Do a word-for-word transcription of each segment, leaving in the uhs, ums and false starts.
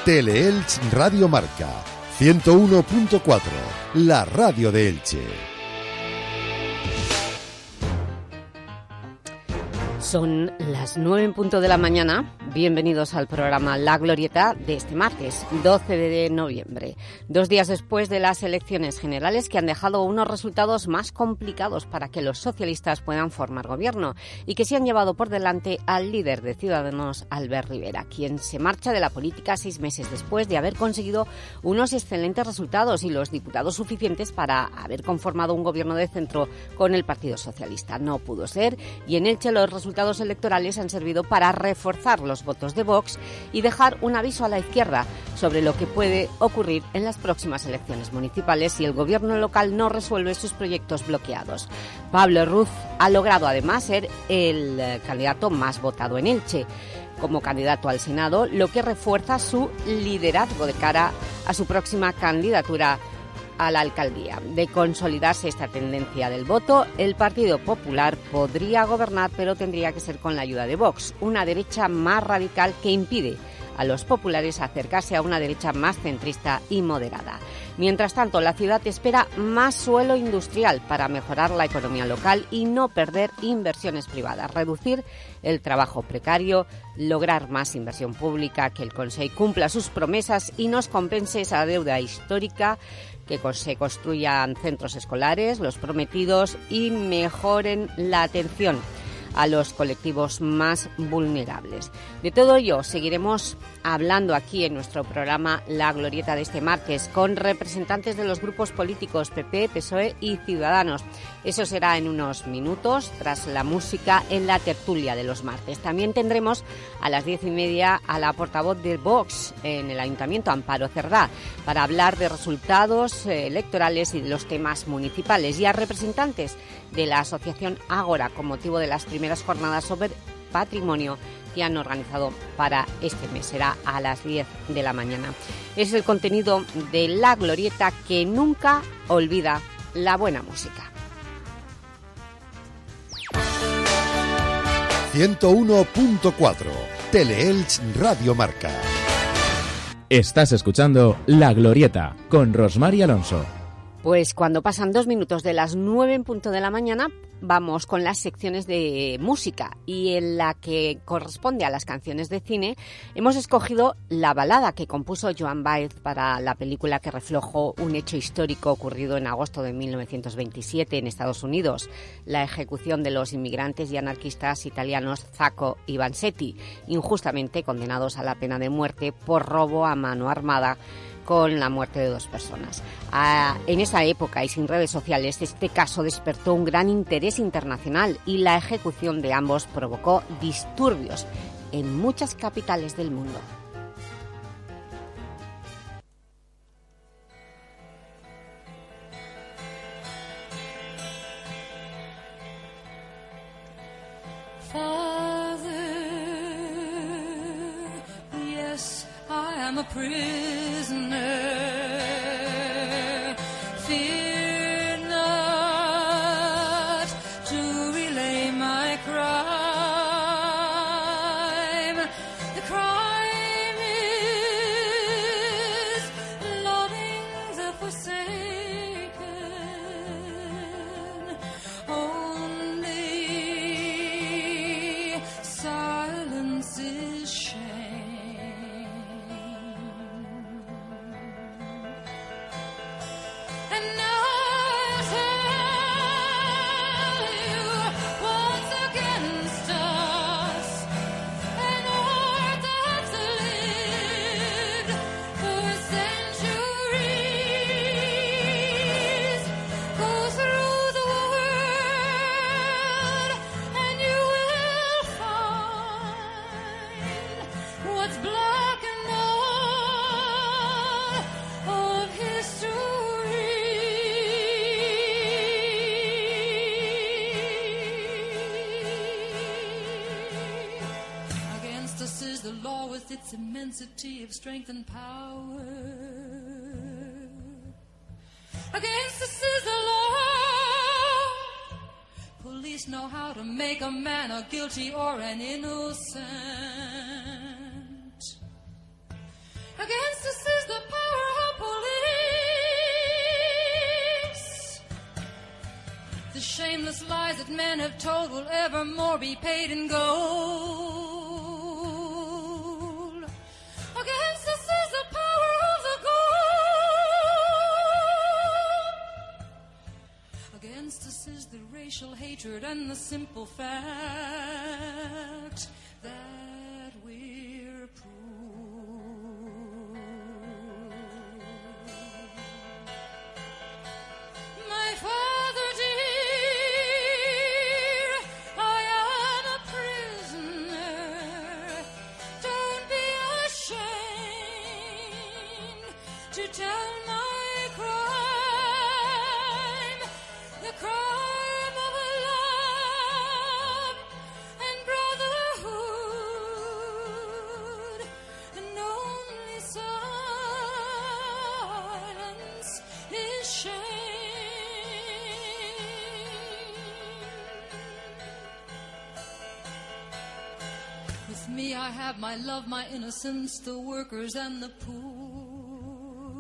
Teleelch Radio Marca ciento uno punto cuatro, la radio de Elche. Son las nueve en punto de la mañana. Bienvenidos al programa La Glorieta de este martes, doce de noviembre. Dos días después de las elecciones generales que han dejado unos resultados más complicados para que los socialistas puedan formar gobierno y que se han llevado por delante al líder de Ciudadanos, Albert Rivera, quien se marcha de la política seis meses después de haber conseguido unos excelentes resultados y los diputados suficientes para haber conformado un gobierno de centro con el Partido Socialista. No pudo ser y en Elche los resultados Los electorales han servido para reforzar los votos de Vox y dejar un aviso a la izquierda sobre lo que puede ocurrir en las próximas elecciones municipales si el gobierno local no resuelve sus proyectos bloqueados. Pablo Ruz ha logrado además ser el candidato más votado en Elche como candidato al Senado, lo que refuerza su liderazgo de cara a su próxima candidatura a la alcaldía. De consolidarse esta tendencia del voto, el Partido Popular podría gobernar, pero tendría que ser con la ayuda de Vox, una derecha más radical que impide a los populares acercarse a una derecha más centrista y moderada. Mientras tanto, la ciudad espera más suelo industrial para mejorar la economía local y no perder inversiones privadas, reducir el trabajo precario, lograr más inversión pública, que el Consell cumpla sus promesas y nos compense esa deuda histórica, que se construyan centros escolares, los prometidos, y mejoren la atención a los colectivos más vulnerables. De todo ello seguiremos hablando aquí en nuestro programa La Glorieta de este martes con representantes de los grupos políticos P P, P S O E y Ciudadanos. Eso será en unos minutos tras la música en la tertulia de los martes. También tendremos a las diez y media a la portavoz de Vox en el Ayuntamiento, Amparo Cerdá, para hablar de resultados electorales y de los temas municipales, y a representantes de la asociación Ágora con motivo de las primeras jornadas sobre patrimonio que han organizado para este mes. Será a las diez de la mañana. Es el contenido de La Glorieta, que nunca olvida la buena música. ciento uno punto cuatro, Teleelch Radio Marca. Estás escuchando La Glorieta con Rosmar Alonso. Pues cuando pasan dos minutos de las nueve en punto de la mañana, vamos con las secciones de música, y en la que corresponde a las canciones de cine hemos escogido la balada que compuso Joan Baez para la película que reflejó un hecho histórico ocurrido en agosto de mil novecientos veintisiete en Estados Unidos, la ejecución de los inmigrantes y anarquistas italianos Zacco y Vanzetti, injustamente condenados a la pena de muerte por robo a mano armada, con la muerte de dos personas. Ah, en esa época y sin redes sociales, este caso despertó un gran interés internacional y la ejecución de ambos provocó disturbios en muchas capitales del mundo. Father, yes, I am a prisoner. Fear not to relay my crime. The crime is loving the forsaken. Only silence is shame. Its immensity of strength and power. Against us is the law. Police know how to make a man a guilty or an innocent. Against that men have told will evermore be paid in gold. Against us is the power of the gold. Against us is the racial hatred and the simple fact that we're poor. My father dear, I am a prisoner. Don't be ashamed to tell my crime, the crime of love and brotherhood, and only silence is shame. With me I have my love, my innocence, the workers and the poor.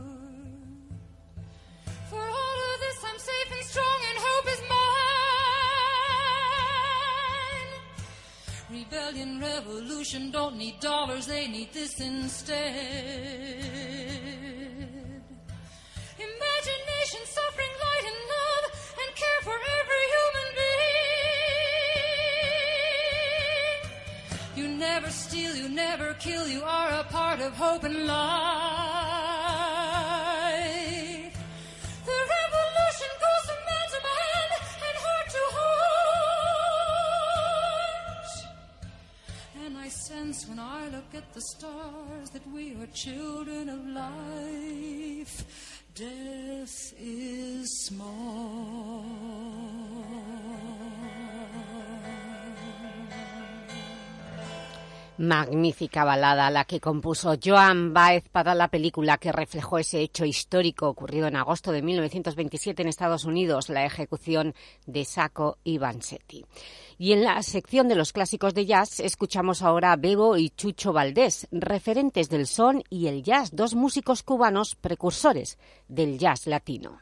For all of this I'm safe and strong and hope is mine. Rebellion, revolution don't need dollars, they need this instead. Imagination, suffering, light and love, and care for every human being. You never steal, you never kill, you are a part of hope and life. The revolution goes from man to man and heart to heart. And I sense when I look at the stars that we are children of life. Death is small. Magnífica balada la que compuso Joan Baez para la película que reflejó ese hecho histórico ocurrido en agosto de mil novecientos veintisiete en Estados Unidos, la ejecución de Sacco y Vanzetti. Y en la sección de los clásicos de jazz escuchamos ahora a Bebo y Chucho Valdés, referentes del son y el jazz, dos músicos cubanos precursores del jazz latino.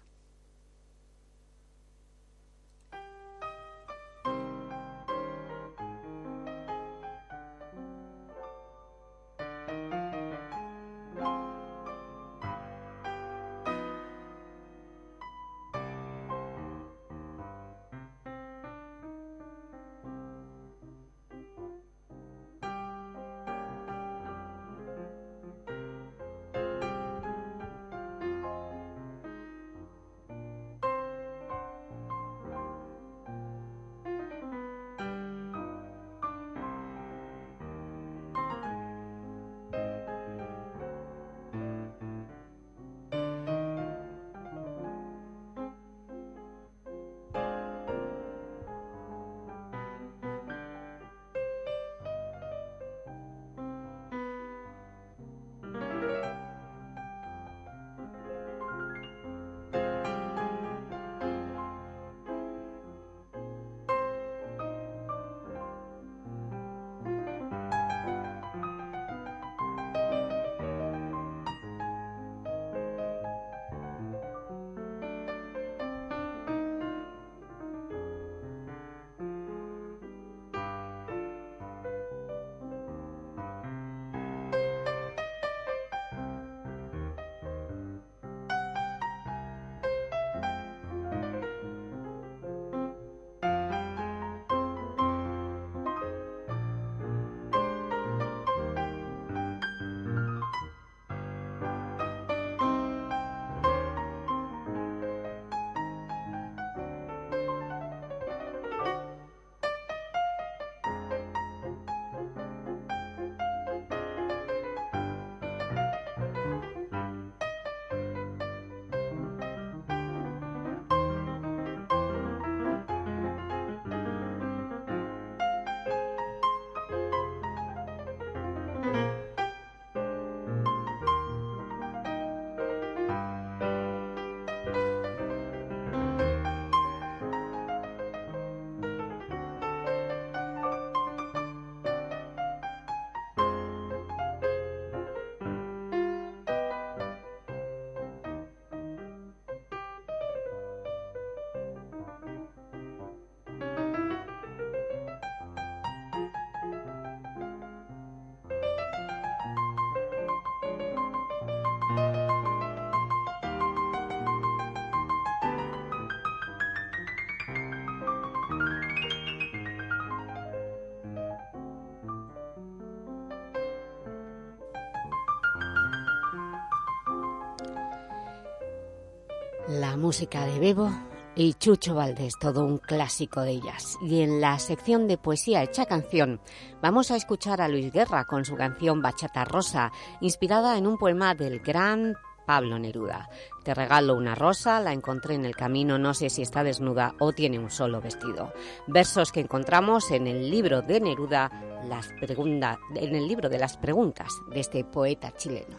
La música de Bebo y Chucho Valdés, todo un clásico de ellas. Y en la sección de poesía hecha canción vamos a escuchar a Luis Guerra con su canción Bachata Rosa, inspirada en un poema del gran Pablo Neruda. Te regalo una rosa, la encontré en el camino, no sé si está desnuda o tiene un solo vestido. Versos que encontramos en el libro de Neruda, las preguntas, en el libro de las preguntas de este poeta chileno.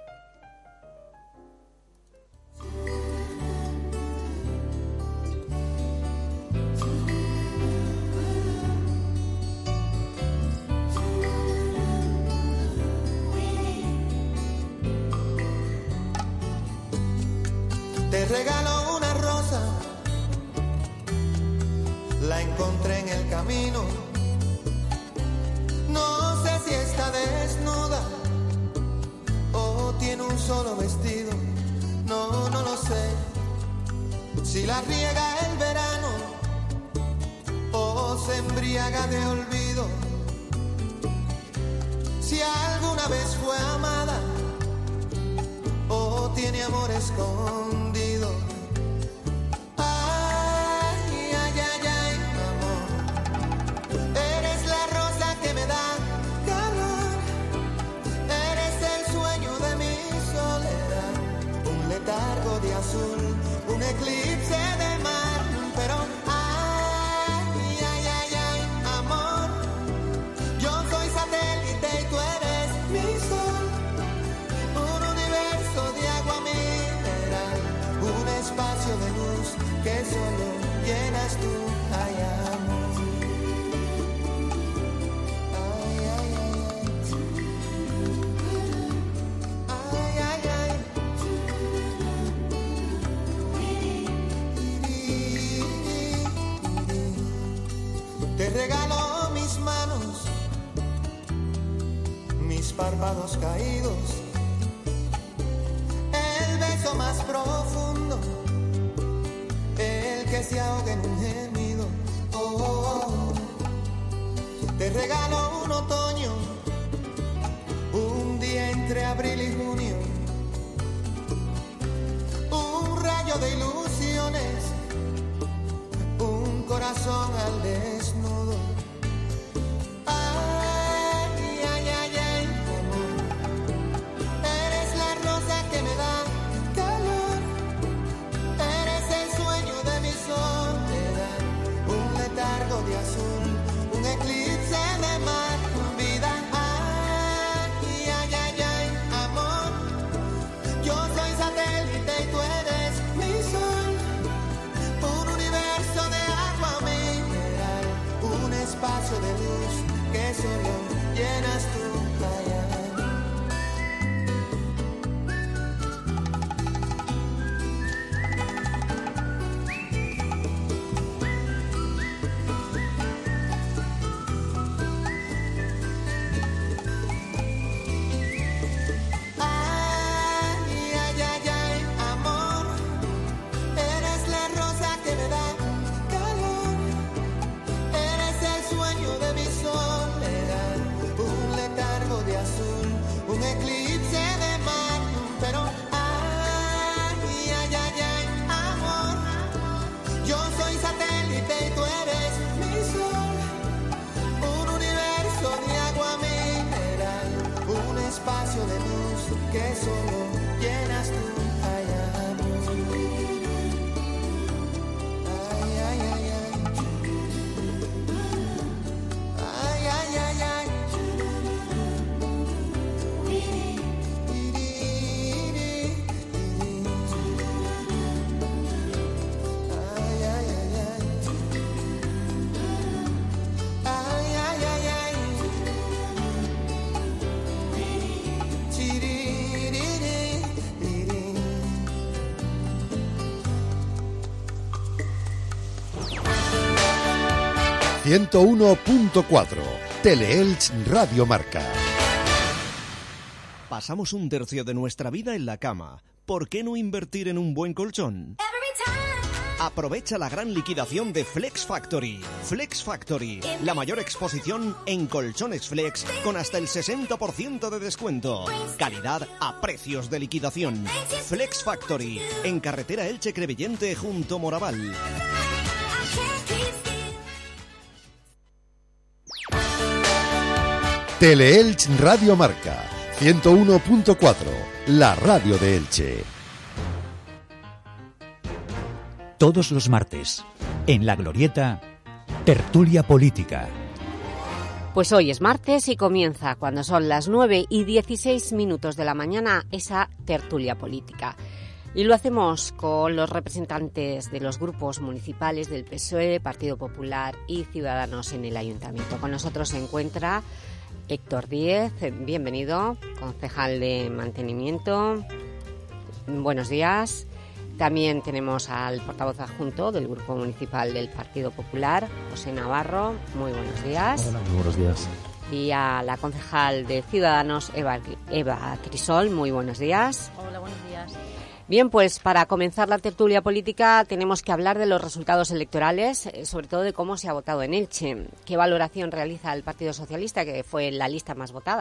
Te regalo una rosa, la encontré en el camino. No sé si está desnuda o tiene un solo vestido. No, no lo sé. Si la riega el verano o se embriaga de olvido. Si alguna vez fue amada o tiene amor escondido. Ay, ay, ay, ay, amor. Eres la rosa que me da calor. Eres el sueño de mi soledad. Un letargo de azul, un eclipse de mar. Pero ay, ay, ay, ay, amor. Yo soy satélite y tú eres mi sol. Espacio de luz que solo llenas tú, ay, amor. Ay, ay, ay, ay, ay, ay. Te regalo mis manos, mis párpados caídos, el beso más profundo, el que se ahoga en un gemido. Oh, oh, oh. Te regalo un otoño, un día entre abril y junio, un rayo de ilusiones, un corazón al desnudo. Ay, ay, ay, ay, amor. Eres la rosa que me da calor. Eres el sueño de mi soledad. Un letargo de azul, un eclipse de mar, vida. Ay, ay, ay, ay, amor. Yo soy satélite y tú eres mi sol. Un universo de agua mineral, un espacio de luz que solo llenas tú. Ay, ay. Espacio de luz que solo llenas tú, ay, amor. Ay, ay, ay, ay. Ay, ay, ay, ay. Ay, ay, ay, ay. Ay, ay, ay, ay. ciento uno punto cuatro Teleelch Radio Marca. Pasamos un tercio de nuestra vida en la cama. ¿Por qué no invertir en un buen colchón? Aprovecha la gran liquidación de Flex Factory. Flex Factory, la mayor exposición en colchones flex con hasta el sesenta por ciento de descuento. Calidad a precios de liquidación. Flex Factory, en carretera Elche-Crevillente junto Moraval. Teleelch Radio Marca ciento uno punto cuatro, la radio de Elche. Todos los martes, en La Glorieta, Tertulia Política. Pues hoy es martes y comienza, cuando son las nueve y dieciséis minutos de la mañana, esa tertulia política. Y lo hacemos con los representantes de los grupos municipales del P S O E, Partido Popular y Ciudadanos en el Ayuntamiento. Con nosotros se encuentra Héctor Díez, bienvenido, concejal de Mantenimiento. Buenos días. También tenemos al portavoz adjunto del Grupo Municipal del Partido Popular, José Navarro. Muy buenos días. Hola, muy buenos días. Y a la concejal de Ciudadanos, Eva, Eva Crisol. Muy buenos días. Hola, buenos días. Bien, pues para comenzar la tertulia política tenemos que hablar de los resultados electorales, sobre todo de cómo se ha votado en Elche. ¿Qué valoración realiza el Partido Socialista, que fue la lista más votada?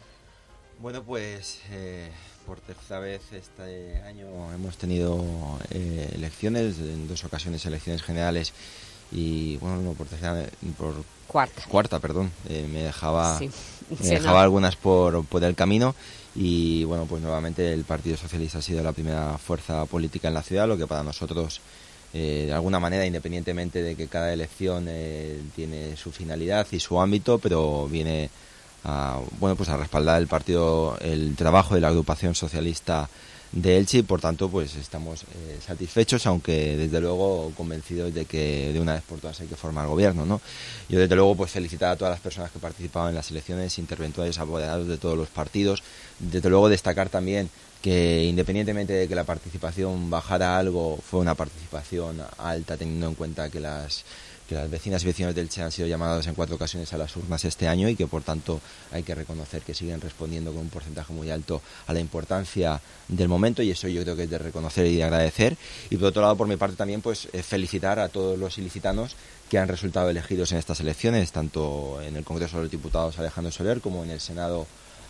Bueno, pues eh, por tercera vez este año hemos tenido eh, elecciones, en dos ocasiones elecciones generales y, bueno, no por tercera, por cuarta, cuarta perdón, eh, me dejaba, sí. me dejaba algunas por, por el camino. Y bueno, pues nuevamente el Partido Socialista ha sido la primera fuerza política en la ciudad, lo que para nosotros, eh, de alguna manera, independientemente de que cada elección eh, tiene su finalidad y su ámbito, pero viene a, bueno, pues a respaldar el partido, el trabajo de la agrupación socialista de Elche, y por tanto pues estamos eh, satisfechos, aunque desde luego convencidos de que de una vez por todas hay que formar gobierno, ¿no? Yo desde luego pues felicitar a todas las personas que participaban en las elecciones, interventores, apoderados de todos los partidos, desde luego destacar también que independientemente de que la participación bajara algo, fue una participación alta, teniendo en cuenta que las que las vecinas y vecinos del Elche han sido llamados en cuatro ocasiones a las urnas este año y que por tanto hay que reconocer que siguen respondiendo con un porcentaje muy alto a la importancia del momento, y eso yo creo que es de reconocer y de agradecer. Y por otro lado, por mi parte también, pues felicitar a todos los ilicitanos que han resultado elegidos en estas elecciones, tanto en el Congreso de los Diputados Alejandro Soler como en el Senado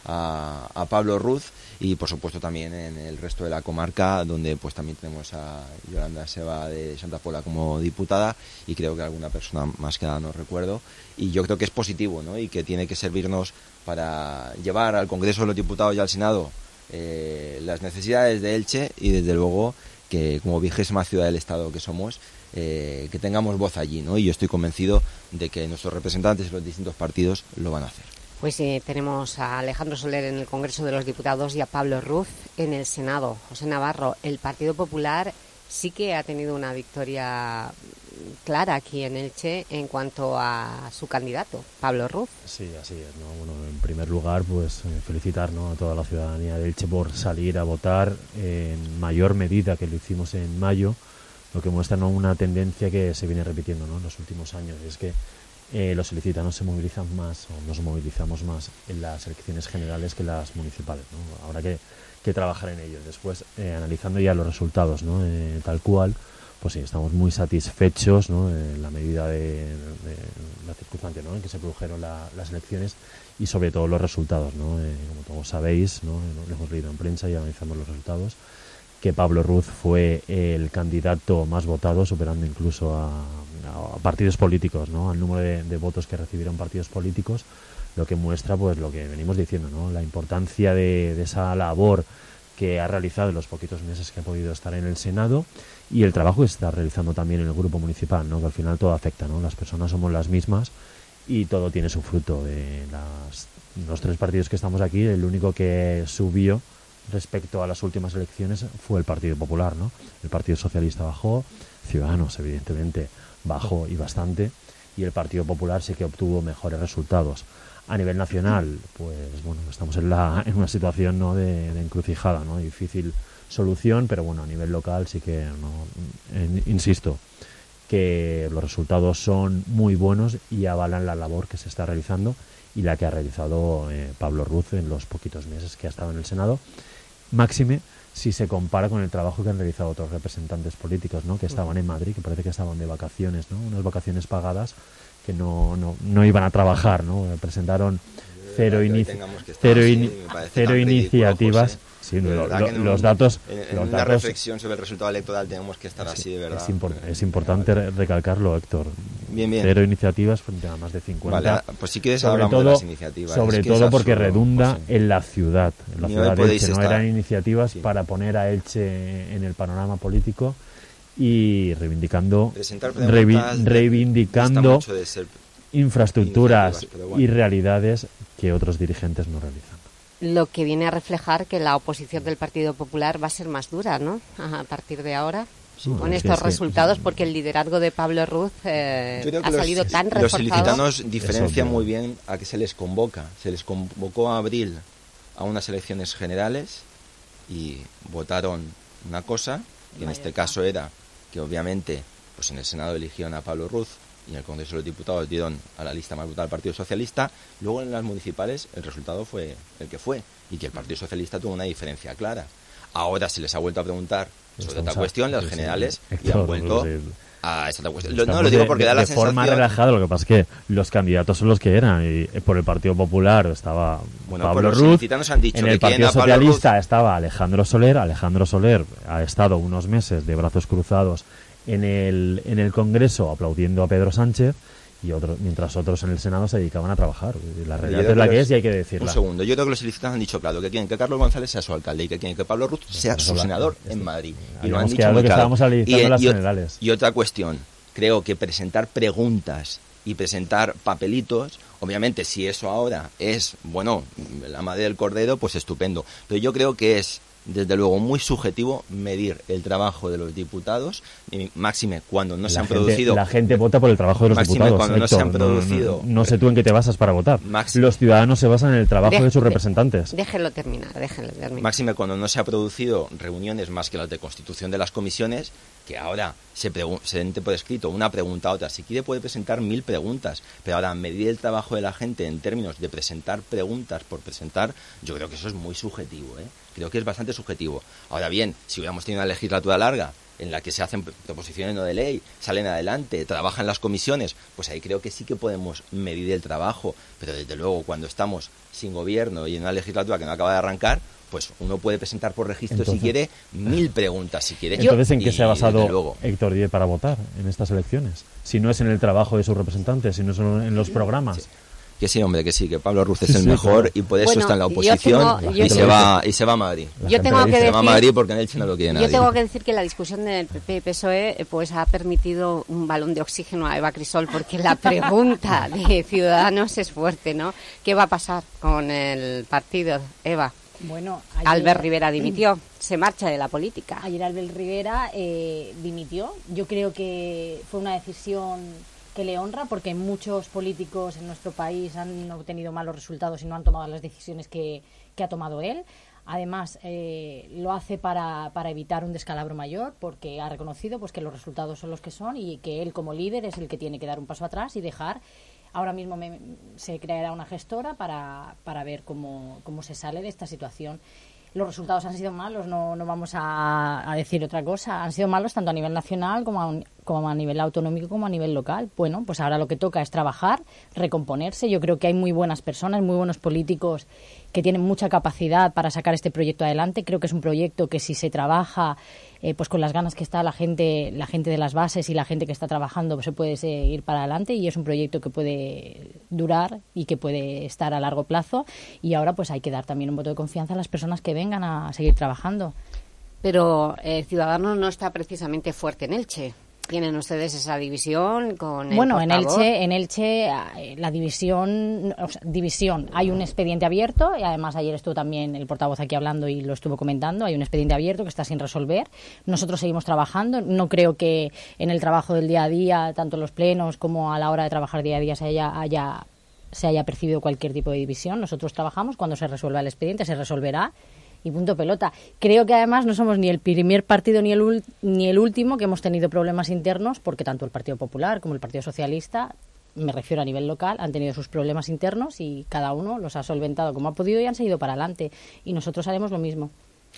A, a Pablo Ruz, y por supuesto también en el resto de la comarca, donde pues también tenemos a Yolanda Seba de Santa Pola como diputada, y creo que alguna persona más que nada no recuerdo, y yo creo que es positivo, ¿no? Y que tiene que servirnos para llevar al Congreso de los Diputados y al Senado eh, las necesidades de Elche, y desde luego que como vigésima ciudad del Estado que somos, eh, que tengamos voz allí, ¿no? Y yo estoy convencido de que nuestros representantes de los distintos partidos lo van a hacer. Pues eh, tenemos a Alejandro Soler en el Congreso de los Diputados y a Pablo Ruz en el Senado. José Navarro, el Partido Popular sí que ha tenido una victoria clara aquí en Elche en cuanto a su candidato, Pablo Ruz. Sí, así es, ¿no? Bueno, en primer lugar, pues eh, felicitar, ¿no?, a toda la ciudadanía de Elche por salir a votar en mayor medida que lo hicimos en mayo, lo que muestra, ¿no?, una tendencia que se viene repitiendo, ¿no?, en los últimos años, y es que Eh, los ilicitanos se movilizan más, o nos movilizamos más en las elecciones generales que las municipales, ¿no? Habrá que, que trabajar en ello. Después, eh, analizando ya los resultados, ¿no?, eh, tal cual, pues sí, estamos muy satisfechos, ¿no?, en la medida de, de la circunstancia, ¿no?, en que se produjeron la, las elecciones, y sobre todo los resultados, ¿no? Eh, como todos sabéis, ¿no?, lo hemos leído en prensa y analizamos los resultados, que Pablo Ruz fue el candidato más votado, superando incluso a, a partidos políticos, ¿no?, al número de, de votos que recibieron partidos políticos, lo que muestra pues lo que venimos diciendo, ¿no?, la importancia de, de esa labor que ha realizado en los poquitos meses que ha podido estar en el Senado, y el trabajo que está realizando también en el grupo municipal, ¿no?, que al final todo afecta, ¿no?, las personas somos las mismas y todo tiene su fruto. De las, los tres partidos que estamos aquí, el único que subió respecto a las últimas elecciones fue el Partido Popular, ¿no? El Partido Socialista bajó, Ciudadanos evidentemente bajó y bastante, y el Partido Popular sí que obtuvo mejores resultados. A nivel nacional, pues bueno, estamos en, la, en una situación, ¿no?, de, de encrucijada, ¿no?, difícil solución, pero bueno, a nivel local sí que, no, en, insisto, que los resultados son muy buenos y avalan la labor que se está realizando y la que ha realizado eh, Pablo Ruz en los poquitos meses que ha estado en el Senado, máxime si se compara con el trabajo que han realizado otros representantes políticos, ¿no? Que estaban en Madrid, que parece que estaban de vacaciones, ¿no? Unas vacaciones pagadas que no, no, no iban a trabajar, ¿no? Presentaron cero, inici cero, así, in cero iniciativas. Ridículo, sí, de lo, lo, lo, en los un, datos... En, en los una datos, reflexión sobre el resultado electoral tenemos que estar es, así, de verdad. Es, import es importante re recalcarlo, Héctor. Bien, bien. Cero iniciativas frente a más de cincuenta. Vale, pues si quieres sobre hablamos todo, de las iniciativas. Sobre es que todo porque absurdo, redunda José. en la ciudad. En la Ni ciudad de Elche. No estar. eran iniciativas sí. para poner a Elche en el panorama político y reivindicando, revi reivindicando mucho de ser infraestructuras bueno. y realidades que otros dirigentes no realizan. Lo que viene a reflejar que la oposición del Partido Popular va a ser más dura, ¿no? A partir de ahora, sí, con es estos que, resultados, sí. porque el liderazgo de Pablo Ruz eh, ha los, salido tan los reforzado. Los ilicitanos diferencian muy bien a que se les convoca. Se les convocó a abril a unas elecciones generales y votaron una cosa, y en este caso era que obviamente pues en el Senado eligieron a Pablo Ruz y en el Congreso de los Diputados dieron a la lista más votada al Partido Socialista. Luego en las municipales el resultado fue el que fue y que el Partido Socialista tuvo una diferencia clara. Ahora se les ha vuelto a preguntar sobre otra cuestión, las generales, y han vuelto a esa otra cuestión. No lo digo porque da la sensación... De forma relajada, lo que pasa es que los candidatos son los que eran, y por el Partido Popular estaba bueno, Pablo pues Ruz, han dicho en el Partido Socialista estaba Alejandro Soler. Alejandro Soler ha estado unos meses de brazos cruzados en el, en el Congreso aplaudiendo a Pedro Sánchez, y otros, mientras otros en el Senado se dedicaban a trabajar. La realidad es la que es y hay que decirla. Un segundo, yo creo que los ilicitanos han dicho claro que quieren que Carlos González sea su alcalde y que quieren que Pablo Ruz sea su senador en Madrid. Y lo han dicho muy claro. Y, las y, generales. y otra cuestión, creo que presentar preguntas y presentar papelitos, obviamente si eso ahora es, bueno, la madre del cordero, pues estupendo. Pero yo creo que es desde luego muy subjetivo medir el trabajo de los diputados, y máxime cuando no la se han gente, producido... La gente vota por el trabajo de los diputados, cuando Héctor, no se han producido... No, no, no sé tú en qué te basas para votar. Máxime, los ciudadanos se basan en el trabajo de, de sus de, representantes. Déjenlo terminar, déjenlo terminar. Máxime cuando no se ha producido reuniones más que las de constitución de las comisiones, que ahora se, se den por escrito una pregunta a otra. Si quiere puede presentar mil preguntas, pero ahora medir el trabajo de la gente en términos de presentar preguntas por presentar, yo creo que eso es muy subjetivo, ¿eh? Creo que es bastante subjetivo. Ahora bien, si hubiéramos tenido una legislatura larga en la que se hacen proposiciones no de ley, salen adelante, trabajan las comisiones, pues ahí creo que sí que podemos medir el trabajo, pero desde luego cuando estamos sin gobierno y en una legislatura que no acaba de arrancar, pues uno puede presentar por registro, entonces, si quiere, mil preguntas si quiere. Entonces, ¿en qué y, se ha basado Héctor Díez para votar en estas elecciones? Si no es en el trabajo de sus representantes, si no son en los programas. Sí. Que sí, hombre, que sí, que Pablo Ruz es el sí, mejor claro. y por eso bueno, está en la oposición tengo, y, se va, y se va a Madrid. Yo tengo que se decir, va a Madrid porque en Elche no lo quiere nadie. Yo tengo que decir que la discusión del P P y P S O E pues, ha permitido un balón de oxígeno a Eva Crisol, porque la pregunta de Ciudadanos es fuerte, ¿no? ¿Qué va a pasar con el partido, Eva? Bueno, ayer, Albert Rivera dimitió, se marcha de la política. Ayer Albert Rivera eh, dimitió. Yo creo que fue una decisión que le honra, porque muchos políticos en nuestro país han obtenido malos resultados y no han tomado las decisiones que, que ha tomado él. Además, eh, lo hace para, para evitar un descalabro mayor, porque ha reconocido pues, que los resultados son los que son y que él como líder es el que tiene que dar un paso atrás y dejar. Ahora mismo me, se creará una gestora para, para ver cómo, cómo se sale de esta situación. Los resultados han sido malos, no, no vamos a, a decir otra cosa. Han sido malos tanto a nivel nacional como a, como a nivel autonómico como a nivel local. Bueno, pues ahora lo que toca es trabajar, recomponerse. Yo creo que hay muy buenas personas, muy buenos políticos que tienen mucha capacidad para sacar este proyecto adelante. Creo que es un proyecto que si se trabaja eh, pues con las ganas que está la gente, la gente de las bases y la gente que está trabajando, pues se puede ir para adelante, y es un proyecto que puede durar y que puede estar a largo plazo. Y ahora pues hay que dar también un voto de confianza a las personas que vengan a seguir trabajando. Pero el Ciudadanos no está precisamente fuerte en Elche. ¿Tienen ustedes esa división con el Bueno, en portavoz? Elche, en Elche la división, o sea, división, hay un expediente abierto, y además ayer estuvo también el portavoz aquí hablando y lo estuvo comentando. Hay un expediente abierto que está sin resolver. Nosotros seguimos trabajando. No creo que en el trabajo del día a día, tanto en los plenos como a la hora de trabajar día a día, se haya, haya, se haya percibido cualquier tipo de división. Nosotros trabajamos, cuando se resuelva el expediente se resolverá. Y punto pelota. Creo que además no somos ni el primer partido ni el, ni el último que hemos tenido problemas internos, porque tanto el Partido Popular como el Partido Socialista, me refiero a nivel local, han tenido sus problemas internos y cada uno los ha solventado como ha podido y han seguido para adelante. Y nosotros haremos lo mismo.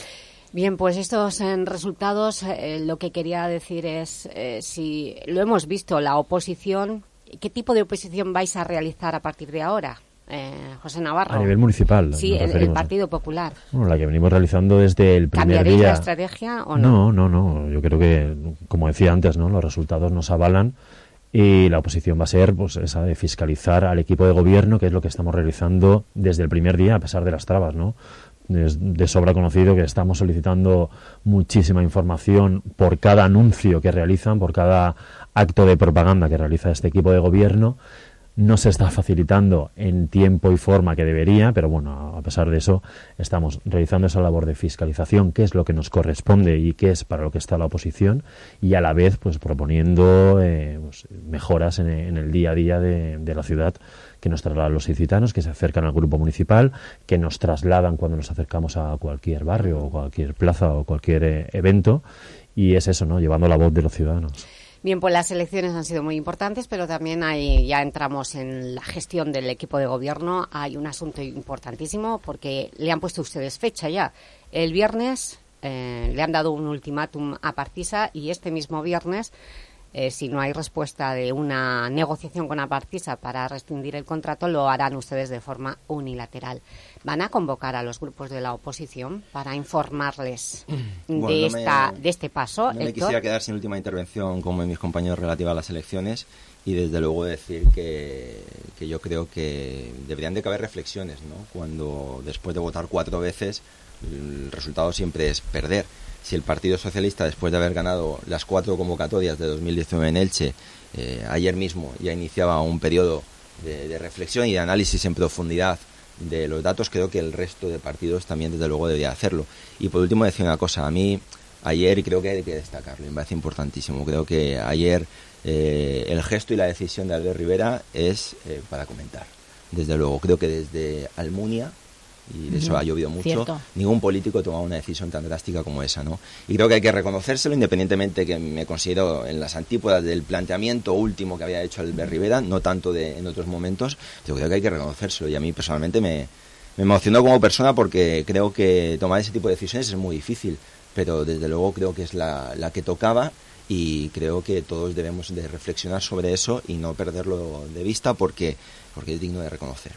Bien, pues estos eh, resultados, eh, lo que quería decir es, eh, si lo hemos visto, la oposición, ¿qué tipo de oposición vais a realizar a partir de ahora, eh, José Navarro? A nivel municipal. Sí, el, el Partido Popular. Bueno, la que venimos realizando desde el primer ¿Cambiaréis día. la estrategia o no? No, no, no. Yo creo que, como decía antes, ¿no? Los resultados nos avalan y la oposición va a ser, pues, esa de fiscalizar al equipo de gobierno, que es lo que estamos realizando desde el primer día, a pesar de las trabas, ¿no? Es de sobra conocido que estamos solicitando muchísima información por cada anuncio que realizan, por cada acto de propaganda que realiza este equipo de gobierno. No se está facilitando en tiempo y forma que debería, pero bueno, a pesar de eso, estamos realizando esa labor de fiscalización, que es lo que nos corresponde y que es para lo que está la oposición, y a la vez pues proponiendo eh, pues, mejoras en, en el día a día de, de la ciudad, que nos trasladan los ilicitanos, que se acercan al grupo municipal, que nos trasladan cuando nos acercamos a cualquier barrio o cualquier plaza o cualquier eh, evento, y es eso, ¿no? Llevando la voz de los ciudadanos. Bien, pues las elecciones han sido muy importantes, pero también hay, ya entramos en la gestión del equipo de gobierno. Hay un asunto importantísimo porque le han puesto ustedes fecha ya. El viernes eh, le han dado un ultimátum a Partisa y este mismo viernes, eh, si no hay respuesta de una negociación con Apartisa para rescindir el contrato, lo harán ustedes de forma unilateral. ¿Van a convocar a los grupos de la oposición para informarles bueno, de, no esta, me, de este paso? No me Héctor? quisiera quedar sin última intervención como mis compañeros relativa a las elecciones y desde luego decir que, que yo creo que deberían de caber reflexiones, ¿no? Cuando después de votar cuatro veces el resultado siempre es perder. Si el Partido Socialista, después de haber ganado las cuatro convocatorias de dos mil diecinueve en Elche, eh, ayer mismo ya iniciaba un periodo de, de reflexión y de análisis en profundidad de los datos, creo que el resto de partidos también desde luego debería hacerlo. Y por último decir una cosa, a mí ayer, y creo que hay que destacarlo, me parece importantísimo, creo que ayer eh, el gesto y la decisión de Albert Rivera es eh, para comentar. Desde luego, creo que desde Almunia, y de eso ha llovido mucho, Cierto. ningún político toma una decisión tan drástica como esa, ¿no? Y creo que hay que reconocérselo, independientemente que me considero en las antípodas del planteamiento último que había hecho Albert Rivera, no tanto de en otros momentos, yo creo que hay que reconocérselo y a mí personalmente me, me emocionó como persona porque creo que tomar ese tipo de decisiones es muy difícil, pero desde luego creo que es la, la que tocaba y creo que todos debemos de reflexionar sobre eso y no perderlo de vista porque, porque es digno de reconocer.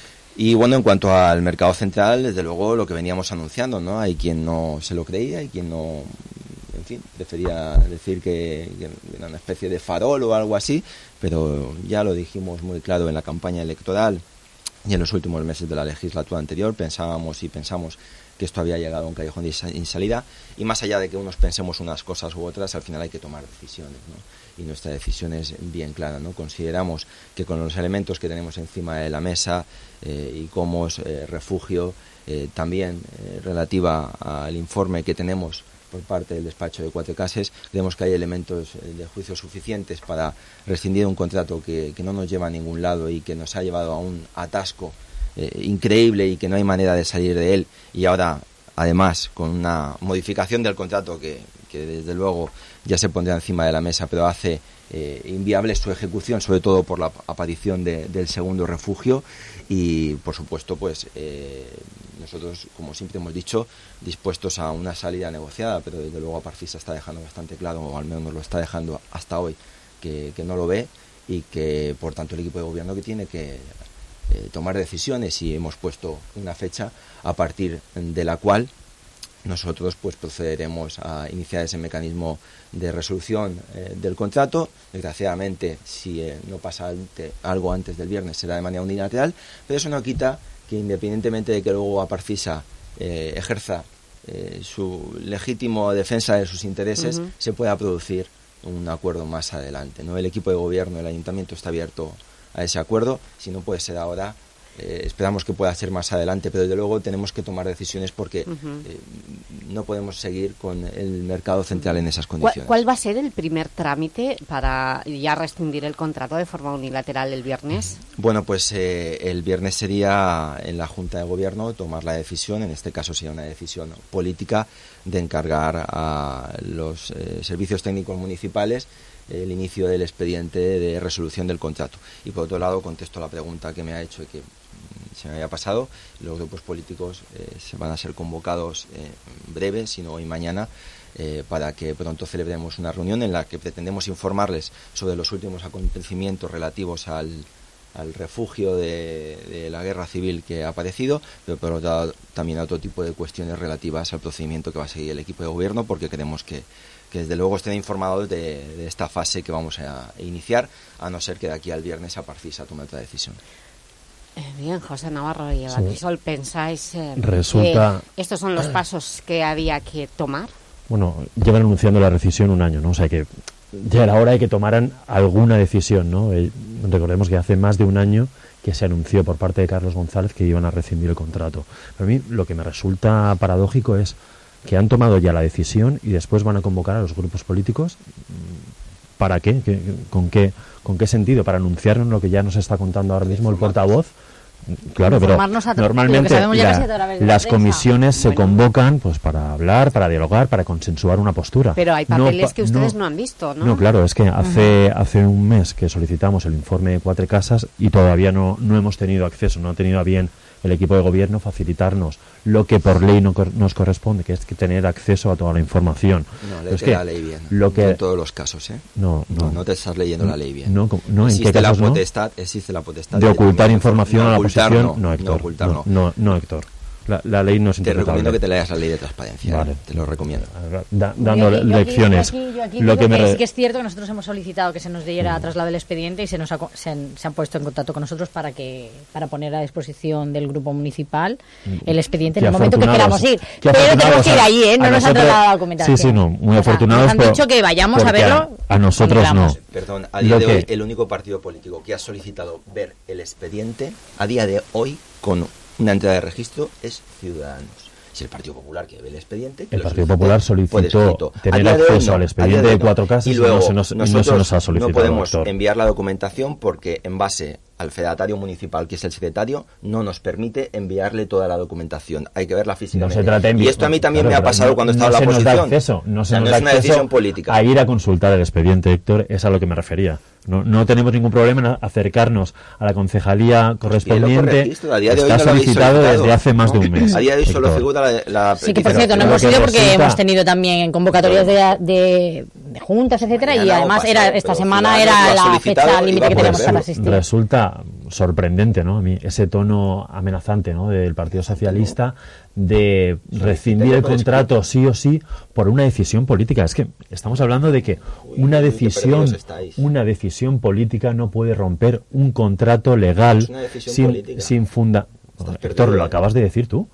Y bueno, en cuanto al mercado central, desde luego lo que veníamos anunciando, ¿no? Hay quien no se lo creía, hay quien no, en fin, prefería decir que, que era una especie de farol o algo así, pero ya lo dijimos muy claro en la campaña electoral y en los últimos meses de la legislatura anterior, pensábamos y pensamos que esto había llegado a un callejón de salida y más allá de que unos pensemos unas cosas u otras, al final hay que tomar decisiones, ¿no? Y nuestra decisión es bien clara, ¿no? Consideramos que con los elementos que tenemos encima de la mesa eh, y como eh, refugio, eh, también eh, relativa al informe que tenemos por parte del despacho de Cuatro Cases, creemos que hay elementos de juicio suficientes para rescindir un contrato que, que no nos lleva a ningún lado y que nos ha llevado a un atasco eh, increíble y que no hay manera de salir de él, y ahora además con una modificación del contrato que, que desde luego ya se pondrá encima de la mesa, pero hace eh, inviable su ejecución, sobre todo por la aparición de, del segundo refugio y por supuesto pues eh, nosotros, como siempre hemos dicho, dispuestos a una salida negociada, pero desde luego Apartisa está dejando bastante claro, o al menos nos lo está dejando hasta hoy, que, que no lo ve y que por tanto el equipo de gobierno que tiene que eh, tomar decisiones, y hemos puesto una fecha a partir de la cual nosotros pues procederemos a iniciar ese mecanismo de resolución eh, del contrato. Desgraciadamente, si eh, no pasa ante, algo antes del viernes, será de manera unilateral, pero eso no quita que independientemente de que luego Apartisa eh, ejerza eh, su legítimo defensa de sus intereses, uh-huh. se pueda producir un acuerdo más adelante, ¿no? El equipo de gobierno, el ayuntamiento está abierto a ese acuerdo, si no puede ser ahora, Eh, esperamos que pueda ser más adelante, pero desde luego tenemos que tomar decisiones porque uh-huh. eh, no podemos seguir con el mercado central en esas condiciones. ¿Cuál, ¿Cuál va a ser el primer trámite para ya rescindir el contrato de forma unilateral el viernes? Bueno, pues eh, el viernes sería en la Junta de Gobierno tomar la decisión, en este caso sería una decisión política, de encargar a los eh, servicios técnicos municipales el inicio del expediente de resolución del contrato. Y por otro lado, contesto la pregunta que me ha hecho y que se me había pasado. Los grupos políticos eh, se van a ser convocados eh, en breve, si no hoy mañana, eh, para que pronto celebremos una reunión en la que pretendemos informarles sobre los últimos acontecimientos relativos al, al refugio de, de la guerra civil que ha aparecido, pero por otro lado también a otro tipo de cuestiones relativas al procedimiento que va a seguir el equipo de gobierno, porque queremos que que desde luego estén informados de, de esta fase que vamos a iniciar, a no ser que de aquí al viernes a Parcisa tome otra decisión. Eh, bien, José Navarro y Eva Crisol, ¿pensáis eh, Resulta... que estos son los pasos que había que tomar? Bueno, llevan anunciando la rescisión un año, ¿no? O sea que ya era hora de que tomaran alguna decisión, ¿no? Eh, recordemos que hace más de un año que se anunció por parte de Carlos González que iban a rescindir el contrato. Pero a mí lo que me resulta paradójico es que han tomado ya la decisión y después van a convocar a los grupos políticos. ¿Para qué? ¿Qué con qué con qué sentido? ¿Para anunciarnos lo que ya nos está contando ahora mismo el portavoz? Claro, pero normalmente la, las comisiones se convocan pues para hablar, para dialogar, para consensuar una postura. Pero hay papeles no, que ustedes no, no han visto, ¿no? No, claro, es que hace uh-huh. hace un mes que solicitamos el informe de Cuatro Casas y todavía no, no hemos tenido acceso, no ha tenido a bien el equipo de gobierno facilitarnos lo que por ley no cor- nos corresponde, que es que tener acceso a toda la información. No, léete que la ley bien. Lo que... No en todos los casos, ¿eh? No, no. No, no te estás leyendo no, la ley bien. No, no, ¿en existe qué casos la potestad, no? Existe la potestad de ocultar información no, a la ocultar, oposición. No, no, Héctor. No, ocultar, no, no, no, Héctor. La, la ley no es Te interpretable. recomiendo que te leas la ley de transparencia. Vale. ¿eh? Te lo recomiendo. Da, dando yo aquí, lecciones. Yo aquí, yo aquí lo que que me re... sí que es cierto que nosotros hemos solicitado que se nos diera mm. traslado del expediente y se nos ha, se, han, se han puesto en contacto con nosotros para que para poner a disposición del grupo municipal el expediente en el momento que queramos ir. Pero tenemos que ir allí, ¿eh? No nos han trasladado la documentación. Sí, sí, no. Muy o sea, afortunados. Nos han dicho que vayamos a verlo. A, a nosotros no. Perdón, a día lo de que... hoy el único partido político que ha solicitado ver el expediente, a día de hoy, con una entrada de registro, es Ciudadanos. Si el Partido Popular que ve el expediente, que el Partido Popular solicitó tener acceso no, al expediente de, de Cuatro Casas y, luego, y no, se nos, nosotros no se nos ha solicitado. No podemos doctor. enviar la documentación porque en base al fedatario municipal, que es el secretario, no nos permite enviarle toda la documentación. Hay que verla físicamente. No se trata de y esto a mí también claro, me ha pasado no, cuando no estaba en la oposición. No se nos da acceso, no, se o sea, nos no da es una acceso decisión política. A ir a consultar el expediente, Héctor, es a lo que me refería. No, no tenemos ningún problema en acercarnos a la concejalía correspondiente. A día de hoy está no solicitado desde hace más no, de un mes. A día de hoy solo Héctor. figura la, la Sí, que por cierto, no hemos ido porque resulta... hemos tenido también convocatorias de, de, de juntas, etcétera, y además pasado, era esta semana era la fecha límite que teníamos para asistir. Resulta sorprendente, ¿no? A mí ese tono amenazante, ¿no? Del Partido Socialista de rescindir el contrato sí o sí por una decisión política. Es que estamos hablando de que una decisión una decisión política no puede romper un contrato legal sin, sin funda... Héctor, ¿lo acabas de decir tú?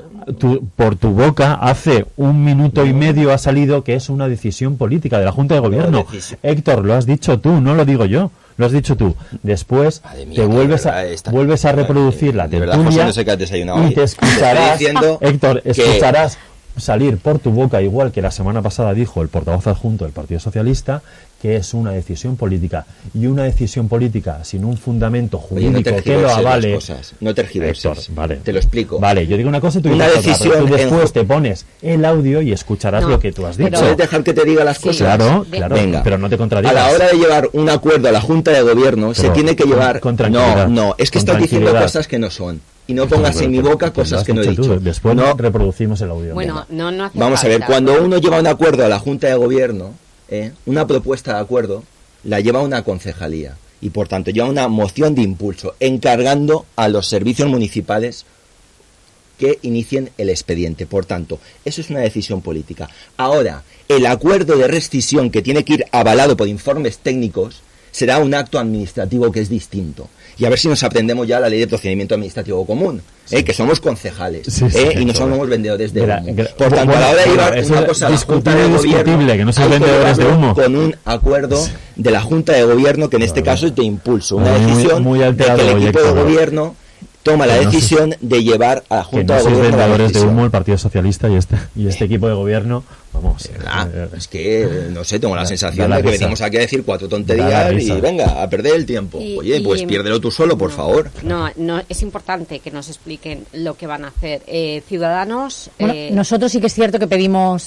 Tu, por tu boca hace un minuto y medio ha salido que es una decisión política de la Junta de Gobierno. Héctor, lo has dicho tú, no lo digo yo. Lo has dicho tú. Después mía, te vuelves a, vuelves a reproducir la tertulia no sé y te escucharás, Héctor, escucharás que... salir por tu boca, igual que la semana pasada dijo el portavoz adjunto del Partido Socialista, que es una decisión política. Y una decisión política sin un fundamento jurídico Oye, no que lo avale... Cosas. No tergiverses, vale. Te lo explico. Vale, yo digo una cosa y tú una dices decisión otra, pero tú después en... te pones el audio y escucharás no, lo que tú has dicho. ¿Puedes dejar que te diga las cosas? Sí, claro, claro, Venga. Pero no te contradigas. A la hora de llevar un acuerdo a la Junta de Gobierno, pero se tiene que llevar... Con tranquilidad. No, no, es que estás diciendo cosas que no son. Y no pongas pero, en mi boca pero, cosas que no he dicho. Tú. Después no reproducimos el audio. Bueno, no, no hace Vamos falta. a ver, cuando uno lleva un acuerdo a la Junta de Gobierno, eh, una propuesta de acuerdo la lleva una concejalía y por tanto lleva una moción de impulso encargando a los servicios municipales que inicien el expediente. Por tanto, eso es una decisión política. Ahora, el acuerdo de rescisión que tiene que ir avalado por informes técnicos será un acto administrativo que es distinto. Y a ver si nos aprendemos ya la ley de procedimiento administrativo común, sí. eh, que somos concejales sí, sí, eh, y no somos vendedores de humo. Gra- Por tanto, bueno, a la hora de llevar bueno, una cosa a la Junta de Gobierno, que no soy vendedores de humo. Con un acuerdo sí. de la Junta de Gobierno que en este caso es de impulso, una muy, decisión muy alterado, de que el equipo de gobierno toma la decisión no sé, de llevar a la Junta de Gobierno. Que no sois vendedores de humo el Partido Socialista y este y este equipo de gobierno, vamos. Ah, eh, es que, no sé, tengo la, la sensación la de que risa. venimos aquí a decir cuatro tonterías y venga, a perder el tiempo. Y, Oye, y, pues piérdelo tú solo, por no, favor. No, no, es importante que nos expliquen lo que van a hacer. Eh, Ciudadanos... Bueno, eh, nosotros sí que es cierto que pedimos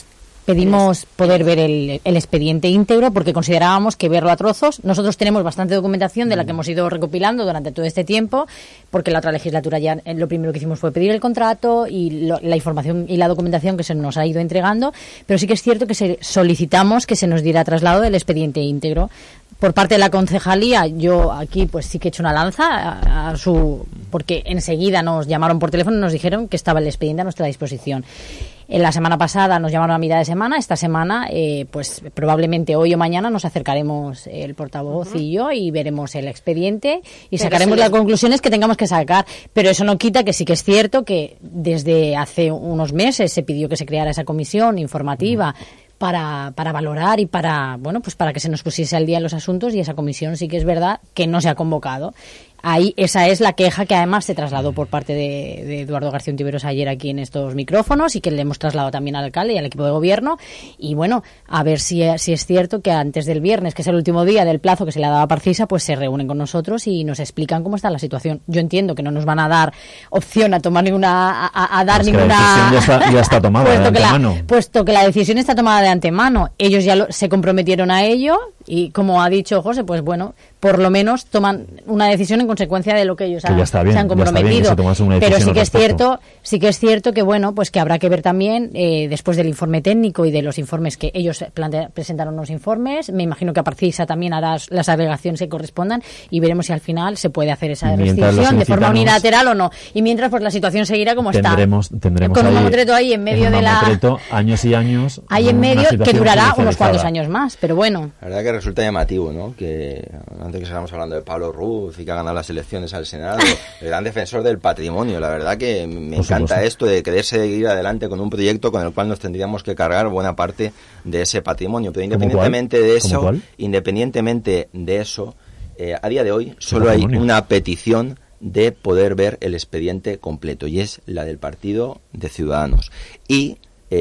Pedimos poder ver el, el expediente íntegro porque considerábamos que verlo a trozos. Nosotros tenemos bastante documentación de la que hemos ido recopilando durante todo este tiempo, porque la otra legislatura ya eh, lo primero que hicimos fue pedir el contrato y lo, la información y la documentación que se nos ha ido entregando, pero sí que es cierto que se, solicitamos que se nos diera traslado del expediente íntegro. Por parte de la concejalía, yo aquí pues sí que he hecho una lanza a, a su, porque enseguida nos llamaron por teléfono y nos dijeron que estaba el expediente a nuestra disposición. En la semana pasada nos llamaron a mitad de semana. Esta semana, eh, pues probablemente hoy o mañana nos acercaremos el portavoz uh-huh. y yo y veremos el expediente y Pero sacaremos las conclusiones que tengamos que sacar. Pero eso no quita que sí que es cierto que desde hace unos meses se pidió que se creara esa comisión informativa uh-huh. Para, para valorar y para, bueno, pues para que se nos pusiese al día en los asuntos, y esa comisión sí que es verdad que no se ha convocado. Ahí, esa es la queja que además se trasladó por parte de, de Eduardo García Ontiveros ayer aquí en estos micrófonos y que le hemos trasladado también al alcalde y al equipo de gobierno. Y bueno, a ver si, si es cierto que antes del viernes, que es el último día del plazo que se le ha dado a Parcisa, pues se reúnen con nosotros y nos explican cómo está la situación. Yo entiendo que no nos van a dar opción a tomar ninguna, a, a dar es ninguna... Que la decisión ya está, ya está tomada puesto de antemano. Que la, puesto que la decisión está tomada de antemano. Ellos ya lo, se comprometieron a ello y, como ha dicho José, pues bueno, por lo menos toman una decisión en consecuencia de lo que ellos que ya está bien, se han comprometido. Bien, pero sí que es cierto, sí que es cierto que bueno, pues que habrá que ver también eh, después del informe técnico y de los informes que ellos plantea, presentaron unos informes. Me imagino que a Parcisa también hará las agregaciones que correspondan y veremos si al final se puede hacer esa restricción de forma unilateral o no. Y mientras, pues la situación seguirá como tendremos, está. Tendremos con un mamotreto ahí en medio un de la años y años. Ahí en medio que durará unos cuantos años más, pero bueno. La verdad que resulta llamativo, ¿no? Que antes que estábamos hablando de Pablo Ruz y que ha ganado las elecciones al Senado, el gran defensor del patrimonio. La verdad que me Por encanta supuesto. esto de querer seguir adelante con un proyecto con el cual nos tendríamos que cargar buena parte de ese patrimonio. Pero independientemente de eso, independientemente de eso, eh, a día de hoy solo hay una petición de poder ver el expediente completo, y es la del partido de Ciudadanos. Y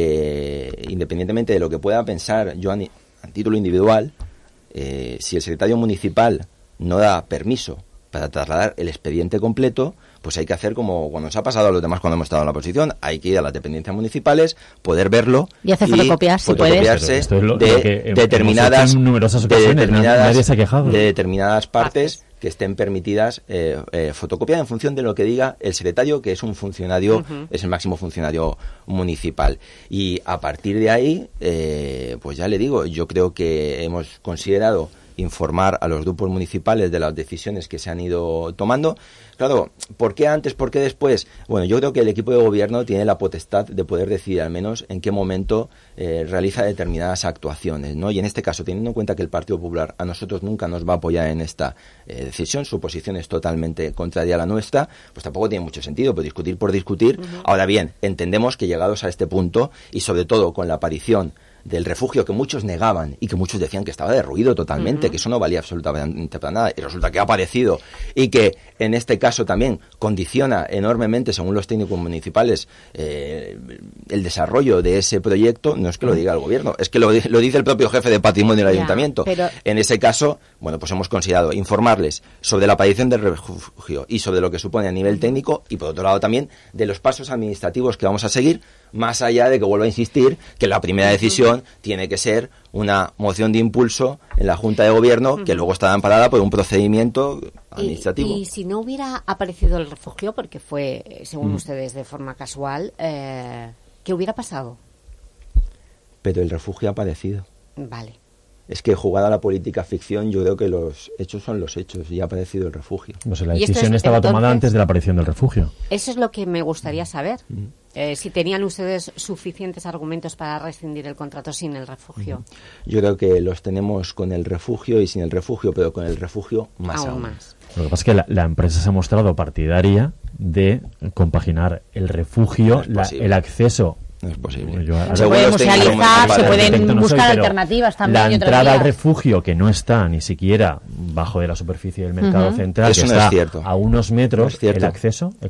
eh, independientemente de lo que pueda pensar yo a, ni, a título individual, eh, si el secretario municipal no da permiso para trasladar el expediente completo, pues hay que hacer como cuando nos ha pasado a los demás cuando hemos estado en la oposición, hay que ir a las dependencias municipales, poder verlo y hacer fotocopias, si fotocopiarse esto es lo, de, lo que determinadas, en numerosas ocasiones, de determinadas, nadie se ha quejado. de determinadas partes que estén permitidas eh, eh, fotocopiar en función de lo que diga el secretario, que es un funcionario, uh-huh. es el máximo funcionario municipal. Y a partir de ahí, eh, pues ya le digo, yo creo que hemos considerado informar a los grupos municipales de las decisiones que se han ido tomando. Claro, ¿por qué antes, por qué después? Bueno, yo creo que el equipo de gobierno tiene la potestad de poder decidir al menos en qué momento eh, realiza determinadas actuaciones, ¿no? Y en este caso, teniendo en cuenta que el Partido Popular a nosotros nunca nos va a apoyar en esta eh, decisión, su posición es totalmente contraria a la nuestra, pues tampoco tiene mucho sentido, pero discutir por discutir. Uh-huh. Ahora bien, entendemos que llegados a este punto, y sobre todo con la aparición del refugio que muchos negaban y que muchos decían que estaba derruido totalmente, uh-huh. que eso no valía absolutamente para nada, y resulta que ha aparecido y que en este caso también condiciona enormemente, según los técnicos municipales, eh, el desarrollo de ese proyecto. No es que lo diga el gobierno, es que lo, lo dice el propio jefe de patrimonio del yeah, ayuntamiento. Pero... En ese caso, bueno, pues hemos considerado informarles sobre la aparición del refugio y sobre lo que supone a nivel uh-huh. técnico, y por otro lado también de los pasos administrativos que vamos a seguir, más allá de que vuelvo a insistir que la primera decisión uh-huh. tiene que ser una moción de impulso en la Junta de Gobierno, uh-huh. que luego estará amparada por un procedimiento administrativo. Y, y si no hubiera aparecido el refugio, porque fue, según uh-huh. ustedes, de forma casual, eh, ¿qué hubiera pasado? Pero el refugio ha aparecido. Vale. Es que jugada la política ficción, yo creo que los hechos son los hechos y ha aparecido el refugio. Pues la decisión es, estaba entonces, tomada antes de la aparición del refugio. Eso es lo que me gustaría saber. Uh-huh. Eh, si tenían ustedes suficientes argumentos para rescindir el contrato sin el refugio. Uh-huh. Yo creo que los tenemos con el refugio y sin el refugio, pero con el refugio más aún. aún. Más. Lo que pasa es que la, la empresa se ha mostrado partidaria de compaginar el refugio, no la, el acceso. No es posible. Yo, se puede musealizar, se pueden no buscar soy, alternativas también. La entrada al refugio, que no está ni siquiera bajo de la superficie del mercado uh-huh. central, Eso que no está es cierto. a unos metros, no es el acceso, Héctor.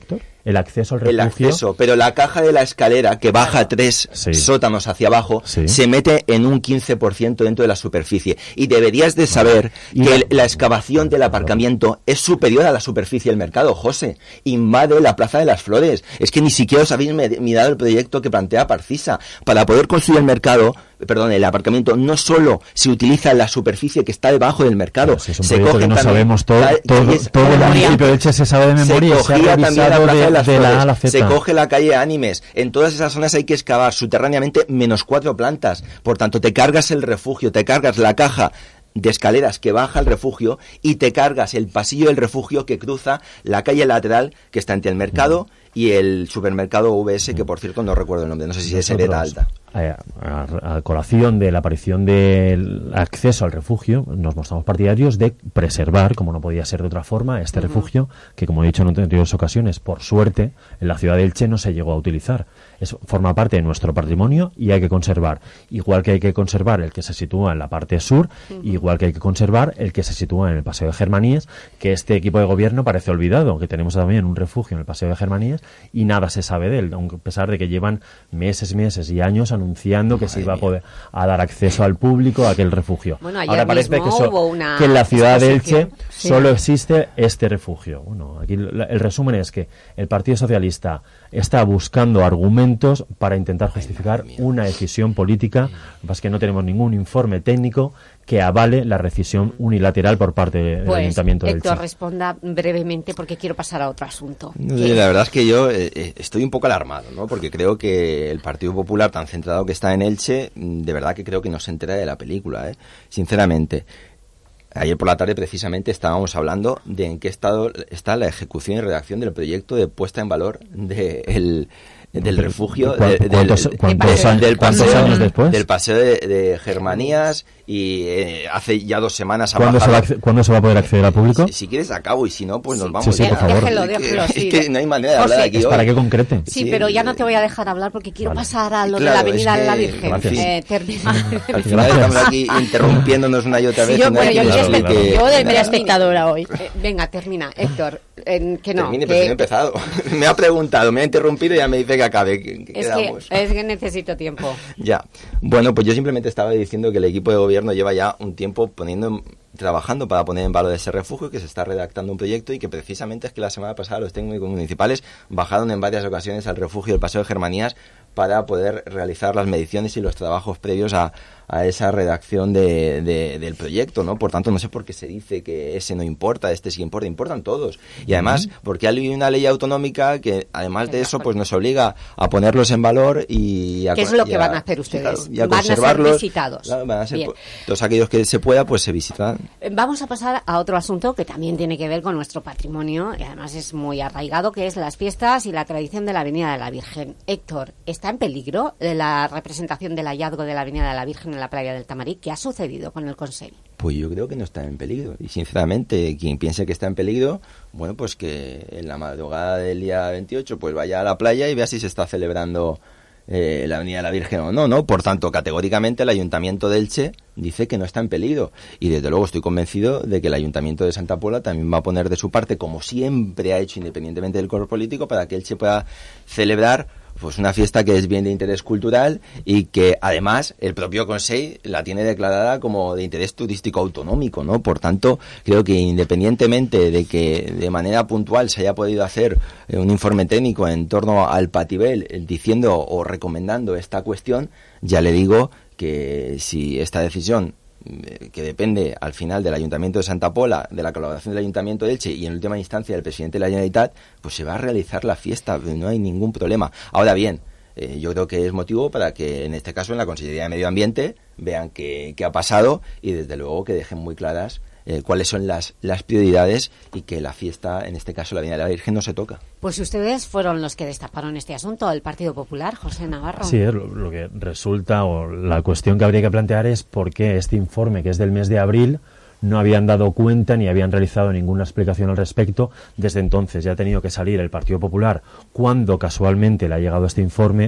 el acceso al el refugio... acceso, pero la caja de la escalera que baja tres sí. sótanos hacia abajo sí. se mete en un quince por ciento dentro de la superficie. Y deberías de saber y que la... el, la excavación del aparcamiento es superior a la superficie del mercado, José. Invade la Plaza de las Flores. Es que ni siquiera os habéis mirado el proyecto que plantea Parcisa. Para poder construir el mercado, perdón, el aparcamiento, no solo se utiliza la superficie que está debajo del mercado. Pues es un se proyecto que no sabemos todo, todo, todo el municipio de Elche se sabe de memoria y se ha revisado de, de, de la A a la Z. Se coge la calle Ánimes. En todas esas zonas hay que excavar subterráneamente menos cuatro plantas. Por tanto, te cargas el refugio, te cargas la caja de escaleras que baja al refugio y te cargas el pasillo del refugio que cruza la calle lateral que está entre el mercado y el supermercado V S, que por cierto no recuerdo el nombre, no sé si es Hereda Alta. A, a, a colación de la aparición del acceso al refugio, nos mostramos partidarios de preservar, como no podía ser de otra forma, este uh-huh. refugio, que como he dicho en anteriores ocasiones, por suerte, en la ciudad de Elche no se llegó a utilizar. Es, forma parte de nuestro patrimonio y hay que conservar. Igual que hay que conservar el que se sitúa en la parte sur, uh-huh. igual que hay que conservar el que se sitúa en el Paseo de Germanías, que este equipo de gobierno parece olvidado, que tenemos también un refugio en el Paseo de Germanías y nada se sabe de él, aunque a pesar de que llevan meses, meses y años anunciando que Madre se iba a poder a dar acceso al público a aquel refugio. Bueno, ahora parece que, so, que en la ciudad de Elche sí. solo existe este refugio. Bueno, aquí el, el resumen es que el Partido Socialista está buscando argumentos para intentar justificar una decisión política. Lo que pasa es que no tenemos ningún informe técnico que avale la decisión unilateral por parte del pues, Ayuntamiento de Elche. Héctor, responda brevemente porque quiero pasar a otro asunto. No sé, la verdad es que yo eh, estoy un poco alarmado, ¿no? Porque creo que el Partido Popular, tan centrado que está en Elche, de verdad que creo que no se entera de la película, ¿eh? Sinceramente. Ayer por la tarde precisamente estábamos hablando de en qué estado está la ejecución y redacción del proyecto de puesta en valor de el, del refugio de, del, ¿Cuántos, cuántos, del, del paseo, ¿cuántos años después? Del paseo de, de Germanías y eh, hace ya dos semanas ha ¿Cuándo bajado. Se va, ¿Cuándo se va a poder acceder al público? Si, si quieres acabo y si no pues nos sí, vamos. Sí, sí, por favor. Déjelo, déjelo, es, sí. que, es que no hay manera de José, hablar aquí es hoy. para que concrete. Sí, sí, pero ya no te voy a dejar hablar porque quiero vale. pasar a lo claro, de la Avenida es que, de la Virgen. Eh, termina. Al final estamos aquí interrumpiéndonos una y otra vez. Sí, yo, bueno, yo, claro, claro. Que, yo de media espectadora hoy. Eh, venga, termina, Héctor. Eh, que no. Termine, que... pero si no he empezado. Me ha preguntado, me ha interrumpido y ya me dice que acabe. ¿Qué, qué es, que, es que necesito tiempo. Ya. Bueno, pues yo simplemente estaba diciendo que el equipo de gobierno lleva ya un tiempo poniendo en, trabajando para poner en valor ese refugio, que se está redactando un proyecto y que precisamente es que la semana pasada los técnicos municipales bajaron en varias ocasiones al refugio del Paseo de Germanías para poder realizar las mediciones y los trabajos previos a, a esa redacción de, de, del proyecto, ¿no? Por tanto, no sé por qué se dice que ese no importa, este sí importa, importan todos. Y además, porque hay una ley autonómica que, además de eso, pues nos obliga a ponerlos en valor y a... ¿Qué es lo y que a, van a hacer ustedes? Claro, a van a ser visitados. Claro, van a ser, todos aquellos que se pueda, pues se visitan. Vamos a pasar a otro asunto que también tiene que ver con nuestro patrimonio y además es muy arraigado, que es las fiestas y la tradición de la Avenida de la Virgen. Héctor, ¿está en peligro la representación del hallazgo de la Avenida de la Virgen en la playa del Tamarí? ¿Qué ha sucedido con el Consell? Pues yo creo que no está en peligro. Y sinceramente, quien piense que está en peligro, bueno, pues que en la madrugada del día veintiocho pues vaya a la playa y vea si se está celebrando eh, la Avenida de la Virgen o no, ¿no? Por tanto, categóricamente el Ayuntamiento de Elche dice que no está en peligro. Y desde luego estoy convencido de que el Ayuntamiento de Santa Pola también va a poner de su parte, como siempre ha hecho independientemente del color político, para que Elche pueda celebrar pues una fiesta que es bien de interés cultural y que además el propio Consell la tiene declarada como de interés turístico autonómico, ¿no? Por tanto, creo que independientemente de que de manera puntual se haya podido hacer un informe técnico en torno al Patibel diciendo o recomendando esta cuestión, ya le digo que si esta decisión, que depende al final del Ayuntamiento de Santa Pola, de la colaboración del Ayuntamiento de Elche y en última instancia del presidente de la Generalitat, pues se va a realizar la fiesta, no hay ningún problema. Ahora bien, eh, yo creo que es motivo para que en este caso en la Consellería de Medio Ambiente vean qué, qué ha pasado y desde luego que dejen muy claras Eh, cuáles son las, las prioridades y que la fiesta, en este caso la Avenida de la Virgen, no se toca. Pues ustedes fueron los que destaparon este asunto, el Partido Popular, José Navarro. Sí, lo, lo que resulta, o la cuestión que habría que plantear es por qué este informe, que es del mes de abril, no habían dado cuenta ni habían realizado ninguna explicación al respecto. Desde entonces ya ha tenido que salir el Partido Popular, cuando casualmente le ha llegado este informe,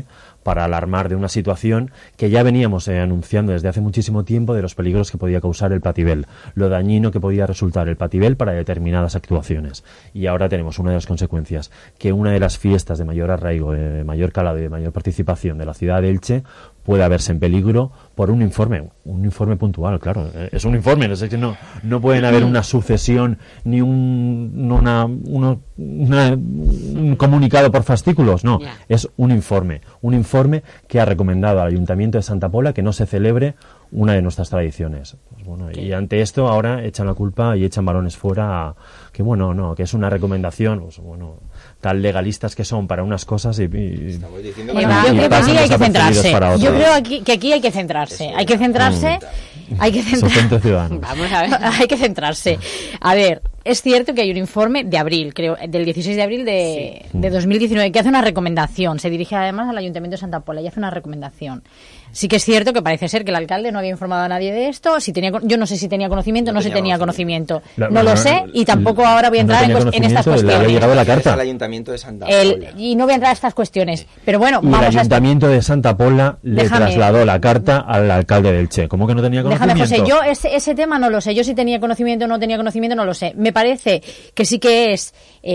para alarmar de una situación que ya veníamos eh, anunciando desde hace muchísimo tiempo, de los peligros que podía causar el Patibel, lo dañino que podía resultar el Patibel para determinadas actuaciones. Y ahora tenemos una de las consecuencias, que una de las fiestas de mayor arraigo, de mayor calado y de mayor participación de la ciudad de Elche puede verse en peligro por un informe, un informe puntual, claro, es un informe, no sé que no, no pueden haber una sucesión ni un, una, uno, una, un comunicado por fascículos, no, yeah. es un informe, un informe que ha recomendado al Ayuntamiento de Santa Pola que no se celebre una de nuestras tradiciones. Pues bueno, y ante esto ahora echan la culpa y echan balones fuera a, que bueno, no, que es una recomendación, pues bueno, tan legalistas que son para unas cosas y, y, Estamos diciendo que y, y yo creo que aquí hay que centrarse. Yo creo aquí, que aquí hay que centrarse. Hay que centrarse. Mm. Hay que centrarse. Vamos a ver. Hay que centrarse. A ver, es cierto que hay un informe de abril, creo, del dieciséis de abril de, sí. de dos mil diecinueve, que hace una recomendación. Se dirige además al Ayuntamiento de Santa Pola y hace una recomendación. Sí que es cierto que parece ser que el alcalde no había informado a nadie de esto. Si tenía, yo no sé si tenía conocimiento o no, no si tenía conocimiento. conocimiento. No, no lo sé y tampoco ahora voy a entrar no en, en estas cuestiones. Le ha llegado la carta al Ayuntamiento de Santa Pola. El, y no voy a entrar a estas cuestiones. Pero bueno, y vamos el Ayuntamiento a... de Santa Pola le Déjame. trasladó la carta al alcalde de Elche. ¿Cómo que no tenía conocimiento? Déjame, José, yo ese, ese tema no lo sé. Yo si tenía conocimiento o no tenía conocimiento no lo sé. Me parece que sí que es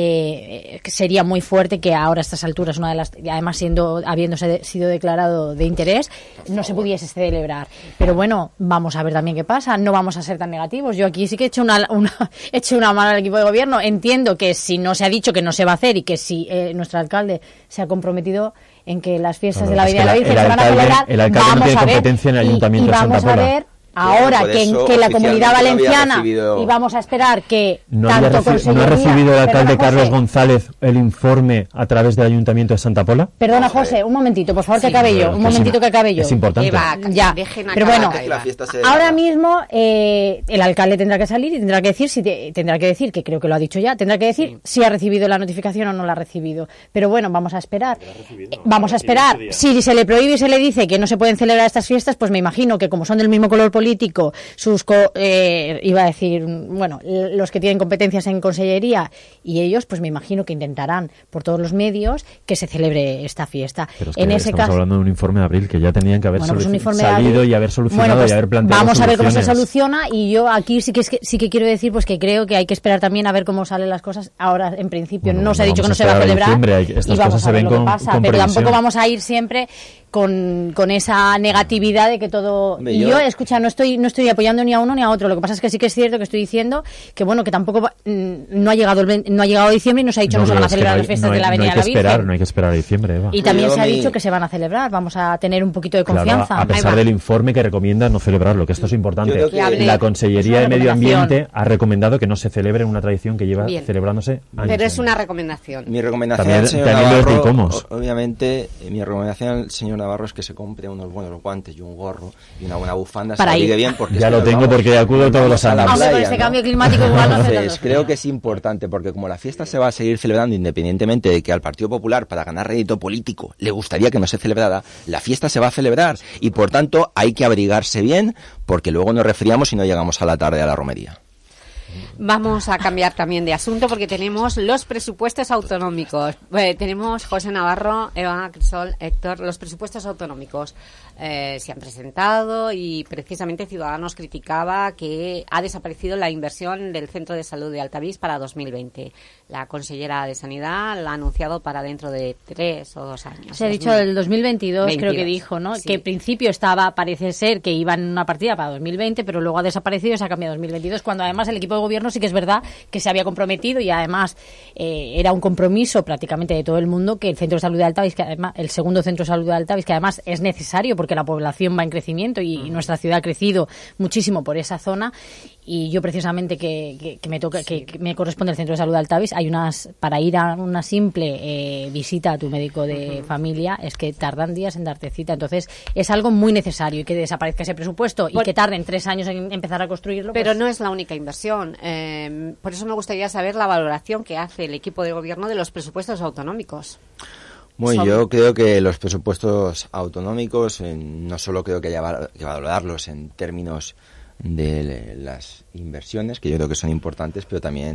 eh, que sería muy fuerte que ahora a estas alturas, una de las, además siendo habiéndose sido declarado de interés, no se pudiese celebrar. Pero bueno, vamos a ver también qué pasa. No vamos a ser tan negativos. Yo aquí sí que he hecho una, una, he hecho una mano al equipo de gobierno. Entiendo que si no se ha dicho que no se va a hacer y que si eh, nuestro alcalde se ha comprometido en que las fiestas no, no, de la Virgen de la Virgen se van a celebrar, el alcalde vamos no tiene a ver competencia en el Ayuntamiento y, y de Santa Pola. Vamos a ver ahora que, eso, que la Comunidad Valenciana no recibido... y vamos a esperar que no, tanto reci ¿no ha recibido el alcalde Carlos José González el informe a través del Ayuntamiento de Santa Pola? Perdona, José, un momentito, por favor, sí, que acabe yo, un momentito que acabe yo. Es importante. Eva, ya, pero bueno, ahora mismo eh, el alcalde tendrá que salir y tendrá que decir si te, tendrá que decir, que creo que lo ha dicho ya, tendrá que decir sí. si ha recibido la notificación o no la ha recibido. Pero bueno, vamos a esperar. Recibido, no, vamos a esperar. Si se le prohíbe y se le dice que no se pueden celebrar estas fiestas, pues me imagino que como son del mismo color político, sus co eh, iba a decir, bueno, los que tienen competencias en consellería y ellos, pues me imagino que intentarán por todos los medios que se celebre esta fiesta. Pero es que en ese estamos caso, hablando de un informe de abril que ya tenían que haber bueno, pues salido y haber solucionado bueno, pues y haber planteado vamos soluciones. A ver cómo se soluciona y yo aquí sí que, es que sí que quiero decir pues que creo que hay que esperar también a ver cómo salen las cosas. Ahora en principio bueno, no se ha dicho que no se va a celebrar estas y vamos cosas a ver se ven lo que con, pasa, con pero previsión. Tampoco vamos a ir siempre con, con esa negatividad de que todo... Hombre, y yo, yo, escucha, no estoy no estoy apoyando ni a uno ni a otro. Lo que pasa es que sí que es cierto que estoy diciendo que bueno, que tampoco va, no ha llegado el, no ha llegado diciembre y no se ha dicho no, no se van a celebrar no hay, las fiestas no hay, de la Avenida no hay que de la esperar, Virgen. No hay que esperar a diciembre, Eva. Y también yo se ha mi... dicho que se van a celebrar. Vamos a tener un poquito de confianza. Claro, a pesar del informe que recomienda no celebrarlo, que esto es importante. Que la Consellería de Medio Ambiente ha recomendado que no se celebre una tradición que lleva Bien. celebrándose años. Pero es una recomendación. Mi recomendación también, al señor también Navarro, obviamente, eh, mi recomendación al señor Navarro es que se compre unos buenos guantes y un gorro y una buena bufanda. Para se ir. bien porque ya lo tengo porque acudo todos los años. Aunque con este ¿no? cambio climático igual no hace Entonces, creo que es importante porque como la fiesta se va a seguir celebrando independientemente de que al Partido Popular para ganar rédito político le gustaría que no se celebrara, la fiesta se va a celebrar y por tanto hay que abrigarse bien porque luego nos resfriamos y no llegamos a la tarde a la romería. Vamos a cambiar también de asunto porque tenemos los presupuestos autonómicos. Eh, tenemos José Navarro, Eva, Crisol, Héctor, los presupuestos autonómicos eh, se han presentado y precisamente Ciudadanos criticaba que ha desaparecido la inversión del Centro de Salud de Altavix para dos mil veinte. La consellera de Sanidad la ha anunciado para dentro de tres o dos años. Se ha dicho el dos mil veintidós, veintidós, creo que dijo, ¿no? Sí. Que en principio estaba, parece ser que iba en una partida para dos mil veinte, pero luego ha desaparecido y se ha cambiado a dos mil veintidós, cuando además el equipo de gobierno sí que es verdad que se había comprometido y además eh, era un compromiso prácticamente de todo el mundo que el Centro de Salud de Altavix, que además el segundo Centro de Salud de Altavix, que además es necesario porque la población va en crecimiento y, y nuestra ciudad ha crecido muchísimo por esa zona. Y yo precisamente que, que, que me toca, que, que me corresponde el Centro de Salud de Altavix, hay unas, para ir a una simple eh, visita a tu médico de uh-huh. familia, es que tardan días en darte cita. Entonces es algo muy necesario y que desaparezca ese presupuesto y por, que tarden tres años en empezar a construirlo. Pero pues, no es la única inversión. Eh, por eso me gustaría saber la valoración que hace el equipo de gobierno de los presupuestos autonómicos. Bueno, yo creo que los presupuestos autonómicos, eh, no solo creo que haya que valorarlos en términos de las inversiones, que yo creo que son importantes, pero también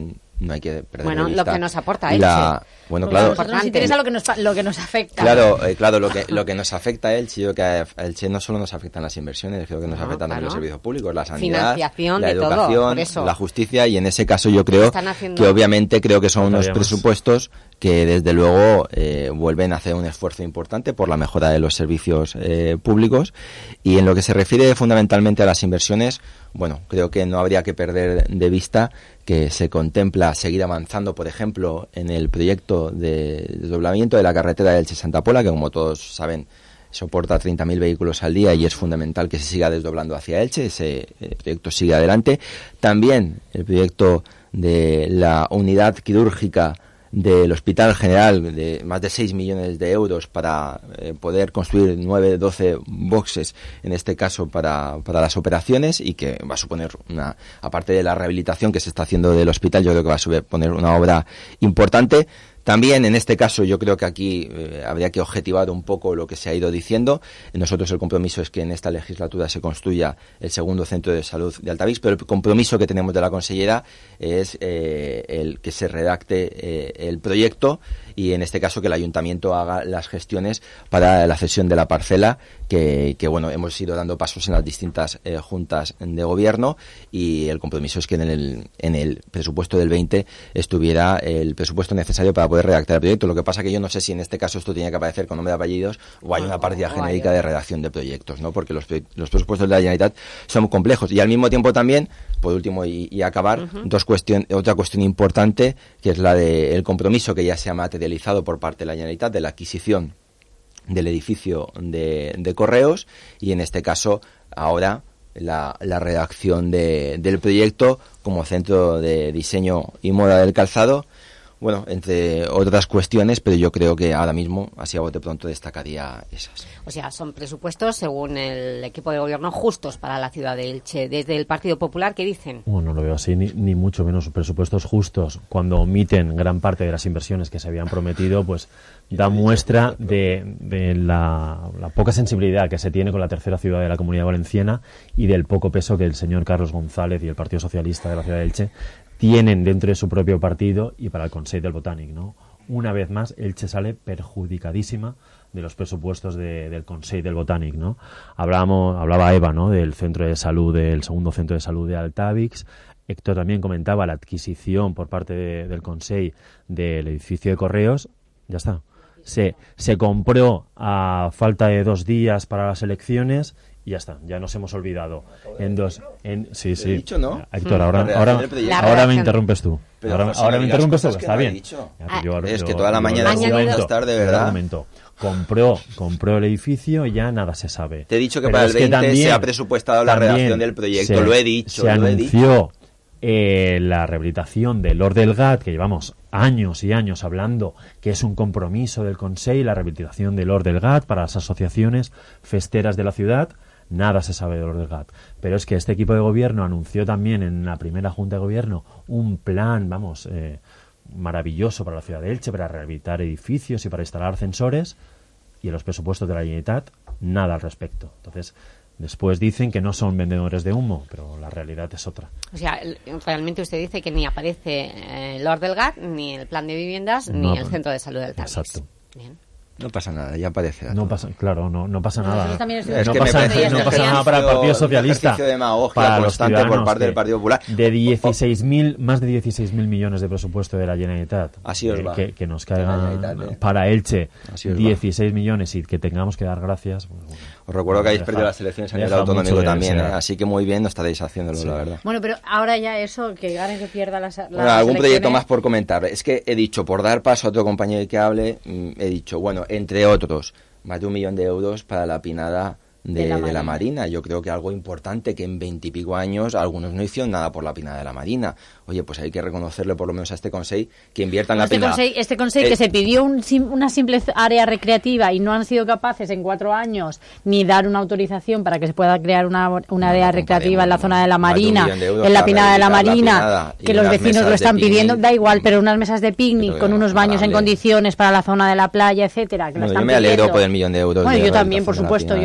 no hay que perder bueno, de vista lo que nos aporta Elche. La, bueno, claro, a nosotros nos interesa lo que nos, lo que nos afecta. Claro, eh, claro, lo que lo que nos afecta a Elche, yo creo que a Elche no solo nos afectan las inversiones, creo que nos no, afectan claro. los servicios públicos, la sanidad, financiación la de educación, todo, por eso. la justicia, y en ese caso yo creo haciendo... que obviamente creo que son unos Más. presupuestos que desde luego eh, vuelven a hacer un esfuerzo importante por la mejora de los servicios eh, públicos, y en lo que se refiere fundamentalmente a las inversiones, bueno, creo que no habría que perder de vista que se contempla seguir avanzando, por ejemplo, en el proyecto de desdoblamiento de la carretera de Elche-Santa Pola, que como todos saben soporta treinta mil vehículos al día y es fundamental que se siga desdoblando hacia Elche. Ese eh, proyecto sigue adelante. También el proyecto de la unidad quirúrgica del Hospital General, de más de seis millones de euros para eh, poder construir nueve, doce boxes, en este caso para, para las operaciones, y que va a suponer una, aparte de la rehabilitación que se está haciendo del hospital, yo creo que va a suponer una obra importante. También en este caso yo creo que aquí eh, habría que objetivar un poco lo que se ha ido diciendo. Nosotros el compromiso es que en esta legislatura se construya el segundo centro de salud de Altavix, pero el compromiso que tenemos de la consellera es eh, el que se redacte eh, el proyecto, y en este caso que el ayuntamiento haga las gestiones para la cesión de la parcela, que, que bueno, hemos ido dando pasos en las distintas eh, juntas de gobierno, y el compromiso es que en el, en el presupuesto del veinte estuviera el presupuesto necesario para poder redactar el proyecto. Lo que pasa que yo no sé si en este caso esto tenía que aparecer con nombre de apellidos o hay una partida genérica de redacción de proyectos, ¿no? Porque los, los presupuestos de la Generalitat son muy complejos, y al mismo tiempo también, por último y, y acabar, uh-huh. dos cuestión, otra cuestión importante, que es la del compromiso que ya se ha materializado por parte de la Generalitat de la adquisición del edificio de, de correos, y en este caso ahora la, la redacción de, del proyecto como centro de diseño y moda del calzado. Bueno, entre otras cuestiones, pero yo creo que ahora mismo, así a bote pronto, destacaría esas. O sea, son presupuestos, según el equipo de gobierno, justos para la ciudad de Elche. Desde el Partido Popular, ¿qué dicen? Bueno, no lo veo así, ni, ni mucho menos presupuestos justos. Cuando omiten gran parte de las inversiones que se habían prometido, pues da muestra de, de la, la poca sensibilidad que se tiene con la tercera ciudad de la Comunidad Valenciana, y del poco peso que el señor Carlos González y el Partido Socialista de la ciudad de Elche tienen dentro de su propio partido y para el Consell del Botànic, ¿no? Una vez más, Elche sale perjudicadísima de los presupuestos de, del Consell del Botànic, ¿no? Hablábamos, hablaba Eva, ¿no?, del centro de salud, del segundo centro de salud de Altavix. Héctor también comentaba la adquisición por parte de, del Consell del edificio de correos. Ya está. Se, se compró a falta de dos días para las elecciones. Y ya está, ya nos hemos olvidado. En dos, en, sí, sí. He dicho, ¿no? Héctor, ahora, ahora, ahora me interrumpes tú. Pero, ahora José, ahora me interrumpes tú, que está no bien. Ya, pues yo, es yo, que toda la yo, mañana yo, es estar de verdad. Momento. Compró, compró el edificio y ya nada se sabe. Te he dicho que Pero para el veinte se ha presupuestado la redacción del proyecto, se, lo he dicho. Se lo anunció he dicho. Eh, la rehabilitación del Lord del Gat, que llevamos años y años hablando que es un compromiso del Consell, la rehabilitación del Lord del Gat para las asociaciones festeras de la ciudad. Nada se sabe del Lord del Gat. Pero es que este equipo de gobierno anunció también en la primera junta de gobierno un plan, vamos, eh, maravilloso para la ciudad de Elche, para rehabilitar edificios y para instalar ascensores, y en los presupuestos de la Generalitat nada al respecto. Entonces, después dicen que no son vendedores de humo, pero la realidad es otra. O sea, realmente usted dice que ni aparece eh, Lord del Gat, ni el plan de viviendas, no, ni el centro de salud del Altavix. Exacto. Bien. No pasa nada, ya aparece. No pasa, claro, no, no pasa nada. Es no que pasa, parece, no es pasa nada para el Partido Socialista. De demagogia para constante los por parte del Partido Popular. De dieciséis mil, más de dieciséis mil millones de presupuesto de la Generalitat. Así os eh, va. Que, que nos caigan eh. para Elche dieciséis va. millones y que tengamos que dar gracias. Pues, bueno, os recuerdo que habéis deja, perdido las elecciones a nivel autonómico también, ¿eh? Así que muy bien no estaréis haciéndolo, sí. la verdad. Bueno, pero ahora ya eso, que gane que pierda las, las bueno, algún elecciones... proyecto más por comentar. Es que he dicho, por dar paso a otro compañero que hable, he dicho, bueno, entre otros, más de un millón de euros para la pinada de, de, la, de la Marina. Yo creo que algo importante, que en veintipico años algunos no hicieron nada por la pinada de la Marina. Oye, pues hay que reconocerle por lo menos a este Consell que invierta en la este pinada. Consell, este Consell eh, que se pidió un, una simple área recreativa y no han sido capaces en cuatro años ni dar una autorización para que se pueda crear una, una área no, recreativa en la zona de la Marina, de en la pinada de la Marina, la que los vecinos lo están pidiendo, da igual, pero unas mesas de picnic con unos baños en condiciones para la zona de la playa, etcétera, que bueno, lo están yo me pidiendo. alegro por el millón de euros. Bueno, de yo también, por supuesto, yo no me voy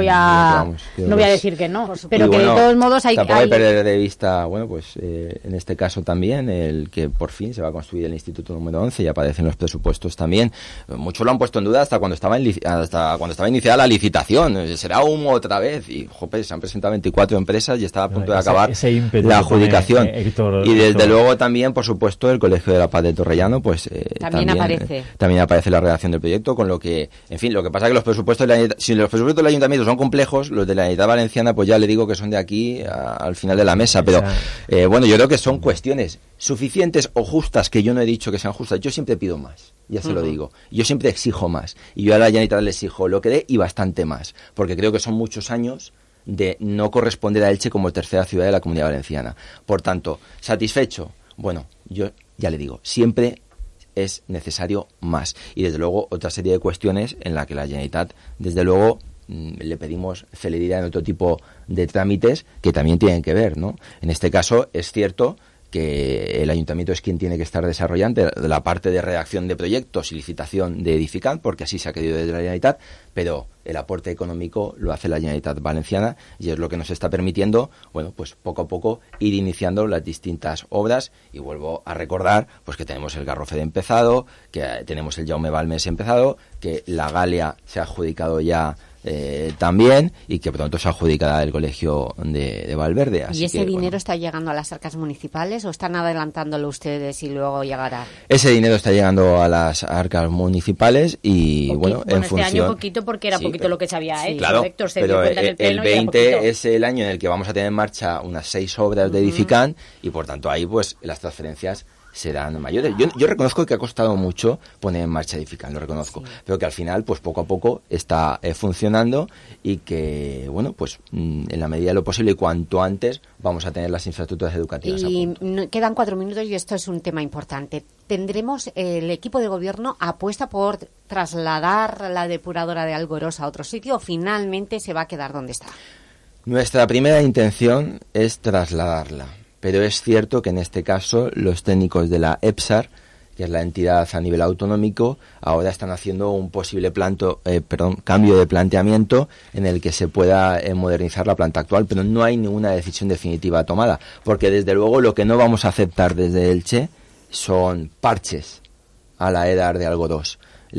a, vamos, no voy a decir que no, pero y que bueno, de todos modos hay... Tampoco hay que hay... perder de vista, bueno, pues eh, en este caso también, el que por fin se va a construir el Instituto número once y aparecen los presupuestos también. Muchos lo han puesto en duda hasta cuando estaba en, hasta cuando estaba iniciada la licitación. ¿Será humo otra vez? Y, jope, se han presentado veinticuatro empresas y estaba a punto de ese, acabar ese la adjudicación. Pone, eh, Héctor, y desde Héctor. luego también, por supuesto, el Colegio de la Paz de Torrellano, pues eh, también, también aparece. Eh, también aparece la redacción del proyecto, con lo que, en fin, lo que pasa es que los presupuestos de la, si los presupuestos del ayuntamiento son complejos, los de la Unidad Valenciana, pues ya le digo que son de aquí a, al final de la mesa, pero eh, bueno, yo creo que son cuestiones suficientes o justas, que yo no he dicho que sean justas, yo siempre pido más, ya se uh-huh. lo digo, yo siempre exijo más, y yo a la Generalitat le exijo lo que dé y bastante más, porque creo que son muchos años de no corresponder a Elche como tercera ciudad de la Comunidad Valenciana. Por tanto, ¿satisfecho? Bueno, yo ya le digo, siempre es necesario más. Y desde luego otra serie de cuestiones en la que la Generalitat, desde luego, mmm, le pedimos celeridad en otro tipo de trámites que también tienen que ver, ¿no? En este caso es cierto que el ayuntamiento es quien tiene que estar desarrollando la parte de redacción de proyectos y licitación de edificant, porque así se ha querido desde la Generalitat, pero el aporte económico lo hace la Generalitat Valenciana y es lo que nos está permitiendo, bueno, pues poco a poco ir iniciando las distintas obras. Y vuelvo a recordar pues que tenemos el Garrofed empezado, que tenemos el Jaume Balmes empezado, que la Galia se ha adjudicado ya Eh, también, y que pronto se adjudicará el colegio de, de Valverde. Así ¿Y ese que, dinero bueno, está llegando a las arcas municipales o están adelantándolo ustedes y luego llegará? Ese dinero está llegando a las arcas municipales y Poquito. bueno, bueno, en este función... año poquito porque era sí, poquito pero, lo que se había hecho. Claro, Héctor, se pero dio cuenta en el, el, pleno el y era veinte poquito. es el año en el que vamos a tener en marcha unas seis obras de uh-huh. edificant y por tanto ahí pues las transferencias serán mayores. Yo, yo reconozco que ha costado mucho poner en marcha edificant, lo reconozco, sí. pero que al final pues poco a poco está eh, funcionando y que bueno pues mm, en la medida de lo posible y cuanto antes vamos a tener las infraestructuras educativas y a punto. No, quedan cuatro minutos y esto es un tema importante. Tendremos, eh, el equipo de gobierno apuesta por trasladar la depuradora de Algorós a otro sitio o finalmente se va a quedar donde está. Nuestra primera intención es trasladarla. Pero es cierto que en este caso los técnicos de la EPSAR, que es la entidad a nivel autonómico, ahora están haciendo un posible planto, eh, perdón, cambio de planteamiento en el que se pueda eh, modernizar la planta actual, pero no hay ninguna decisión definitiva tomada, porque desde luego lo que no vamos a aceptar desde Elche son parches a la EDAR de Algorós.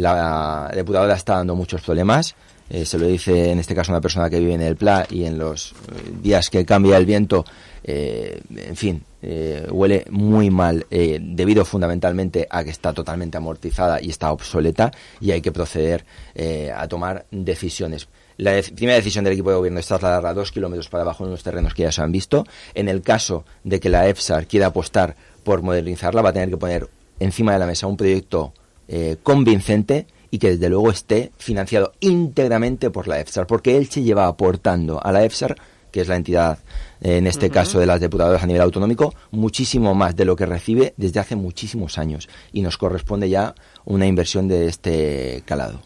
La depuradora está dando muchos problemas. Eh, se lo dice en este caso una persona que vive en el Pla y en los eh, días que cambia el viento, eh, en fin, eh, huele muy mal eh, debido fundamentalmente a que está totalmente amortizada y está obsoleta y hay que proceder eh, a tomar decisiones. La de- primera decisión del equipo de gobierno es trasladarla a dos kilómetros para abajo en unos terrenos que ya se han visto. En el caso de que la EPSAR quiera apostar por modernizarla, va a tener que poner encima de la mesa un proyecto eh, convincente y que desde luego esté financiado íntegramente por la EPSAR, porque Elche lleva aportando a la EPSAR, que es la entidad, eh, en este uh-huh. caso de las depuradoras a nivel autonómico, muchísimo más de lo que recibe desde hace muchísimos años, y nos corresponde ya una inversión de este calado.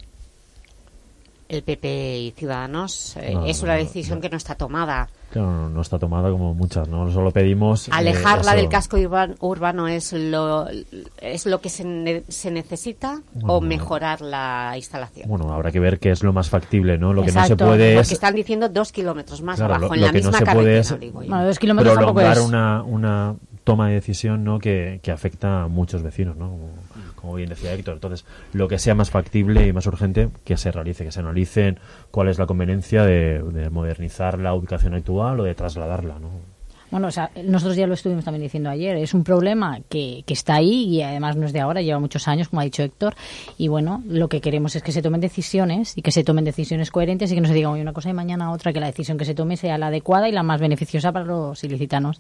El P P y Ciudadanos, eh, No, es no, una no, decisión no. que no está tomada. Claro, no, no está tomada como muchas, ¿no? Solo pedimos... Alejarla eh, eso. del casco urban- urbano es lo es lo que se, ne- se necesita Bueno, o mejorar la instalación. Bueno, habrá que ver qué es lo más factible, ¿no? Lo Exacto, que no se puede porque es... están diciendo dos kilómetros más Claro, abajo, lo- en lo la que no misma se puede carretera, es digo yo. Bueno, dos kilómetros tampoco prolongar es... una, una toma de decisión, ¿no? que, que afecta a muchos vecinos, ¿no? Como, como bien decía Héctor. Entonces, lo que sea más factible y más urgente, que se realice, que se analicen cuál es la conveniencia de, de modernizar la ubicación actual o de trasladarla, ¿no? Bueno, o sea, nosotros ya lo estuvimos también diciendo ayer, es un problema que, que está ahí y además no es de ahora, lleva muchos años, como ha dicho Héctor, y bueno, lo que queremos es que se tomen decisiones y que se tomen decisiones coherentes y que no se diga hoy una cosa y mañana otra, que la decisión que se tome sea la adecuada y la más beneficiosa para los ilicitanos.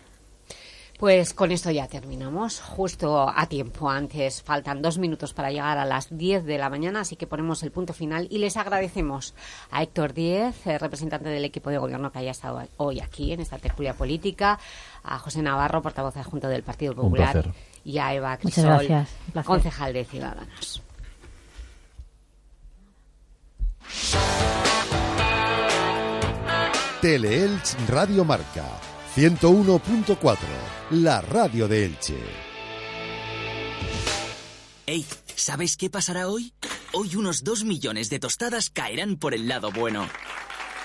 Pues con esto ya terminamos, justo a tiempo. Antes faltan dos minutos para llegar a las diez de la mañana, así que ponemos el punto final y les agradecemos a Héctor Díez, eh, representante del equipo de gobierno que haya estado hoy aquí en esta tertulia política, a José Navarro, portavoz adjunto del Partido Popular, placer. y a Eva Muchas Crisol, gracias, un placer. concejal de Ciudadanos. Teleelch Radio Marca ciento uno punto cuatro, la radio de Elche. Ey, ¿sabes qué pasará hoy? Hoy unos dos millones de tostadas caerán por el lado bueno.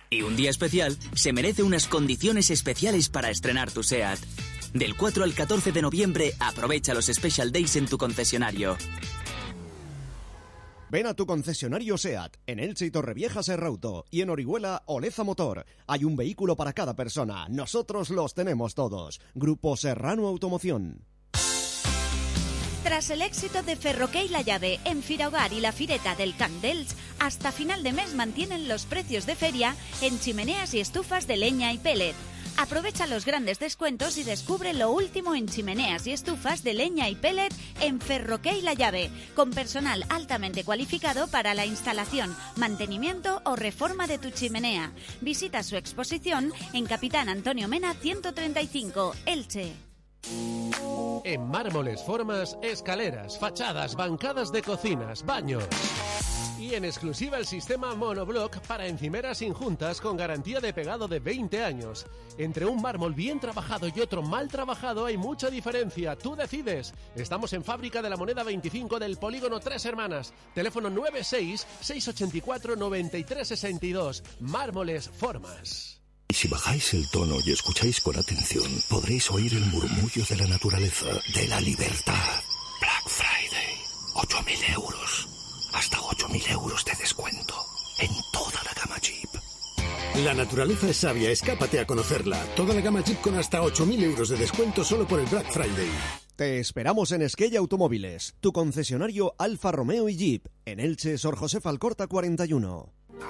Y un día especial se merece unas condiciones especiales para estrenar tu SEAT. Del cuatro al catorce de noviembre, aprovecha los Special Days en tu concesionario. Ven a tu concesionario SEAT, en Elche y Torrevieja Serrauto, y en Orihuela Oleza Motor. Hay un vehículo para cada persona, nosotros los tenemos todos. Grupo Serrano Automoción. Tras el éxito de Ferroque y La Llave en Fira Hogar y la Fireta del Camp d'Elx, hasta final de mes mantienen los precios de feria en chimeneas y estufas de leña y pellet. Aprovecha los grandes descuentos y descubre lo último en chimeneas y estufas de leña y pellet en Ferroque y La Llave, con personal altamente cualificado para la instalación, mantenimiento o reforma de tu chimenea. Visita su exposición en Capitán Antonio Mena ciento treinta y cinco, Elche. En Mármoles Formas, escaleras, fachadas, bancadas de cocinas, baños. Y en exclusiva el sistema monoblock para encimeras injuntas con garantía de pegado de veinte años. Entre un mármol bien trabajado y otro mal trabajado hay mucha diferencia. Tú decides. Estamos en Fábrica de la Moneda veinticinco del Polígono Tres Hermanas. Teléfono nueve seis, seis ocho cuatro, nueve tres seis dos. Mármoles Formas. Y si bajáis el tono y escucháis con atención, podréis oír el murmullo de la naturaleza, de la libertad. Black Friday. ocho mil euros. Hasta ocho mil euros de descuento. En toda la gama Jeep. La naturaleza es sabia, escápate a conocerla. Toda la gama Jeep con hasta ocho mil euros de descuento solo por el Black Friday. Te esperamos en Esquella Automóviles, tu concesionario Alfa Romeo y Jeep. En Elche, Sor José Alcorta cuarenta y uno.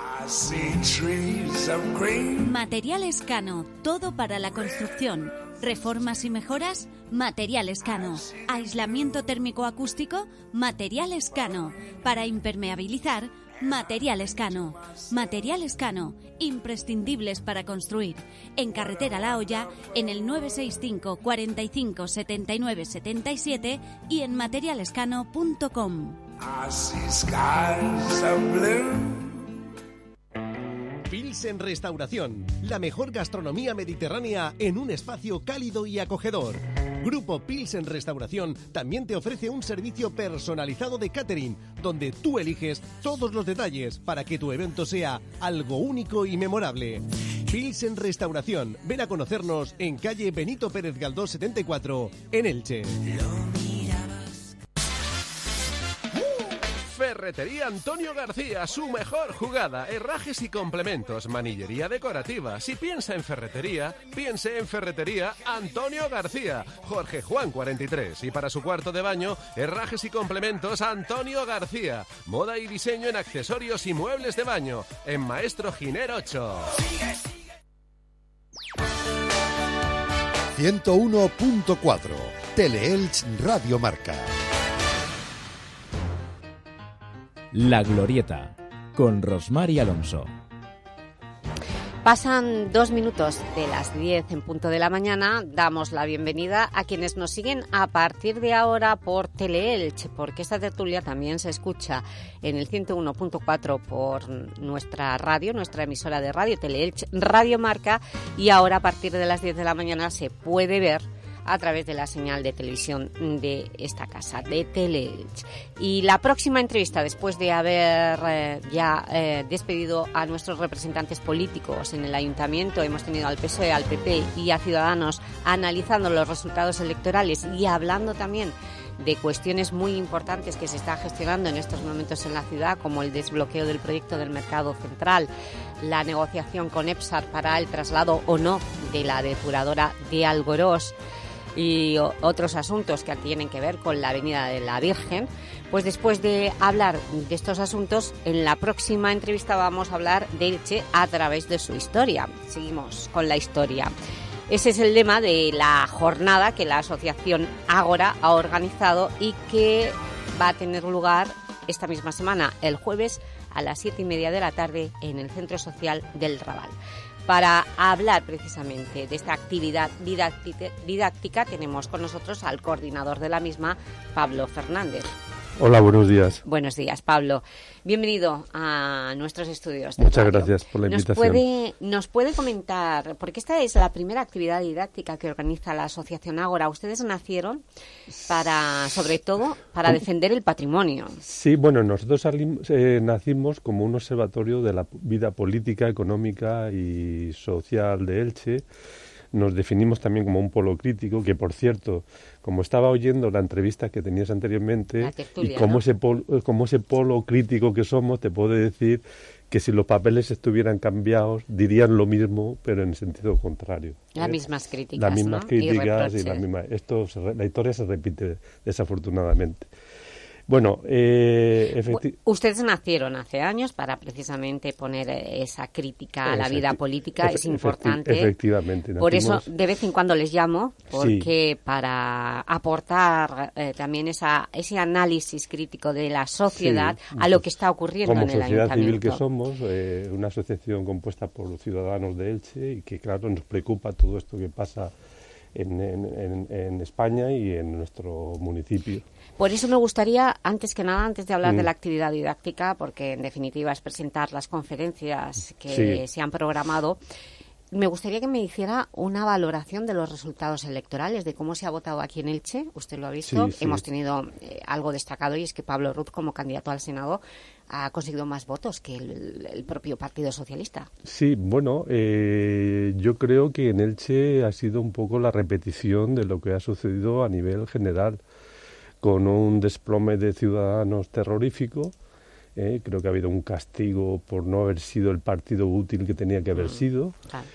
Materiales Cano, todo para la construcción. Reformas y mejoras, Materiales Cano. Aislamiento térmico acústico, Materiales Cano. Para impermeabilizar, Materiales Cano. Materiales Cano, imprescindibles para construir. En Carretera La Hoya, en el nueve seis cinco, cuarenta y cinco, setenta y nueve, setenta y siete y en materialescano punto com. Pilsen Restauración, la mejor gastronomía mediterránea en un espacio cálido y acogedor. Grupo Pilsen Restauración también te ofrece un servicio personalizado de catering, donde tú eliges todos los detalles para que tu evento sea algo único y memorable. Pilsen Restauración, ven a conocernos en calle Benito Pérez Galdós setenta y cuatro, en Elche. Ferretería Antonio García, su mejor jugada, herrajes y complementos, manillería decorativa. Si piensa en ferretería, piense en Ferretería Antonio García, Jorge Juan cuarenta y tres. Y para su cuarto de baño, herrajes y complementos Antonio García. Moda y diseño en accesorios y muebles de baño, en Maestro Giner ocho. ciento uno punto cuatro, Teleelch Radio Marca. La Glorieta, con Rosmar y Alonso. Pasan dos minutos de las diez en punto de la mañana. Damos la bienvenida a quienes nos siguen a partir de ahora por Teleelch, porque esta tertulia también se escucha en el ciento uno punto cuatro por nuestra radio, nuestra emisora de radio, Teleelch Radio Marca, y ahora a partir de las diez de la mañana se puede ver a través de la señal de televisión de esta casa, de Teleelch. Y la próxima entrevista, después de haber eh, ya eh, despedido a nuestros representantes políticos en el Ayuntamiento, hemos tenido al P S O E, al P P y a Ciudadanos analizando los resultados electorales y hablando también de cuestiones muy importantes que se está gestionando en estos momentos en la ciudad, como el desbloqueo del proyecto del Mercado Central, la negociación con EPSAR para el traslado o no de la depuradora de Algorós, y otros asuntos que tienen que ver con la Avenida de la Virgen. Pues después de hablar de estos asuntos, en la próxima entrevista vamos a hablar de Elche a través de su historia. Seguimos con la historia. Ese es el lema de la jornada que la asociación Ágora ha organizado y que va a tener lugar esta misma semana, el jueves, a las siete y media de la tarde en el Centro Social del Raval. Para hablar precisamente de esta actividad didáctica, didáctica tenemos con nosotros al coordinador de la misma, Pablo Fernández. Hola, buenos días. Buenos días, Pablo. Bienvenido a nuestros estudios de Muchas radio. gracias por la invitación. ¿Nos puede, nos puede comentar, porque esta es la primera actividad didáctica que organiza la Asociación Ágora. Ustedes nacieron para, sobre todo, para defender el patrimonio. Sí, bueno, nosotros salimos, eh, nacimos como un observatorio de la vida política, económica y social de Elche. Nos definimos también como un polo crítico, que por cierto, como estaba oyendo la entrevista que tenías anteriormente, tertulia, y como, ¿no? ese polo, como ese polo crítico que somos, te puedo decir que si los papeles estuvieran cambiados, dirían lo mismo, pero en el sentido contrario. Las ¿eh? mismas críticas, Las mismas ¿no? críticas y, y la misma... Esto, se, la historia se repite, desafortunadamente. Bueno, eh, efectivamente... Ustedes nacieron hace años para precisamente poner esa crítica a la vida política, es importante. Efectivamente. Por eso de vez en cuando les llamo, porque sí. para aportar eh, también esa ese análisis crítico de la sociedad sí, a lo que está ocurriendo en el ayuntamiento. Como sociedad civil que somos, eh, una asociación compuesta por ciudadanos de Elche y que claro nos preocupa todo esto que pasa en, en, en, en España y en nuestro municipio. Por eso me gustaría, antes que nada, antes de hablar mm. de la actividad didáctica, porque en definitiva es presentar las conferencias que sí. se han programado, me gustaría que me hiciera una valoración de los resultados electorales, de cómo se ha votado aquí en Elche. Usted lo ha visto, sí, sí. hemos tenido eh, algo destacado y es que Pablo Ruz, como candidato al Senado, ha conseguido más votos que el, el propio Partido Socialista. Sí, bueno, eh, yo creo que en Elche ha sido un poco la repetición de lo que ha sucedido a nivel general, con un desplome de ciudadanos terrorífico. Eh, creo que ha habido un castigo por no haber sido el partido útil que tenía que haber sido. Claro.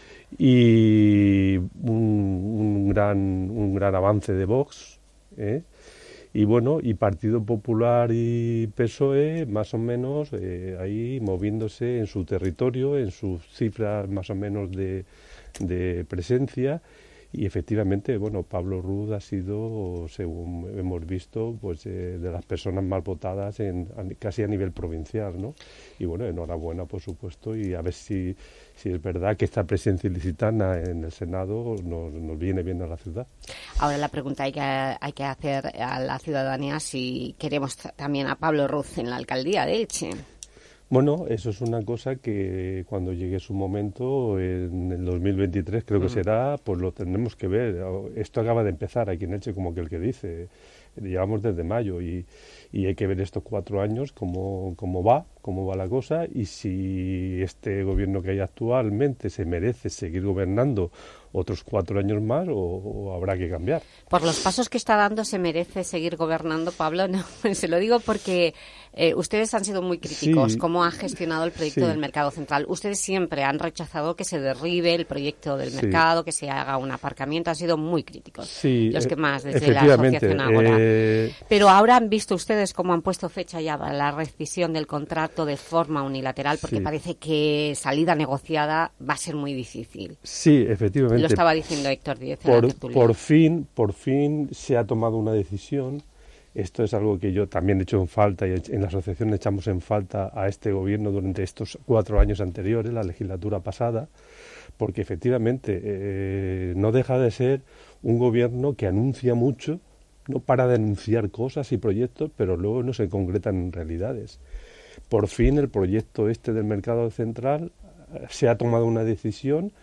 Y un, un, gran, un gran avance de Vox. Eh, y bueno, y Partido Popular y P S O E más o menos eh, ahí moviéndose en su territorio, en sus cifras más o menos de, de presencia. Y efectivamente, bueno, Pablo Ruz ha sido, según hemos visto, pues eh, de las personas más votadas en, a, casi a nivel provincial, ¿no? Y bueno, enhorabuena, por supuesto, y a ver si, si es verdad que esta presencia ilicitana en el Senado nos, nos viene bien a la ciudad. Ahora la pregunta hay que, hay que hacer a la ciudadanía si queremos también a Pablo Ruz en la alcaldía de Elche. Bueno, eso es una cosa que cuando llegue su momento, en el dos mil veintitrés creo que mm. será, pues lo tendremos que ver. Esto acaba de empezar aquí en Elche, como que el que dice, llevamos desde mayo y, y hay que ver estos cuatro años cómo, cómo va, cómo va la cosa y si este gobierno que hay actualmente se merece seguir gobernando otros cuatro años más o, o habrá que cambiar. Por los pasos que está dando, ¿se merece seguir gobernando, Pablo? No, se lo digo porque eh, ustedes han sido muy críticos, sí, cómo ha gestionado el proyecto sí. del Mercado Central. Ustedes siempre han rechazado que se derribe el proyecto del sí. mercado, que se haga un aparcamiento, han sido muy críticos, sí, los que más, desde la efectivamente, Asociación Ágora. Eh... Pero ahora han visto ustedes cómo han puesto fecha ya para la rescisión del contrato de forma unilateral, porque sí. parece que salida negociada va a ser muy difícil. Sí, efectivamente. Lo estaba diciendo Héctor Díez. Por, por fin, por fin se ha tomado una decisión. Esto es algo que yo también he hecho en falta y en la asociación echamos en falta a este gobierno durante estos cuatro años anteriores, la legislatura pasada, porque efectivamente eh, no deja de ser un gobierno que anuncia mucho, no para de anunciar cosas y proyectos, pero luego no se concretan en realidades. Por fin el proyecto este del Mercado Central se ha tomado una decisión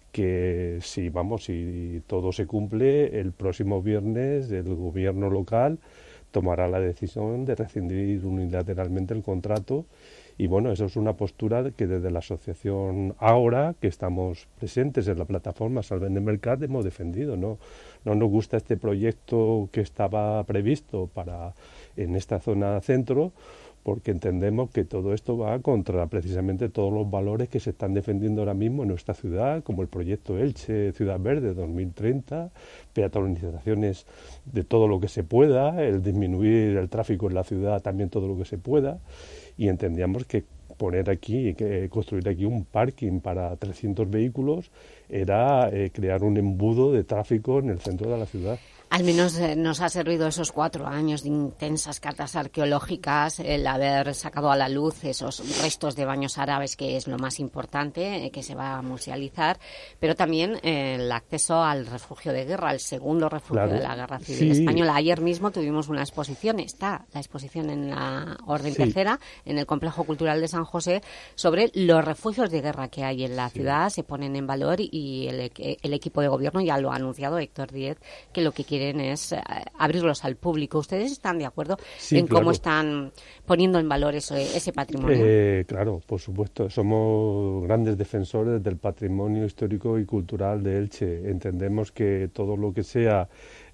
que si vamos si todo se cumple, el próximo viernes el gobierno local tomará la decisión de rescindir unilateralmente el contrato y bueno, eso es una postura que desde la asociación Ágora, que estamos presentes en la plataforma Salvem del Mercat, hemos defendido. No, no nos gusta este proyecto que estaba previsto para en esta zona centro, porque entendemos que todo esto va contra precisamente todos los valores que se están defendiendo ahora mismo en nuestra ciudad, como el proyecto Elche Ciudad Verde dos mil treinta, peatonalizaciones de todo lo que se pueda, el disminuir el tráfico en la ciudad también todo lo que se pueda, y entendíamos que poner aquí, que construir aquí un parking para trescientos vehículos era eh, crear un embudo de tráfico en el centro de la ciudad. Al menos eh, nos ha servido esos cuatro años de intensas catas arqueológicas, el haber sacado a la luz esos restos de baños árabes, que es lo más importante, eh, que se va a musealizar, pero también eh, el acceso al refugio de guerra, el segundo refugio Claro. de la Guerra Civil Sí. Española. Ayer mismo tuvimos una exposición, está la exposición en la Orden Sí. Tercera, en el Complejo Cultural de San José, sobre los refugios de guerra que hay en la ciudad, se ponen en valor y el, el equipo de gobierno ya lo ha anunciado, Héctor Díez, que lo que quieren es eh, abrirlos al público. ¿Ustedes están de acuerdo Sí, en claro. cómo están poniendo en valor eso, ese patrimonio? Eh, claro, por supuesto. Somos grandes defensores del patrimonio histórico y cultural de Elche. Entendemos que todo lo que sea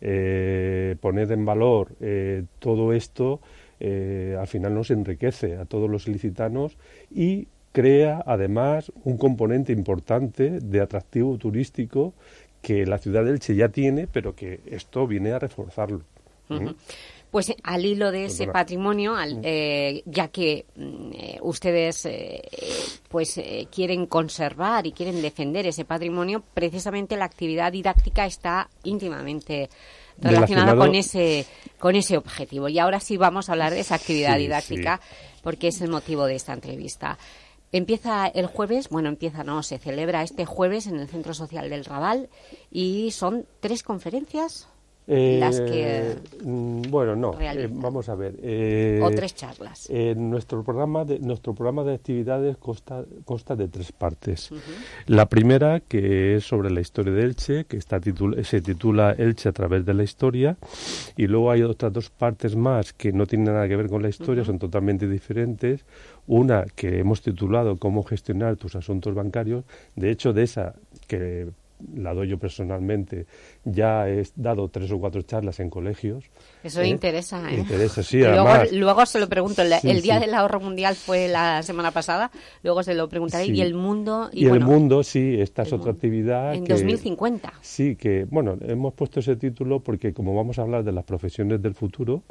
eh, poner en valor eh, todo esto, eh, al final nos enriquece a todos los ilicitanos y crea además un componente importante de atractivo turístico que la ciudad de Elche ya tiene, pero que esto viene a reforzarlo. Ujú. ¿Mm? Pues al hilo de ese Perdona. patrimonio, al, eh, ya que mm, eh, ustedes eh, pues eh, quieren conservar y quieren defender ese patrimonio, precisamente la actividad didáctica está íntimamente relacionada Relacionado- con ese con ese objetivo. Y ahora sí vamos a hablar de esa actividad Sí, didáctica, porque es el motivo de esta entrevista. Empieza el jueves, bueno, empieza no, se celebra este jueves en el Centro Social del Raval y son tres conferencias Eh, las que mm, bueno, no, eh, realizan. vamos a ver. eh, O tres charlas. eh, nuestro programa de nuestro programa de actividades consta, consta de tres partes. La primera, que es sobre la historia de Elche, que está titul- se titula Elche a través de la historia, y luego hay otras dos partes más que no tienen nada que ver con la historia, son totalmente diferentes. Una que hemos titulado Cómo gestionar tus asuntos bancarios. De hecho, de esa que la doy yo personalmente, ya he dado tres o cuatro charlas en colegios. Eso ¿eh? interesa, ¿eh? Interesa, sí, Y luego, además. luego se lo pregunto, el, Sí, el Día sí. del Ahorro Mundial fue la semana pasada, luego se lo preguntaré, Sí. y el mundo... Y, bueno, el mundo, sí, esta es el otra mundo. actividad. En que, dos mil cincuenta. Sí, que, bueno, hemos puesto ese título porque como vamos a hablar de las profesiones del futuro,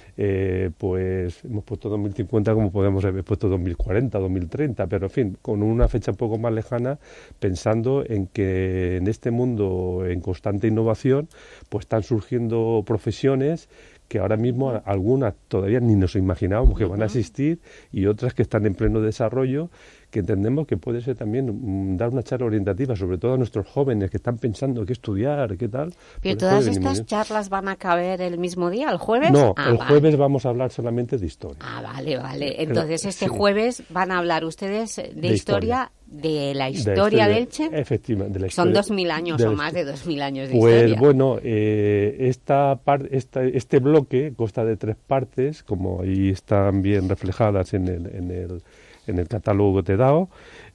eh, pues hemos puesto dos mil cincuenta como podemos haber puesto dos mil cuarenta, dos mil treinta, pero en fin, con una fecha un poco más lejana, pensando en que en este mundo en constante innovación, pues están surgiendo profesiones que ahora mismo a- algunas todavía ni nos imaginábamos que van a existir y otras que están en pleno desarrollo, que entendemos que puede ser también mm, dar una charla orientativa, sobre todo a nuestros jóvenes que están pensando qué estudiar, qué tal. Pero Pues todas puede venir muy estas bien. charlas van a caber el mismo día, el jueves. No, Ah, el vale. jueves vamos a hablar solamente de historia. Ah, vale, vale. Pero, Entonces este sí. jueves van a hablar ustedes de, De historia, de la De historia de Elche. Efectivamente, de la Son historia- dos mil años de o la más de dos mil años de Pues historia. bueno, eh, esta par- esta, este bloque consta de tres partes, como ahí están bien reflejadas en el, en el, en el catálogo que te he dado,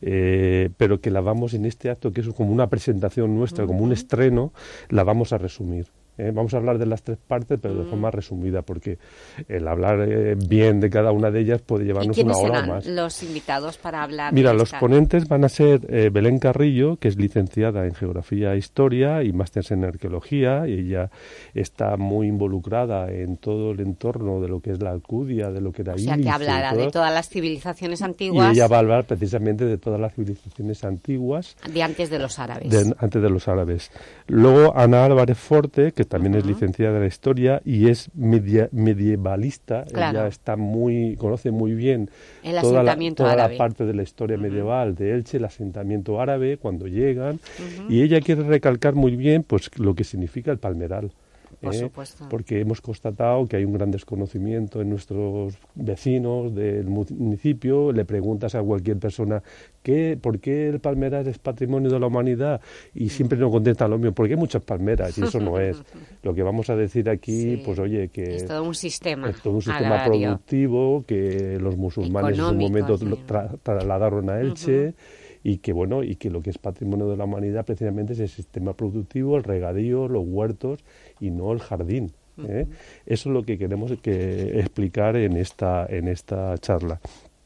eh, pero que la vamos en este acto, que es como una presentación nuestra, como un estreno, la vamos a resumir. ¿eh? Vamos a hablar de las tres partes, pero de forma resumida, porque el hablar eh, bien de cada una de ellas puede ¿Y llevarnos quiénes una hora o serán más. los invitados para hablar? Mira, de los esta- ponentes van a ser eh, Belén Carrillo, que es licenciada en Geografía e Historia y máster en Arqueología, y ella está muy involucrada en todo el entorno de lo que es la Alcudia, de lo que era O sea, Ílice que y hablará todo. de todas las civilizaciones Y antiguas ella va a hablar precisamente de todas las civilizaciones antiguas, de antes de los árabes. de- antes de los árabes. Luego Ana Álvarez Forte, que también es licenciada en la historia y es media- medievalista. Claro. Ella está muy, conoce muy bien El toda, la, asentamiento toda la árabe. parte de la historia medieval de Elche, el asentamiento árabe, cuando llegan. Ujú. Y ella quiere recalcar muy bien pues lo que significa el palmeral. Por ¿eh? supuesto. Porque hemos constatado que hay un gran desconocimiento en nuestros vecinos del municipio. Le preguntas a cualquier persona ¿qué, ¿por qué el palmeral es patrimonio de la humanidad? Y siempre nos contestan lo mismo, porque hay muchas palmeras y eso no es. Lo que vamos a decir aquí, Sí. pues oye, que Es todo un sistema es todo un sistema agrario. productivo que los musulmanes en su Económico, momento sí. lo tra- trasladaron a Elche. Y que bueno, y que lo que es patrimonio de la humanidad precisamente es el sistema productivo, el regadío, los huertos y no el jardín. ¿eh? Eso es lo que queremos que explicar en esta, en esta charla.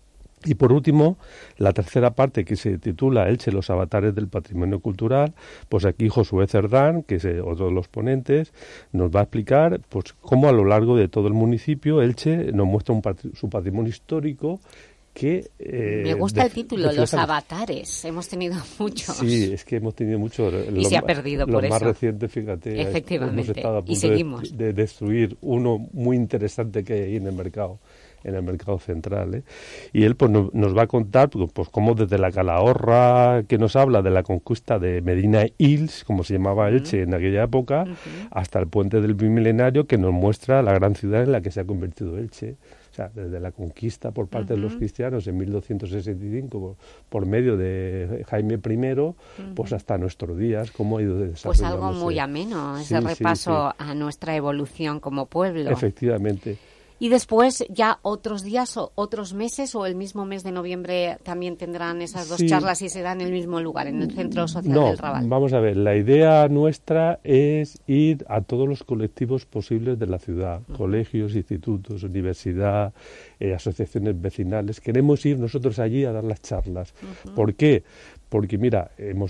Y por último, la tercera parte, que se titula Elche, los avatares del patrimonio cultural, pues aquí Josué Cerdán, que es eh, otro de los ponentes, nos va a explicar pues cómo a lo largo de todo el municipio Elche nos muestra un patri- su patrimonio histórico, que... Eh, Me gusta de, el título, los avatares. Hemos tenido muchos. Sí, es que hemos tenido muchos. Y los, se ha perdido por los eso. Los más recientes, fíjate. Efectivamente. Hemos estado a punto y seguimos. De, de destruir uno muy interesante que hay ahí en el mercado, en el mercado central. ¿eh? Y él pues nos, nos va a contar pues, pues cómo desde la Calahorra, que nos habla de la conquista de Medina Hills, como se llamaba Elche uh-huh. en aquella época, uh-huh. hasta el puente del Bimilenario, que nos muestra la gran ciudad en la que se ha convertido Elche. O sea, desde la conquista por parte uh-huh. de los cristianos en mil doscientos sesenta y cinco por, por medio de Jaime I, uh-huh. pues hasta nuestros días, cómo ha ido desarrollándose. Pues algo muy ameno, ese sí, repaso sí, sí. a nuestra evolución como pueblo. Efectivamente. Y después ya otros días o otros meses o el mismo mes de noviembre también tendrán esas dos sí. charlas y será en el mismo lugar, en el Centro Social no, del Raval. Vamos a ver, la idea nuestra es ir a todos los colectivos posibles de la ciudad, uh-huh. colegios, institutos, universidad, eh, asociaciones vecinales. Queremos ir nosotros allí a dar las charlas. Uh-huh. ¿Por qué? Porque, mira, hemos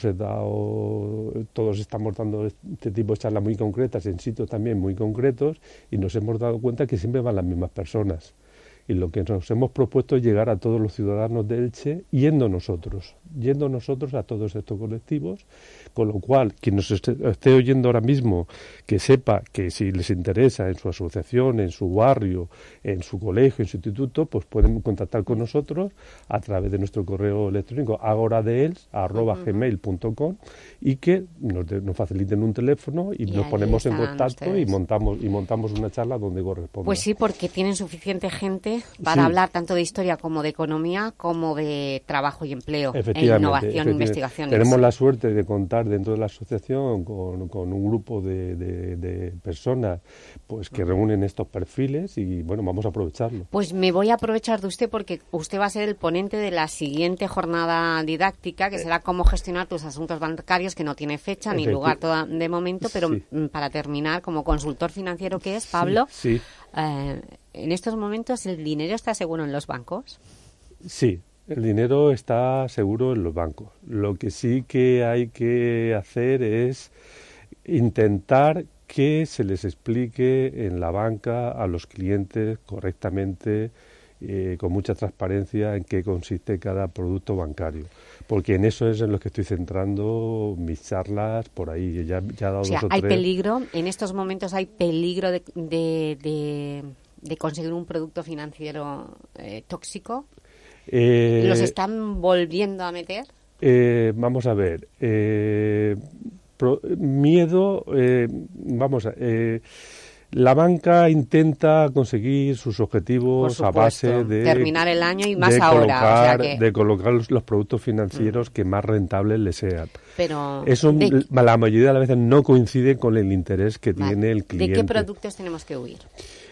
dado, todos estamos dando este tipo de charlas muy concretas, en sitios también muy concretos, y nos hemos dado cuenta que siempre van las mismas personas. Y lo que nos hemos propuesto es llegar a todos los ciudadanos de Elche, yendo nosotros, yendo nosotros a todos estos colectivos, con lo cual, quien nos esté, esté oyendo ahora mismo, que sepa que si les interesa en su asociación, en su barrio, en su colegio, en su instituto, pues pueden contactar con nosotros a través de nuestro correo electrónico agoradeels arroba gmail punto com y que nos, de, nos faciliten un teléfono y, y nos ponemos en contacto ustedes. y montamos y montamos una charla donde corresponda. Pues sí, porque tienen suficiente gente para sí. hablar tanto de historia como de economía, como de trabajo y empleo, e innovación e investigaciones. Tenemos la suerte de contar dentro de la asociación con, con un grupo de, de, de personas pues que reúnen estos perfiles y bueno, vamos a aprovecharlo. Pues me voy a aprovechar de usted porque usted va a ser el ponente de la siguiente jornada didáctica, que será cómo gestionar tus asuntos bancarios, que no tiene fecha ni lugar toda, de momento, pero sí. para terminar, como consultor financiero que es, Pablo, sí, sí. Eh, en estos momentos el dinero está seguro en los bancos. Sí. El dinero está seguro en los bancos. Lo que sí que hay que hacer es intentar que se les explique en la banca a los clientes correctamente, eh, con mucha transparencia, en qué consiste cada producto bancario. Porque en eso es en lo que estoy centrando mis charlas por ahí. Ya, ya he dado o sea, dos o hay tres. peligro, en estos momentos hay peligro de, de, de, de conseguir un producto financiero eh, tóxico. Eh, ¿Los están volviendo a meter? Eh, vamos a ver. Eh, pro, miedo, eh, vamos a... Eh, la banca intenta conseguir sus objetivos a base de... terminar el año y más de ahora. Colocar, o sea que... De colocar los, los productos financieros mm. que más rentables les sean. Pero Eso de... la mayoría de las veces no coincide con el interés que vale. tiene el cliente. ¿De qué productos tenemos que huir?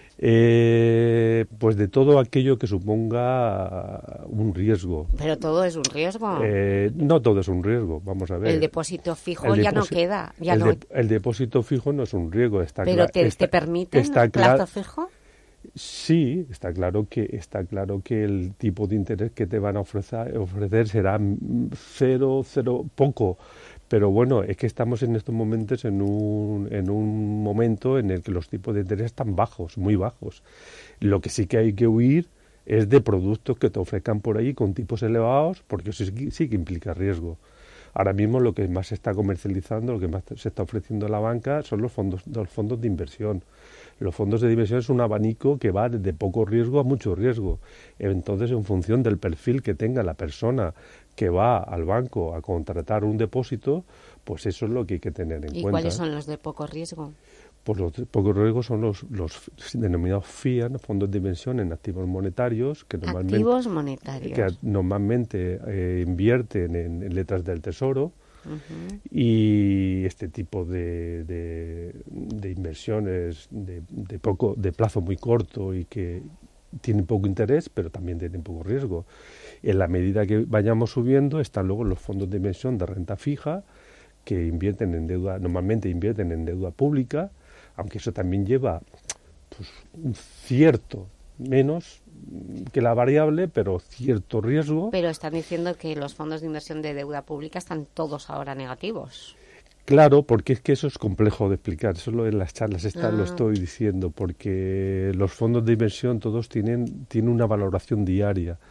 Eh, pues de todo aquello que suponga un riesgo. ¿Pero todo es un riesgo? Eh, no todo es un riesgo, vamos a ver. El depósito fijo el ya depósito, no queda. Ya el, no... de, el depósito fijo no es un riesgo. Está ¿Pero te, está, te permiten está plazo fijo? Sí, está claro que está claro que el tipo de interés que te van a ofrecer, ofrecer será cero, cero, poco. Pero bueno, es que estamos en estos momentos en un, en un momento en el que los tipos de interés están bajos, muy bajos. Lo que sí que hay que huir es de productos que te ofrezcan por ahí con tipos elevados, porque eso sí, sí que implica riesgo. Ahora mismo lo que más se está comercializando, lo que más se está ofreciendo a la banca son los fondos, los fondos de inversión. Los fondos de inversión es un abanico que va desde poco riesgo a mucho riesgo. Entonces, en función del perfil que tenga la persona que va al banco a contratar un depósito, pues eso es lo que hay que tener en ¿Y cuenta. ¿Y cuáles son los de poco riesgo? Pues los de poco riesgo son los, los denominados F I A, fondos de inversión en activos monetarios, que normalmente, activos monetarios. Que normalmente eh, invierten en, en letras del Tesoro. Uh-huh. Y este tipo de, de, de inversiones de, de poco de plazo muy corto y que tienen poco interés, pero también tienen poco riesgo. En la medida que vayamos subiendo están luego los fondos de inversión de renta fija, que invierten en deuda, normalmente invierten en deuda pública, aunque eso también lleva pues, un cierto menos que la variable, pero cierto riesgo. Pero están diciendo que los fondos de inversión de deuda pública están todos ahora negativos. Claro, porque es que eso es complejo de explicar, eso lo en las charlas está, ah. lo estoy diciendo, porque los fondos de inversión todos tienen, tienen una valoración diaria.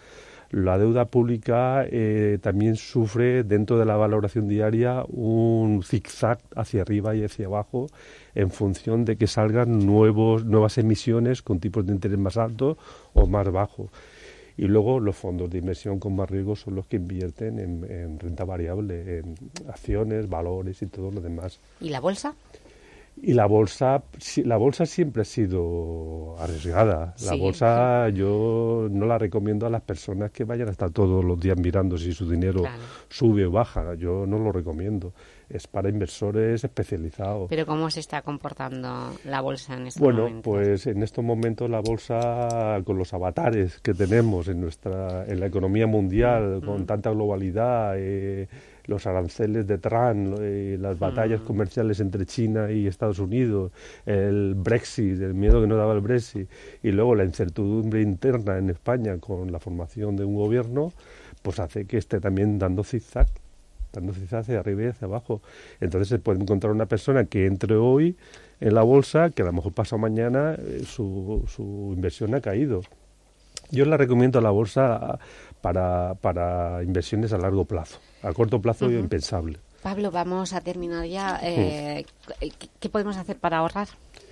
La deuda pública eh, también sufre dentro de la valoración diaria un zigzag hacia arriba y hacia abajo en función de que salgan nuevos, nuevas emisiones con tipos de interés más altos o más bajos. Y luego los fondos de inversión con más riesgo son los que invierten en, en renta variable, en acciones, valores y todo lo demás. ¿Y la bolsa? Y la bolsa, la bolsa siempre ha sido arriesgada. La Sí. bolsa yo no la recomiendo a las personas que vayan a estar todos los días mirando si su dinero Claro. sube o baja. Yo no lo recomiendo. Es para inversores especializados. ¿Pero cómo se está comportando la bolsa en este Bueno, momento? pues en estos momentos la bolsa, con los avatares que tenemos en nuestra en la economía mundial, con tanta globalidad, eh, los aranceles de Trump, eh, las batallas comerciales entre China y Estados Unidos, el Brexit, el miedo que nos daba el Brexit, y luego la incertidumbre interna en España con la formación de un gobierno, pues hace que esté también dando zigzag. dando zigzag hacia arriba y hacia abajo. Entonces se puede encontrar una persona que entre hoy en la bolsa, que a lo mejor pasado mañana eh, su, su inversión ha caído. Yo la recomiendo a la bolsa para, para inversiones a largo plazo. A corto plazo Ujú. es impensable. Pablo, vamos a terminar ya. Eh, ¿qué, qué podemos hacer para ahorrar?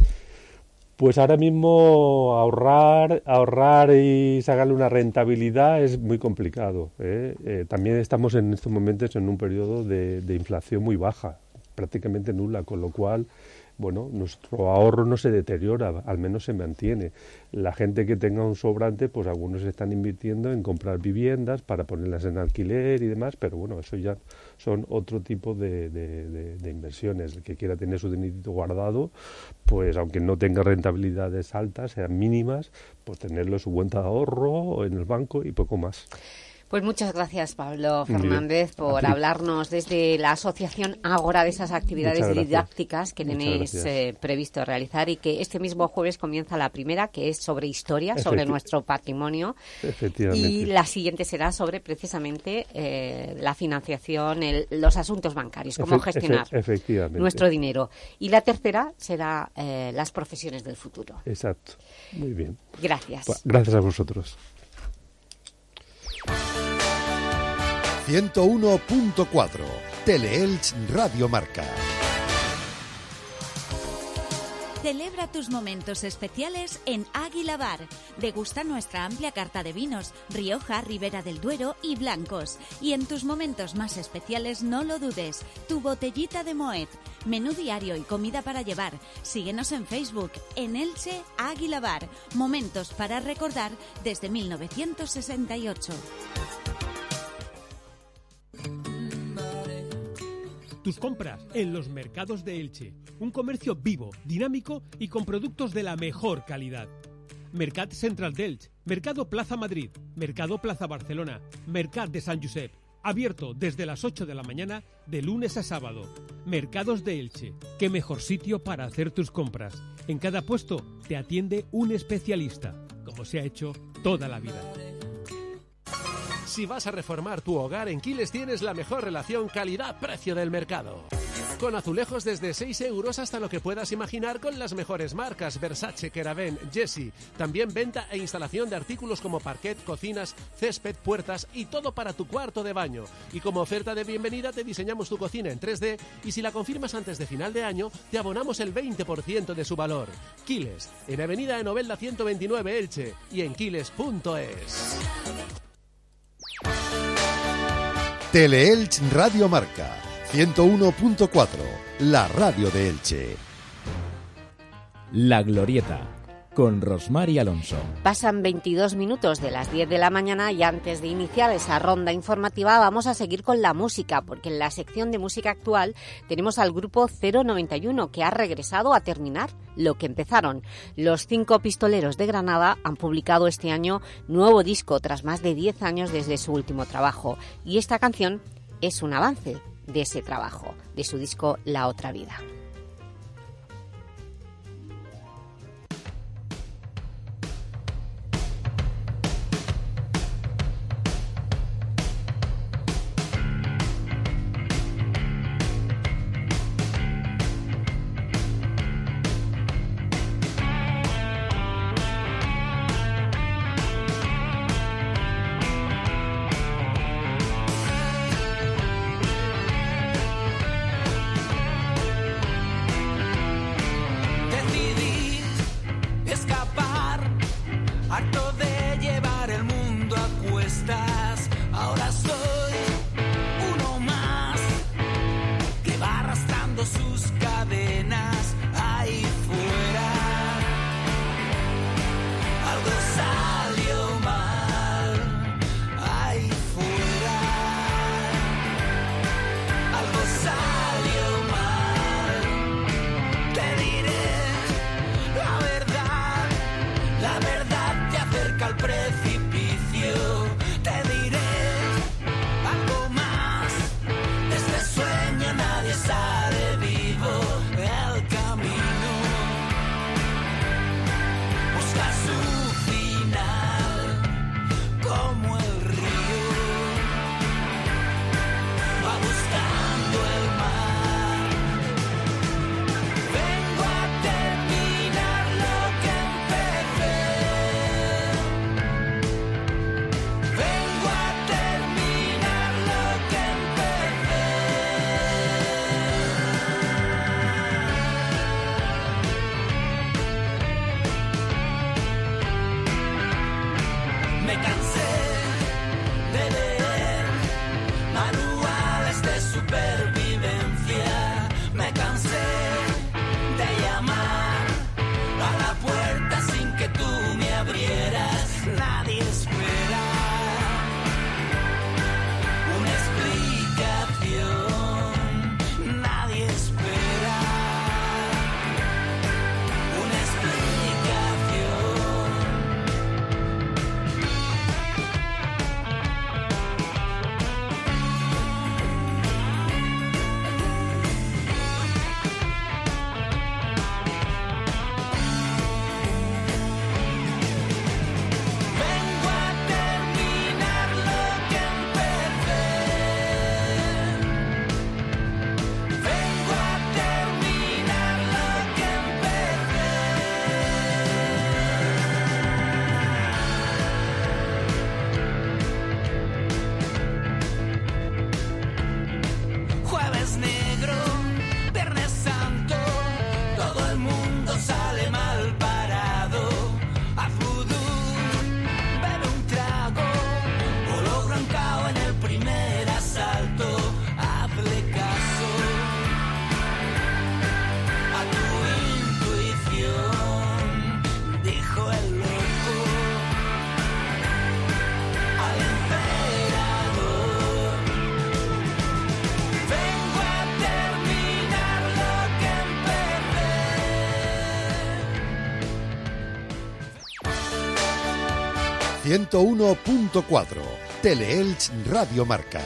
Pues ahora mismo ahorrar, ahorrar y sacarle una rentabilidad es muy complicado, ¿eh? Eh, también estamos en estos momentos en un periodo de, de inflación muy baja, prácticamente nula, con lo cual, bueno, nuestro ahorro no se deteriora, al menos se mantiene. La gente que tenga un sobrante, pues algunos están invirtiendo en comprar viviendas para ponerlas en alquiler y demás, pero bueno, eso ya son otro tipo de, de, de, de inversiones. El que quiera tener su dinerito guardado, pues aunque no tenga rentabilidades altas, sean mínimas, pues tenerlo en su cuenta de ahorro o en el banco y poco más. Pues muchas gracias, Pablo Muy bien. Fernández, por A ti. hablarnos desde la Asociación Ágora de esas actividades Muchas gracias. didácticas que Muchas tenéis gracias. eh, previsto realizar, y que este mismo jueves comienza la primera, que es sobre historia, sobre Efecti- nuestro patrimonio, Efectivamente. y la siguiente será sobre precisamente eh, la financiación, el- los asuntos bancarios, cómo Efe- gestionar efe- efectivamente. nuestro dinero. Y la tercera será eh, las profesiones del futuro. Exacto. Muy bien. Gracias. Pues, gracias a vosotros. ciento uno punto cuatro Teleelch Radio Marca. Celebra tus momentos especiales en Águila Bar. Degusta nuestra amplia carta de vinos, Rioja, Ribera del Duero y blancos. Y en tus momentos más especiales no lo dudes, tu botellita de Moet, menú diario y comida para llevar. Síguenos en Facebook, en Elche Águila Bar. Momentos para recordar desde mil novecientos sesenta y ocho. Tus compras en los mercados de Elche. Un comercio vivo, dinámico y con productos de la mejor calidad. Mercat Central d'Elche, Mercado Plaza Madrid, Mercado Plaza Barcelona, Mercat de San Josep. Abierto desde las ocho de la mañana de lunes a sábado. Mercados de Elche. Qué mejor sitio para hacer tus compras. En cada puesto te atiende un especialista, como se ha hecho toda la vida. Si vas a reformar tu hogar, en Quiles tienes la mejor relación calidad-precio del mercado. Con azulejos desde seis euros hasta lo que puedas imaginar, con las mejores marcas: Versace, Keraben, Jessie. También venta e instalación de artículos como parquet, cocinas, césped, puertas y todo para tu cuarto de baño. Y como oferta de bienvenida te diseñamos tu cocina en tres D, y si la confirmas antes de final de año te abonamos el veinte por ciento de su valor. Quiles, en Avenida de Novelda ciento veintinueve Elche y en quiles punto es. Teleelch Radio Marca, ciento uno punto cuatro, la radio de Elche. La Glorieta, con Rosmar y Alonso. Pasan veintidós minutos de las diez de la mañana y antes de iniciar esa ronda informativa vamos a seguir con la música, porque en la sección de música actual tenemos al grupo cero noventa y uno, que ha regresado a terminar lo que empezaron. Los Cinco Pistoleros de Granada han publicado este año nuevo disco tras más de diez años desde su último trabajo, y esta canción es un avance de ese trabajo, de su disco La Otra Vida. ciento uno punto cuatro. Teleelch Radio Marca.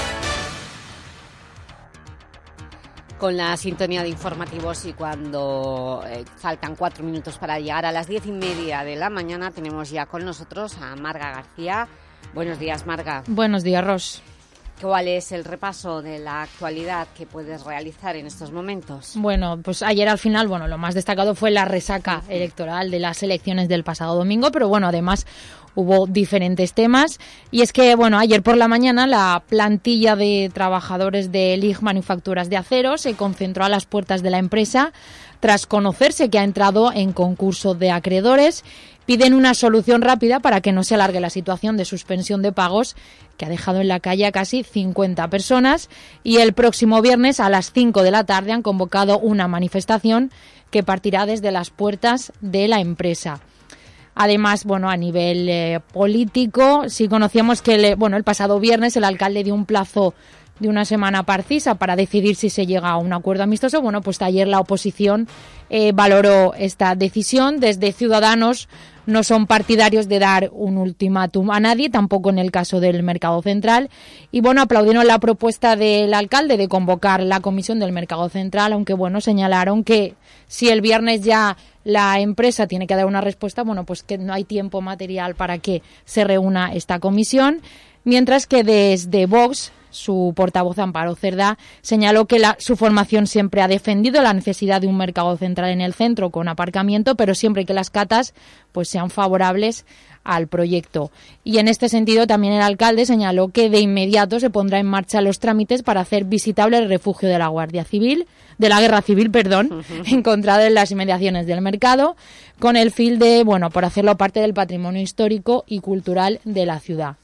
Con la sintonía de informativos y cuando eh, faltan cuatro minutos para llegar a las diez y media de la mañana, tenemos ya con nosotros a Marga García. Buenos días, Marga. Buenos días, Ros. ¿Cuál es el repaso de la actualidad que puedes realizar en estos momentos? Bueno, pues ayer al final, bueno, lo más destacado fue la resaca electoral de las elecciones del pasado domingo, pero bueno, además hubo diferentes temas. Y es que, bueno, ayer por la mañana la plantilla de trabajadores de L I G Manufacturas de Acero se concentró a las puertas de la empresa tras conocerse que ha entrado en concurso de acreedores. Piden una solución rápida para que no se alargue la situación de suspensión de pagos que ha dejado en la calle a casi cincuenta personas, y el próximo viernes a las cinco de la tarde han convocado una manifestación que partirá desde las puertas de la empresa. Además, bueno, a nivel eh, político, sí conocíamos que el, bueno, el pasado viernes el alcalde dio un plazo de una semana precisa para decidir si se llega a un acuerdo amistoso. Bueno, pues ayer la oposición eh, valoró esta decisión. Desde Ciudadanos no son partidarios de dar un ultimátum a nadie, tampoco en el caso del Mercado Central. Y bueno, aplaudieron la propuesta del alcalde de convocar la comisión del Mercado Central, aunque bueno, señalaron que si el viernes ya la empresa tiene que dar una respuesta, bueno, pues que no hay tiempo material para que se reúna esta comisión. Mientras que desde Vox, su portavoz Amparo Cerdá señaló que la, su formación siempre ha defendido la necesidad de un mercado central en el centro con aparcamiento, pero siempre que las catas pues sean favorables al proyecto. Y en este sentido también el alcalde señaló que de inmediato se pondrá en marcha los trámites para hacer visitable el refugio de la Guardia Civil, de la Guerra Civil, perdón, uh-huh. encontrado en las inmediaciones del mercado, con el fin de, bueno, por hacerlo parte del patrimonio histórico y cultural de la ciudad.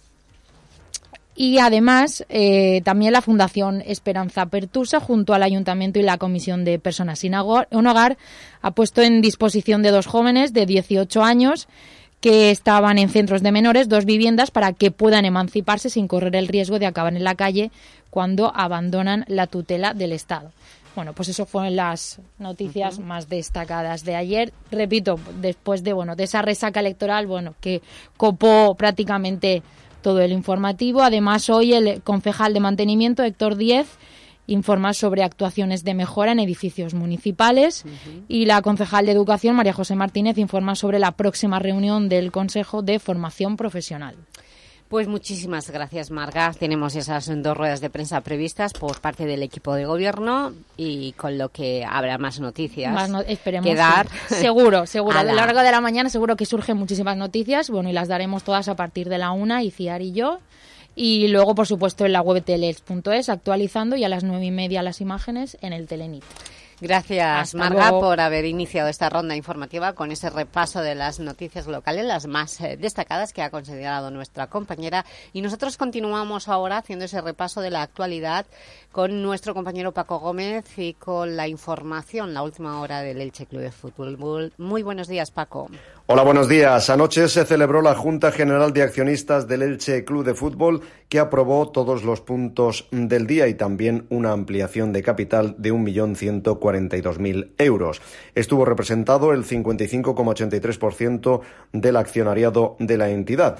Y además, eh, también la Fundación Esperanza Pertusa, junto al Ayuntamiento y la Comisión de Personas sin Hogar, ha puesto en disposición de dos jóvenes de dieciocho años que estaban en centros de menores dos viviendas para que puedan emanciparse sin correr el riesgo de acabar en la calle cuando abandonan la tutela del Estado. Bueno, pues eso fueron las noticias uh-huh. más destacadas de ayer. Repito, después de, bueno, de esa resaca electoral, bueno, que copó prácticamente todo el informativo. Además, hoy el concejal de mantenimiento, Héctor Díez, informa sobre actuaciones de mejora en edificios municipales uh-huh. y la concejal de Educación, María José Martínez, informa sobre la próxima reunión del Consejo de Formación Profesional. Pues muchísimas gracias, Marga. Tenemos esas dos ruedas de prensa previstas por parte del equipo de gobierno y con lo que habrá más noticias. Más no, esperemos que dar. Sí. Seguro, seguro. A lo largo de la mañana seguro que surgen muchísimas noticias. Bueno, y las daremos todas a partir de la una, Iciar y yo. Y luego, por supuesto, en la web teleelch punto es, actualizando, y a las nueve y media las imágenes en el Telenit. Gracias, Hasta Marga, luego. por haber iniciado esta ronda informativa con ese repaso de las noticias locales, las más eh, destacadas que ha considerado nuestra compañera. Y nosotros continuamos ahora haciendo ese repaso de la actualidad con nuestro compañero Paco Gómez y con la información, la última hora del Elche Club de Fútbol. Muy buenos días, Paco. Hola, buenos días. Anoche se celebró la Junta General de Accionistas del Elche Club de Fútbol, que aprobó todos los puntos del día y también una ampliación de capital de un millón ciento cuarenta y dos mil euros. Estuvo representado el cincuenta y cinco coma ochenta y tres por ciento del accionariado de la entidad.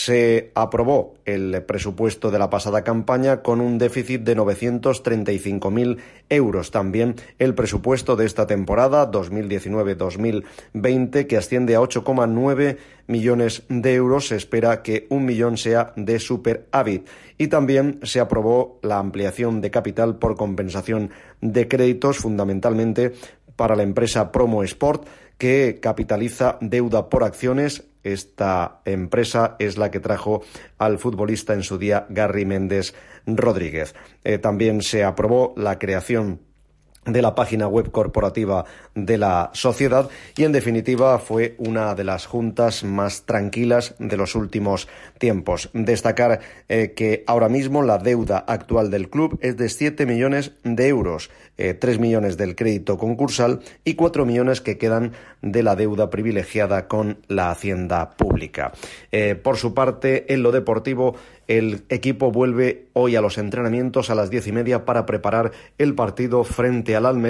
Se aprobó el presupuesto de la pasada campaña con un déficit de novecientos treinta y cinco mil euros. También el presupuesto de esta temporada dos mil diecinueve dos mil veinte, que asciende a ocho coma nueve millones de euros. Se espera que un millón sea de superávit. Y también se aprobó la ampliación de capital por compensación de créditos, fundamentalmente para la empresa Promo Sport, que capitaliza deuda por acciones. Esta empresa es la que trajo al futbolista en su día Garry Méndez Rodríguez. Eh, también se aprobó la creación de la página web corporativa de la sociedad y, en definitiva, fue una de las juntas más tranquilas de los últimos tiempos. Destacar eh, que ahora mismo la deuda actual del club es de siete millones de euros, eh, tres millones del crédito concursal y cuatro millones que quedan de la deuda privilegiada con la Hacienda Pública. Eh, por su parte, en lo deportivo, el equipo vuelve hoy a los entrenamientos a las diez y media para preparar el partido frente al Almería.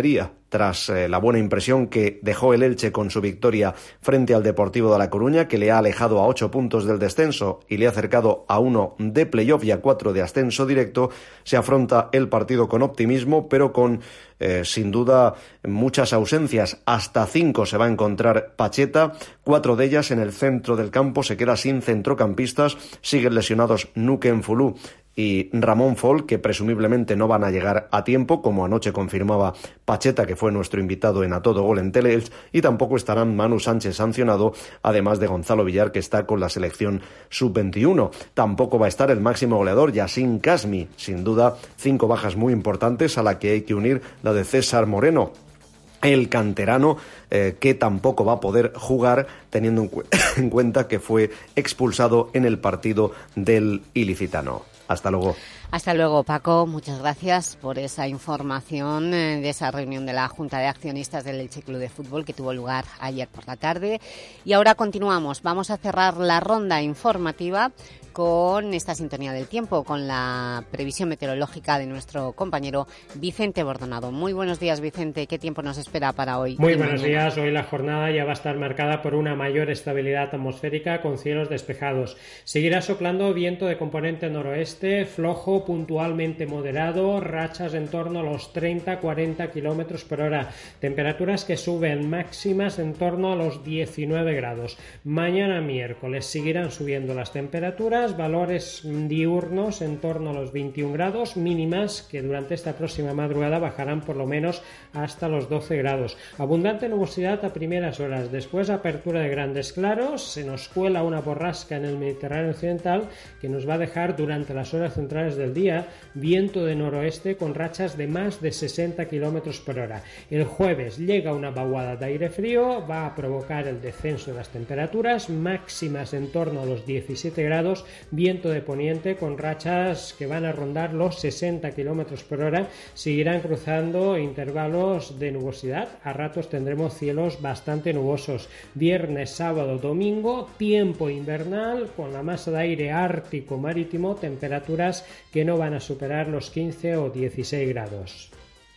tras eh, la buena impresión que dejó el Elche con su victoria frente al Deportivo de La Coruña, que le ha alejado a ocho puntos del descenso y le ha acercado a uno de playoff y a cuatro de ascenso directo. Se afronta el partido con optimismo, pero con eh, sin duda muchas ausencias. Hasta cinco se va a encontrar Pacheta, cuatro de ellas en el centro del campo. Se queda sin centrocampistas, siguen lesionados Nuken Fulú y Ramón Fol, que presumiblemente no van a llegar a tiempo, como anoche confirmaba Pacheta, que fue nuestro invitado en A Todo Gol en Teleelch, y tampoco estarán Manu Sánchez sancionado, además de Gonzalo Villar, que está con la selección sub veintiuno. Tampoco va a estar el máximo goleador, Yassin Kasmi. Sin duda, cinco bajas muy importantes a la que hay que unir la de César Moreno, el canterano, eh, que tampoco va a poder jugar, teniendo en, cu- en cuenta que fue expulsado en el partido del Ilicitano. Hasta luego. Hasta luego, Paco. Muchas gracias por esa información eh, de esa reunión de la Junta de Accionistas del Elche Club de Fútbol que tuvo lugar ayer por la tarde. Y ahora continuamos. Vamos a cerrar la ronda informativa con esta sintonía del tiempo, con la previsión meteorológica de nuestro compañero Vicente Bordonado. Muy buenos días, Vicente. ¿Qué tiempo nos espera para hoy? Muy buenos días. Hoy la jornada ya va a estar marcada por una mayor estabilidad atmosférica con cielos despejados. Seguirá soplando viento de componente noroeste, flojo, puntualmente moderado, rachas en torno a los treinta a cuarenta kilómetros por hora. Temperaturas que suben, máximas en torno a los diecinueve grados. Mañana miércoles seguirán subiendo las temperaturas, valores diurnos en torno a los veintiún grados, mínimas que durante esta próxima madrugada bajarán por lo menos hasta los doce grados. Abundante nubosidad a primeras horas, después apertura de grandes claros, se nos cuela una borrasca en el Mediterráneo occidental que nos va a dejar durante las horas centrales del día viento de noroeste con rachas de más de sesenta kilómetros por hora. El jueves llega una vaguada de aire frío, va a provocar el descenso de las temperaturas, máximas en torno a los diecisiete grados, viento de poniente con rachas que van a rondar los sesenta kilómetros por hora, seguirán cruzando intervalos de nubosidad, a ratos tendremos cielos bastante nubosos. Viernes, sábado, domingo, tiempo invernal con la masa de aire ártico marítimo, temperaturas que no van a superar los quince o dieciséis grados.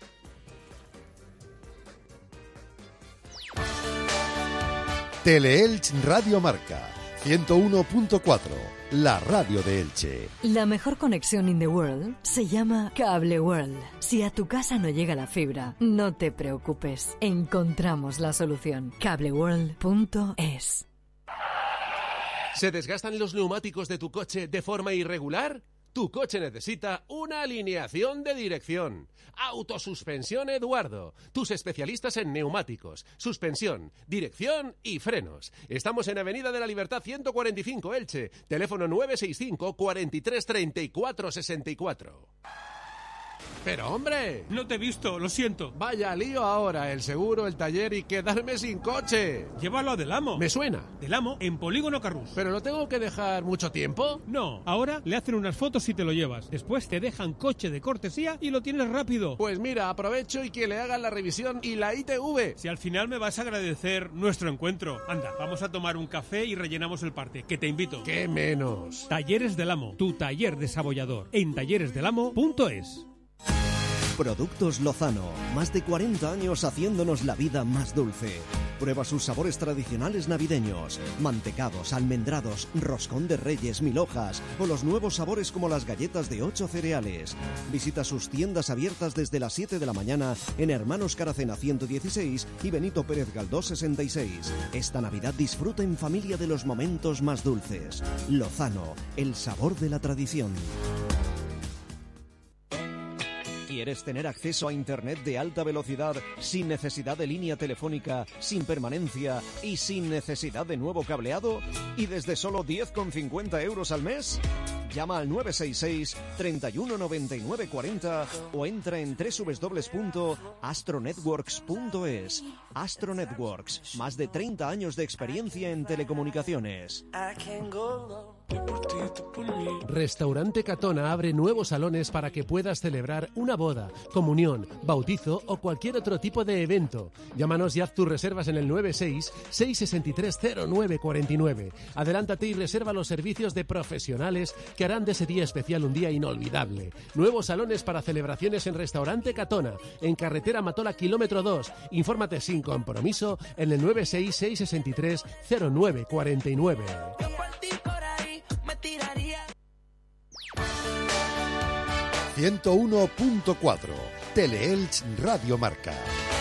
Teleelch Radio Marca ciento uno punto cuatro, la radio de Elche. La mejor conexión in the world se llama Cable World. Si a tu casa no llega la fibra, no te preocupes. Encontramos la solución. cable world punto es. ¿Se desgastan los neumáticos de tu coche de forma irregular? Tu coche necesita una alineación de dirección. Autosuspensión Eduardo. Tus especialistas en neumáticos, suspensión, dirección y frenos. Estamos en Avenida de la Libertad ciento cuarenta y cinco, Elche. Teléfono nueve seis cinco, cuatro tres, treinta y cuatro sesenta y cuatro. ¡Pero, hombre! No te he visto, lo siento. Vaya lío ahora, el seguro, el taller y quedarme sin coche. Llévalo a Del Amo. Me suena. Del Amo, en Polígono Carrús. ¿Pero lo tengo que dejar mucho tiempo? No, ahora le hacen unas fotos y te lo llevas. Después te dejan coche de cortesía y lo tienes rápido. Pues mira, aprovecho y que le hagan la revisión y la I T V. Si al final me vas a agradecer nuestro encuentro. Anda, vamos a tomar un café y rellenamos el parte, que te invito. ¡Qué menos! Talleres Del Amo, tu taller desabollador. En talleres del amo punto es. Productos Lozano, más de cuarenta años haciéndonos la vida más dulce. Prueba sus sabores tradicionales navideños, mantecados, almendrados, roscón de reyes, mil hojas o los nuevos sabores como las galletas de ocho cereales. Visita sus tiendas abiertas desde las siete de la mañana en Hermanos Caracena ciento dieciséis y Benito Pérez Galdós sesenta y seis. Esta Navidad disfruta en familia de los momentos más dulces. Lozano, el sabor de la tradición. ¿Quieres tener acceso a Internet de alta velocidad sin necesidad de línea telefónica, sin permanencia y sin necesidad de nuevo cableado? ¿Y desde solo diez con cincuenta euros al mes? Llama al nueve seis seis, treinta y uno, noventa y nueve, cuarenta o entra en doble u doble u doble u punto astronetworks punto es. Astro Networks, más de treinta años de experiencia en telecomunicaciones. Restaurante Catona abre nuevos salones para que puedas celebrar una boda, comunión, bautizo o cualquier otro tipo de evento. Llámanos y haz tus reservas en el nueve seis, seis seis tres, cero nueve cuatro nueve. Adelántate y reserva los servicios de profesionales que harán de ese día especial un día inolvidable. Nuevos salones para celebraciones en Restaurante Catona, en carretera Matola kilómetro dos. Infórmate sin compromiso en el nueve seis seis seis tres cero nueve cuatro nueve. ciento uno punto cuatro Teleelch Radio Marca.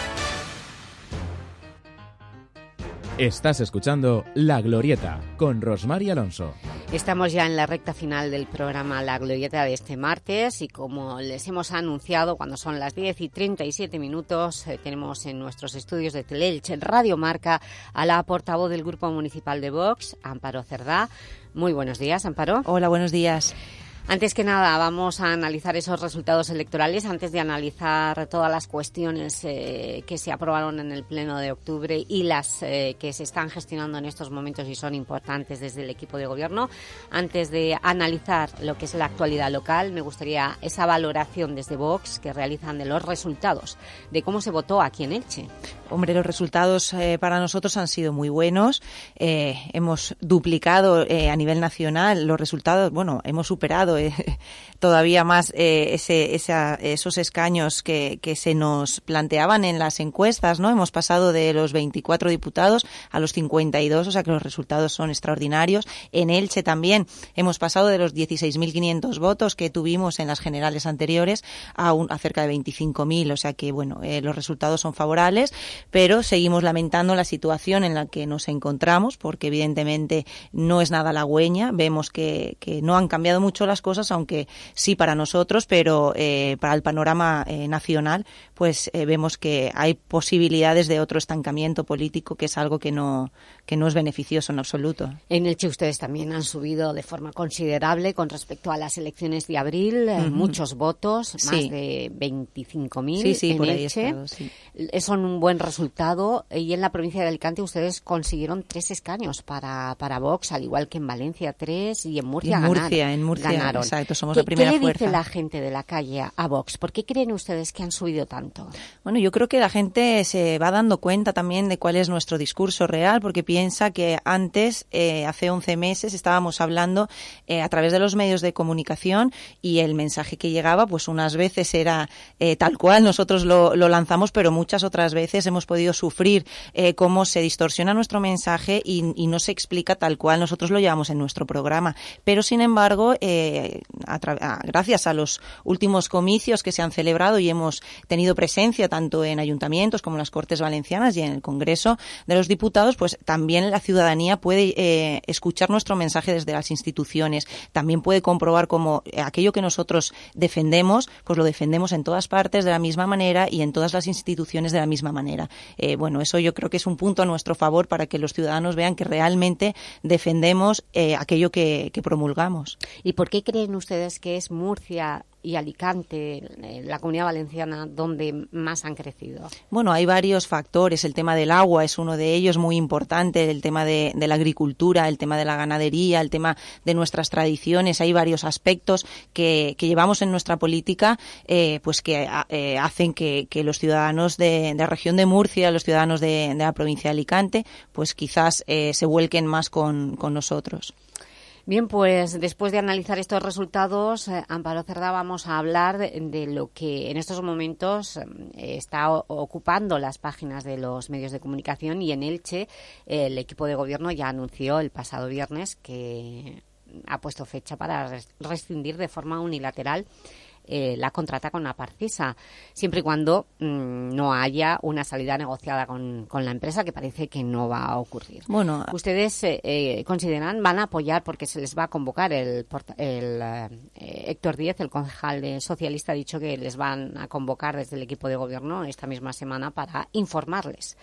Estás escuchando La Glorieta con Rosmar y Alonso. Estamos ya en la recta final del programa La Glorieta de este martes y como les hemos anunciado, cuando son las diez y treinta y siete minutos, eh, tenemos en nuestros estudios de Teleelch Radio Marca a la portavoz del Grupo Municipal de Vox, Amparo Cerdá. Muy buenos días, Amparo. Hola, buenos días. Antes que nada, vamos a analizar esos resultados electorales, antes de analizar todas las cuestiones eh, que se aprobaron en el Pleno de octubre y las eh, que se están gestionando en estos momentos y son importantes desde el equipo de gobierno. Antes de analizar lo que es la actualidad local, me gustaría esa valoración desde Vox que realizan de los resultados, de cómo se votó aquí en Elche. Hombre, los resultados eh, para nosotros han sido muy buenos. Eh, hemos duplicado eh, a nivel nacional los resultados. Bueno, hemos superado eh, todavía más eh, ese, esa, esos escaños que, que se nos planteaban en las encuestas, ¿no? Hemos pasado de los veinticuatro diputados a los cincuenta y dos, o sea que los resultados son extraordinarios. En Elche también hemos pasado de los dieciséis mil quinientos votos que tuvimos en las generales anteriores a, un, a cerca de veinticinco mil, o sea que, bueno, eh, los resultados son favorables, pero seguimos lamentando la situación en la que nos encontramos, porque evidentemente no es nada halagüeña. Vemos que, que no han cambiado mucho las cosas, aunque sí para nosotros, pero eh, para el panorama eh, nacional, pues eh, vemos que hay posibilidades de otro estancamiento político, que es algo que no, que no es beneficioso en absoluto. En Elche ustedes también han subido de forma considerable con respecto a las elecciones de abril, uh-huh. muchos votos, sí. más de veinticinco mil sí, sí, en por ahí Elche. he estado, sí. Son un buen resultado y en la provincia de Alicante ustedes consiguieron tres escaños para, para Vox, al igual que en Valencia tres y en Murcia, y en ganaron, Murcia, en Murcia, ganaron. Exacto, somos ¿Qué, la primera ¿Qué le fuerza. dice la gente de la calle a Vox? ¿Por qué creen ustedes que han subido tanto? Bueno, yo creo que la gente se va dando cuenta también de cuál es nuestro discurso real, porque piensa que antes, eh, hace once meses, estábamos hablando eh, a través de los medios de comunicación y el mensaje que llegaba, pues unas veces era eh, tal cual, nosotros lo, lo lanzamos, pero muchas otras veces hemos podido sufrir eh, cómo se distorsiona nuestro mensaje y, y no se explica tal cual nosotros lo llevamos en nuestro programa. Pero, sin embargo, eh, a tra- a, gracias a los últimos comicios que se han celebrado y hemos tenido presencia tanto en ayuntamientos como en las Cortes Valencianas y en el Congreso de los Diputados, pues también la ciudadanía puede eh, escuchar nuestro mensaje desde las instituciones, también puede comprobar cómo aquello que nosotros defendemos, pues lo defendemos en todas partes de la misma manera y en todas las instituciones de la misma manera. Eh, bueno, eso yo creo que es un punto a nuestro favor para que los ciudadanos vean que realmente defendemos eh, aquello que, que promulgamos. ¿Y por qué creen ustedes que es Murcia y Alicante, la Comunidad Valenciana, donde más han crecido? Bueno, hay varios factores. El tema del agua es uno de ellos muy importante, el tema de, de la agricultura, el tema de la ganadería, el tema de nuestras tradiciones. Hay varios aspectos que, que llevamos en nuestra política eh, pues que eh, hacen que, que los ciudadanos de, de la región de Murcia, los ciudadanos de, de la provincia de Alicante, pues quizás eh, se vuelquen más con, con nosotros. Bien, pues después de analizar estos resultados, eh, Amparo Cerdá, vamos a hablar de, de lo que en estos momentos eh, está o, ocupando las páginas de los medios de comunicación y en Elche eh, el equipo de gobierno ya anunció el pasado viernes que ha puesto fecha para rescindir de forma unilateral Eh, la contrata con Aparcisa, siempre y cuando mmm, no haya una salida negociada con, con la empresa, que parece que no va a ocurrir. Bueno, ¿ustedes eh, eh, consideran, van a apoyar, porque se les va a convocar el, el eh, Héctor Díez, el concejal de socialista, ha dicho que les van a convocar desde el equipo de gobierno esta misma semana para informarles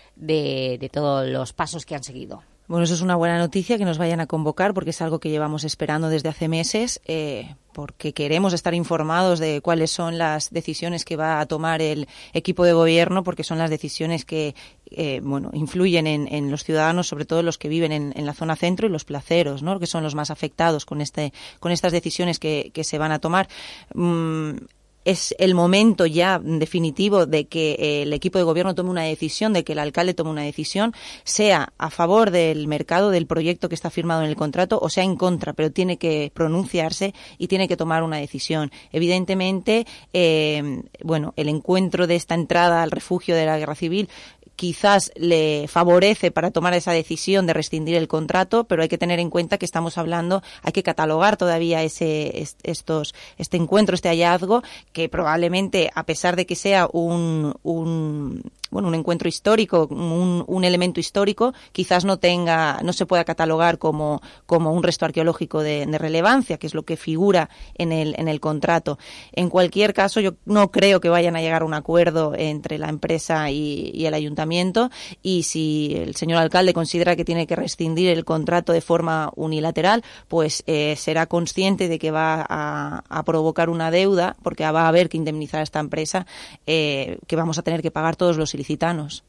de, de todos los pasos que han seguido? Bueno, eso es una buena noticia, que nos vayan a convocar, porque es algo que llevamos esperando desde hace meses, eh, porque queremos estar informados de cuáles son las decisiones que va a tomar el equipo de gobierno, porque son las decisiones que eh, bueno, influyen en, en los ciudadanos, sobre todo los que viven en, en la zona centro y los placeros, ¿no?, que son los más afectados con este con estas decisiones que, que se van a tomar. Mm, es el momento ya definitivo de que eh, el equipo de gobierno tome una decisión, de que el alcalde tome una decisión, sea a favor del mercado, del proyecto que está firmado en el contrato, o sea en contra, pero tiene que pronunciarse y tiene que tomar una decisión. Evidentemente, eh, bueno, el encuentro de esta entrada al refugio de la guerra civil quizás le favorece para tomar esa decisión de rescindir el contrato, pero hay que tener en cuenta que estamos hablando, hay que catalogar todavía ese estos este encuentro, este hallazgo, que probablemente, a pesar de que sea un, un bueno, un encuentro histórico, un, un elemento histórico, quizás no tenga, no se pueda catalogar como, como un resto arqueológico de, de relevancia, que es lo que figura en el, en el contrato. En cualquier caso, yo no creo que vayan a llegar a un acuerdo entre la empresa y, y el ayuntamiento, y si el señor alcalde considera que tiene que rescindir el contrato de forma unilateral, pues eh, será consciente de que va a, a provocar una deuda, porque va a haber que indemnizar a esta empresa, eh, que vamos a tener que pagar todos los ilicitanos.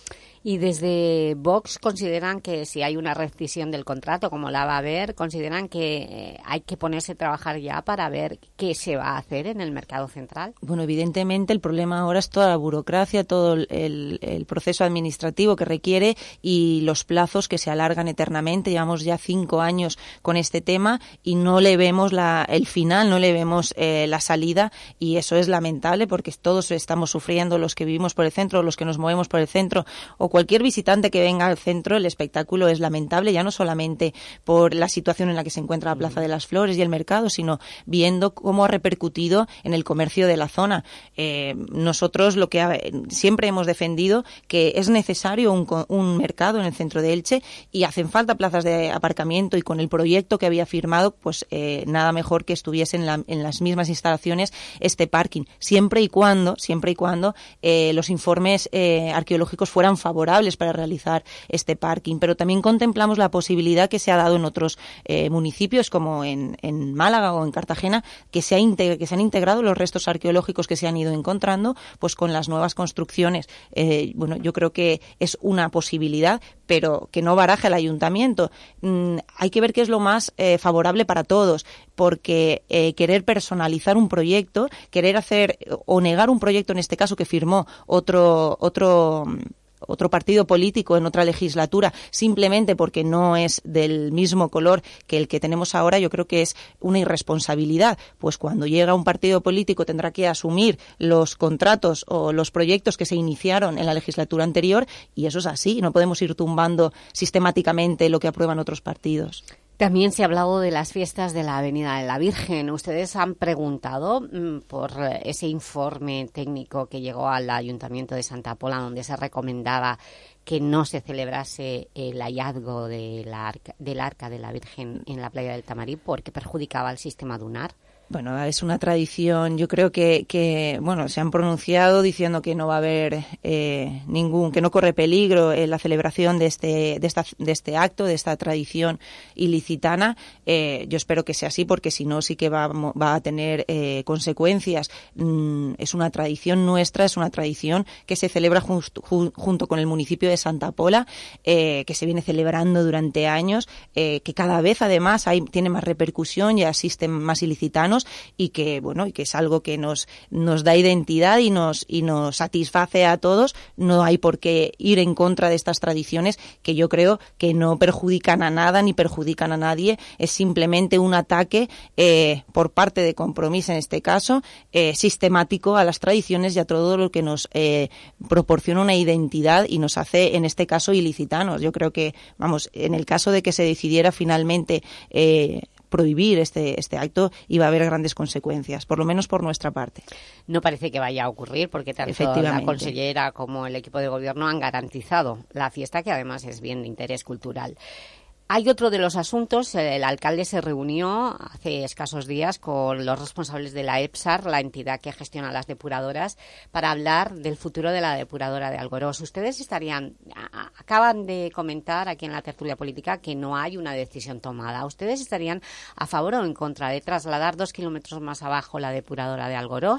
Y desde Vox consideran que si hay una rescisión del contrato, como la va a haber, consideran que hay que ponerse a trabajar ya para ver qué se va a hacer en el mercado central. Bueno, evidentemente el problema ahora es toda la burocracia, todo el, el proceso administrativo que requiere y los plazos que se alargan eternamente. Llevamos ya cinco años con este tema y no le vemos la, el final, no le vemos eh, la salida, y eso es lamentable porque todos estamos sufriendo, los que vivimos por el centro, los que nos movemos por el centro o cualquier visitante que venga al centro. El espectáculo es lamentable, ya no solamente por la situación en la que se encuentra la Plaza de las Flores y el mercado, sino viendo cómo ha repercutido en el comercio de la zona. Eh, nosotros lo que ha, siempre hemos defendido que es necesario un, un mercado en el centro de Elche y hacen falta plazas de aparcamiento, y con el proyecto que había firmado, pues eh, nada mejor que estuviese en, la, en las mismas instalaciones este parking, siempre y cuando, siempre y cuando eh, los informes eh, arqueológicos fueran favorables para realizar este parking. Pero también contemplamos la posibilidad que se ha dado en otros eh, municipios, como en, en Málaga o en Cartagena, que se, ha integ- que se han integrado los restos arqueológicos que se han ido encontrando pues con las nuevas construcciones. Eh, bueno, yo creo que es una posibilidad, pero que no baraje el ayuntamiento. Mm, hay que ver qué es lo más eh, favorable para todos, porque eh, querer personalizar un proyecto, querer hacer o negar un proyecto, en este caso que firmó otro otro otro partido político en otra legislatura, simplemente porque no es del mismo color que el que tenemos ahora, yo creo que es una irresponsabilidad. Pues cuando llega un partido político tendrá que asumir los contratos o los proyectos que se iniciaron en la legislatura anterior, y eso es así, no podemos ir tumbando sistemáticamente lo que aprueban otros partidos. También se ha hablado de las fiestas de la Avenida de la Virgen. Ustedes han preguntado mmm, por ese informe técnico que llegó al Ayuntamiento de Santa Pola, donde se recomendaba que no se celebrase el hallazgo de la arca, del Arca de la Virgen en la playa del Tamarí porque perjudicaba al sistema dunar. Bueno, es una tradición. Yo creo que, que bueno, se han pronunciado diciendo que no va a haber eh, ningún, que no corre peligro en la celebración de este, de esta, de este acto, de esta tradición ilicitana. Eh, yo espero que sea así, porque si no sí que va, va a tener eh, consecuencias. Mm, es una tradición nuestra, es una tradición que se celebra just, ju, junto con el municipio de Santa Pola, eh, que se viene celebrando durante años, eh, que cada vez además hay, tiene más repercusión y asisten más ilicitanos. Y que bueno y que es algo que nos nos da identidad y nos y nos satisface a todos. No hay por qué ir en contra de estas tradiciones, que yo creo que no perjudican a nada ni perjudican a nadie. Es simplemente un ataque eh, por parte de Compromís, en este caso, eh, sistemático a las tradiciones y a todo lo que nos eh, proporciona una identidad y nos hace, en este caso, ilicitanos. Yo creo que, vamos, en el caso de que se decidiera finalmente eh, prohibir este este acto, iba a haber grandes consecuencias, por lo menos por nuestra parte. No parece que vaya a ocurrir, porque tanto la consellera como el equipo de gobierno han garantizado la fiesta, que además es bien de interés cultural. Hay otro de los asuntos. El alcalde se reunió hace escasos días con los responsables de la EPSAR, la entidad que gestiona las depuradoras, para hablar del futuro de la depuradora de Algorós. Ustedes estarían, acaban de comentar aquí en la tertulia política que no hay una decisión tomada. ¿Ustedes estarían a favor o en contra de trasladar dos kilómetros más abajo la depuradora de Algorós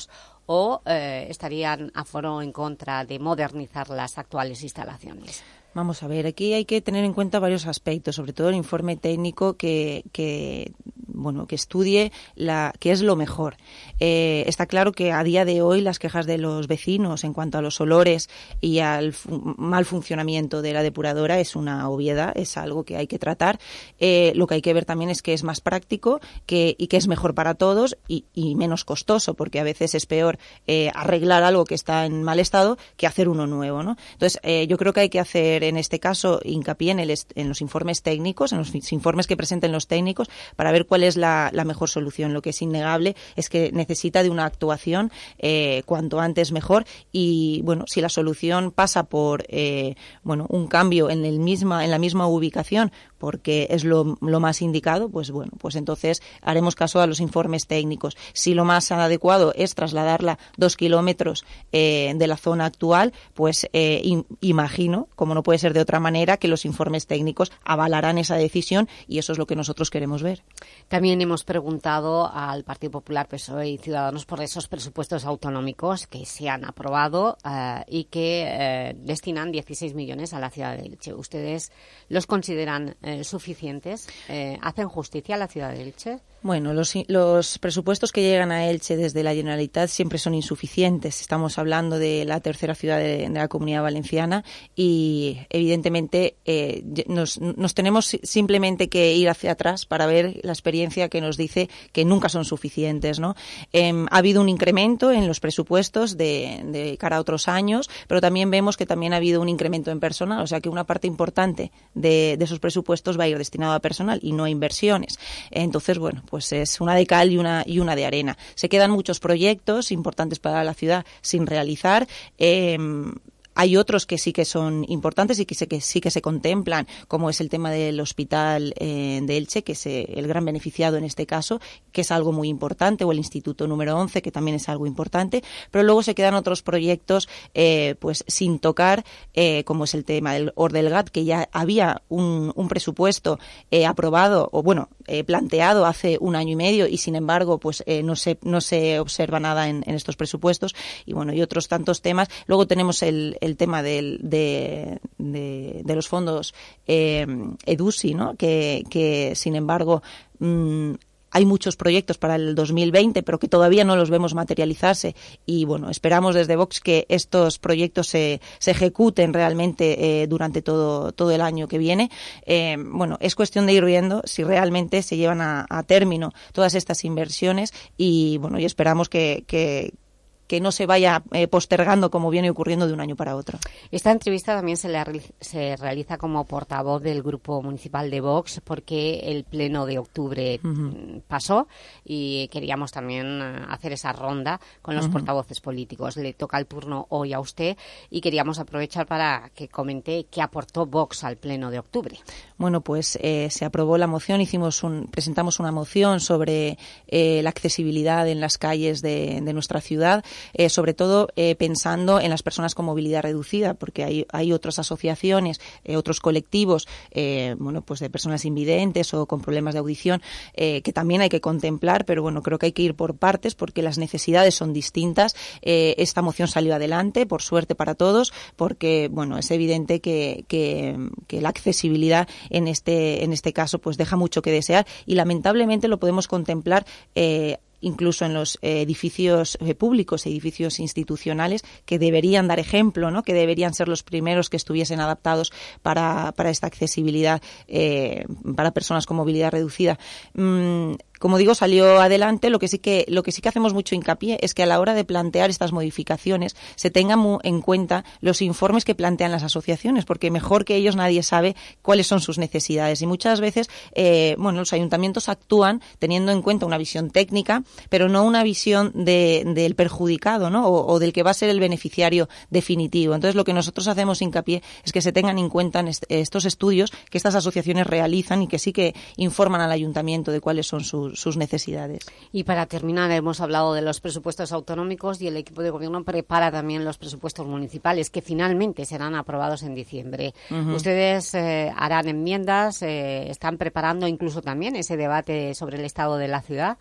o eh, estarían a foro en contra de modernizar las actuales instalaciones? Vamos a ver, aquí hay que tener en cuenta varios aspectos, sobre todo el informe técnico que, que bueno, que estudie la, qué es lo mejor. Eh, está claro que a día de hoy las quejas de los vecinos en cuanto a los olores y al fu- mal funcionamiento de la depuradora es una obviedad, es algo que hay que tratar. Eh, lo que hay que ver también es que es más práctico que, y que es mejor para todos y, y menos costoso, porque a veces es peor eh, arreglar algo que está en mal estado que hacer uno nuevo, ¿no? Entonces, eh, yo creo que hay que hacer en este caso hincapié en, el est- en los informes técnicos, en los informes que presenten los técnicos, para ver cuál es la, la mejor solución. Lo que es innegable es que necesita de una actuación eh, cuanto antes mejor y, bueno, si la solución pasa por eh, bueno, un cambio en, el misma, en la misma ubicación, porque es lo, lo más indicado, pues bueno, pues entonces haremos caso a los informes técnicos. Si lo más adecuado es trasladarla dos kilómetros eh, de la zona actual, pues eh, in, imagino, como no puede ser de otra manera, que los informes técnicos avalarán esa decisión y eso es lo que nosotros queremos ver. También hemos preguntado al Partido Popular, P S O E y Ciudadanos por esos presupuestos autonómicos que se han aprobado uh, y que uh, destinan dieciséis millones a la ciudad de Elche. ¿Ustedes los consideran eh, suficientes? Eh, ¿Hacen justicia a la ciudad de Elche? Bueno, los, los presupuestos que llegan a Elche desde la Generalitat siempre son insuficientes. Estamos hablando de la tercera ciudad de, de la Comunidad Valenciana y, evidentemente, eh, nos, nos tenemos simplemente que ir hacia atrás para ver la experiencia que nos dice que nunca son suficientes, ¿no? Eh, ha habido un incremento en los presupuestos de, de cara a otros años, pero también vemos que también ha habido un incremento en personal, o sea que una parte importante de, de esos presupuestos va a ir destinado a personal y no a inversiones. Entonces, bueno, pues es una de cal y una, y una de arena. Se quedan muchos proyectos importantes para la ciudad sin realizar. Eh, Hay otros que sí que son importantes y que, se, que sí que se contemplan, como es el tema del hospital eh, de Elche, que es eh, el gran beneficiado en este caso, que es algo muy importante, o el Instituto número once, que también es algo importante, pero luego se quedan otros proyectos eh, pues sin tocar, eh, como es el tema del Ordelgat, que ya había un, un presupuesto eh, aprobado, o bueno, eh, planteado hace un año y medio, y sin embargo pues eh, no se no se observa nada en, en estos presupuestos, y bueno, y otros tantos temas. Luego tenemos el el tema del, de, de, de los fondos eh, EDUSI, ¿no? que, que sin embargo mmm, hay muchos proyectos para el dos mil veinte, pero que todavía no los vemos materializarse y bueno, esperamos desde Vox que estos proyectos se, se ejecuten realmente eh, durante todo, todo el año que viene. Eh, bueno, es cuestión de ir viendo si realmente se llevan a, a término todas estas inversiones y bueno, y esperamos que, que que no se vaya eh, postergando como viene ocurriendo de un año para otro. Esta entrevista también se, le, se realiza como portavoz del Grupo Municipal de Vox porque el pleno de octubre uh-huh. pasó y queríamos también hacer esa ronda con los uh-huh. portavoces políticos. Le toca el turno hoy a usted y queríamos aprovechar para que comente qué aportó Vox al pleno de octubre. Bueno, pues eh, se aprobó la moción, hicimos un, presentamos una moción sobre eh, la accesibilidad en las calles de, de nuestra ciudad. Eh, sobre todo eh, pensando en las personas con movilidad reducida, porque hay, hay otras asociaciones, eh, otros colectivos, eh, bueno, pues de personas invidentes o con problemas de audición, eh, que también hay que contemplar, pero bueno, creo que hay que ir por partes porque las necesidades son distintas. Eh, esta moción salió adelante, por suerte para todos, porque bueno, es evidente que, que, que la accesibilidad en este, en este caso pues deja mucho que desear y lamentablemente lo podemos contemplar eh, incluso en los eh, edificios eh, públicos, edificios institucionales, que deberían dar ejemplo, ¿no? Que deberían ser los primeros que estuviesen adaptados para, para esta accesibilidad eh, para personas con movilidad reducida. Mm, Como digo, salió adelante. Lo que sí que lo que sí que hacemos mucho hincapié es que a la hora de plantear estas modificaciones se tengan en cuenta los informes que plantean las asociaciones, porque mejor que ellos nadie sabe cuáles son sus necesidades. Y muchas veces, eh, bueno, los ayuntamientos actúan teniendo en cuenta una visión técnica, pero no una visión de, del perjudicado, ¿no? O, o del que va a ser el beneficiario definitivo. Entonces, lo que nosotros hacemos hincapié es que se tengan en cuenta en est- estos estudios que estas asociaciones realizan y que sí que informan al ayuntamiento de cuáles son sus sus necesidades. Y para terminar, hemos hablado de los presupuestos autonómicos y el equipo de gobierno prepara también los presupuestos municipales que finalmente serán aprobados en diciembre. Uh-huh. Ustedes eh, harán enmiendas, eh, están preparando incluso también ese debate sobre el estado de la ciudad.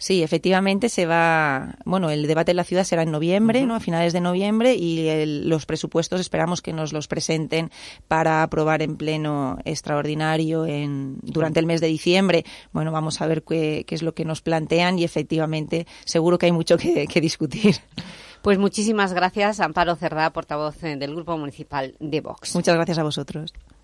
Sí, efectivamente se va, bueno, el debate en la ciudad será en noviembre, uh-huh. ¿no? A finales de noviembre, y el, los presupuestos esperamos que nos los presenten para aprobar en pleno extraordinario en durante el mes de diciembre. Bueno, vamos a ver qué, qué es lo que nos plantean y efectivamente seguro que hay mucho que, que discutir. Pues muchísimas gracias, Amparo Cerdá, portavoz del Grupo Municipal de Vox. Muchas gracias a vosotros.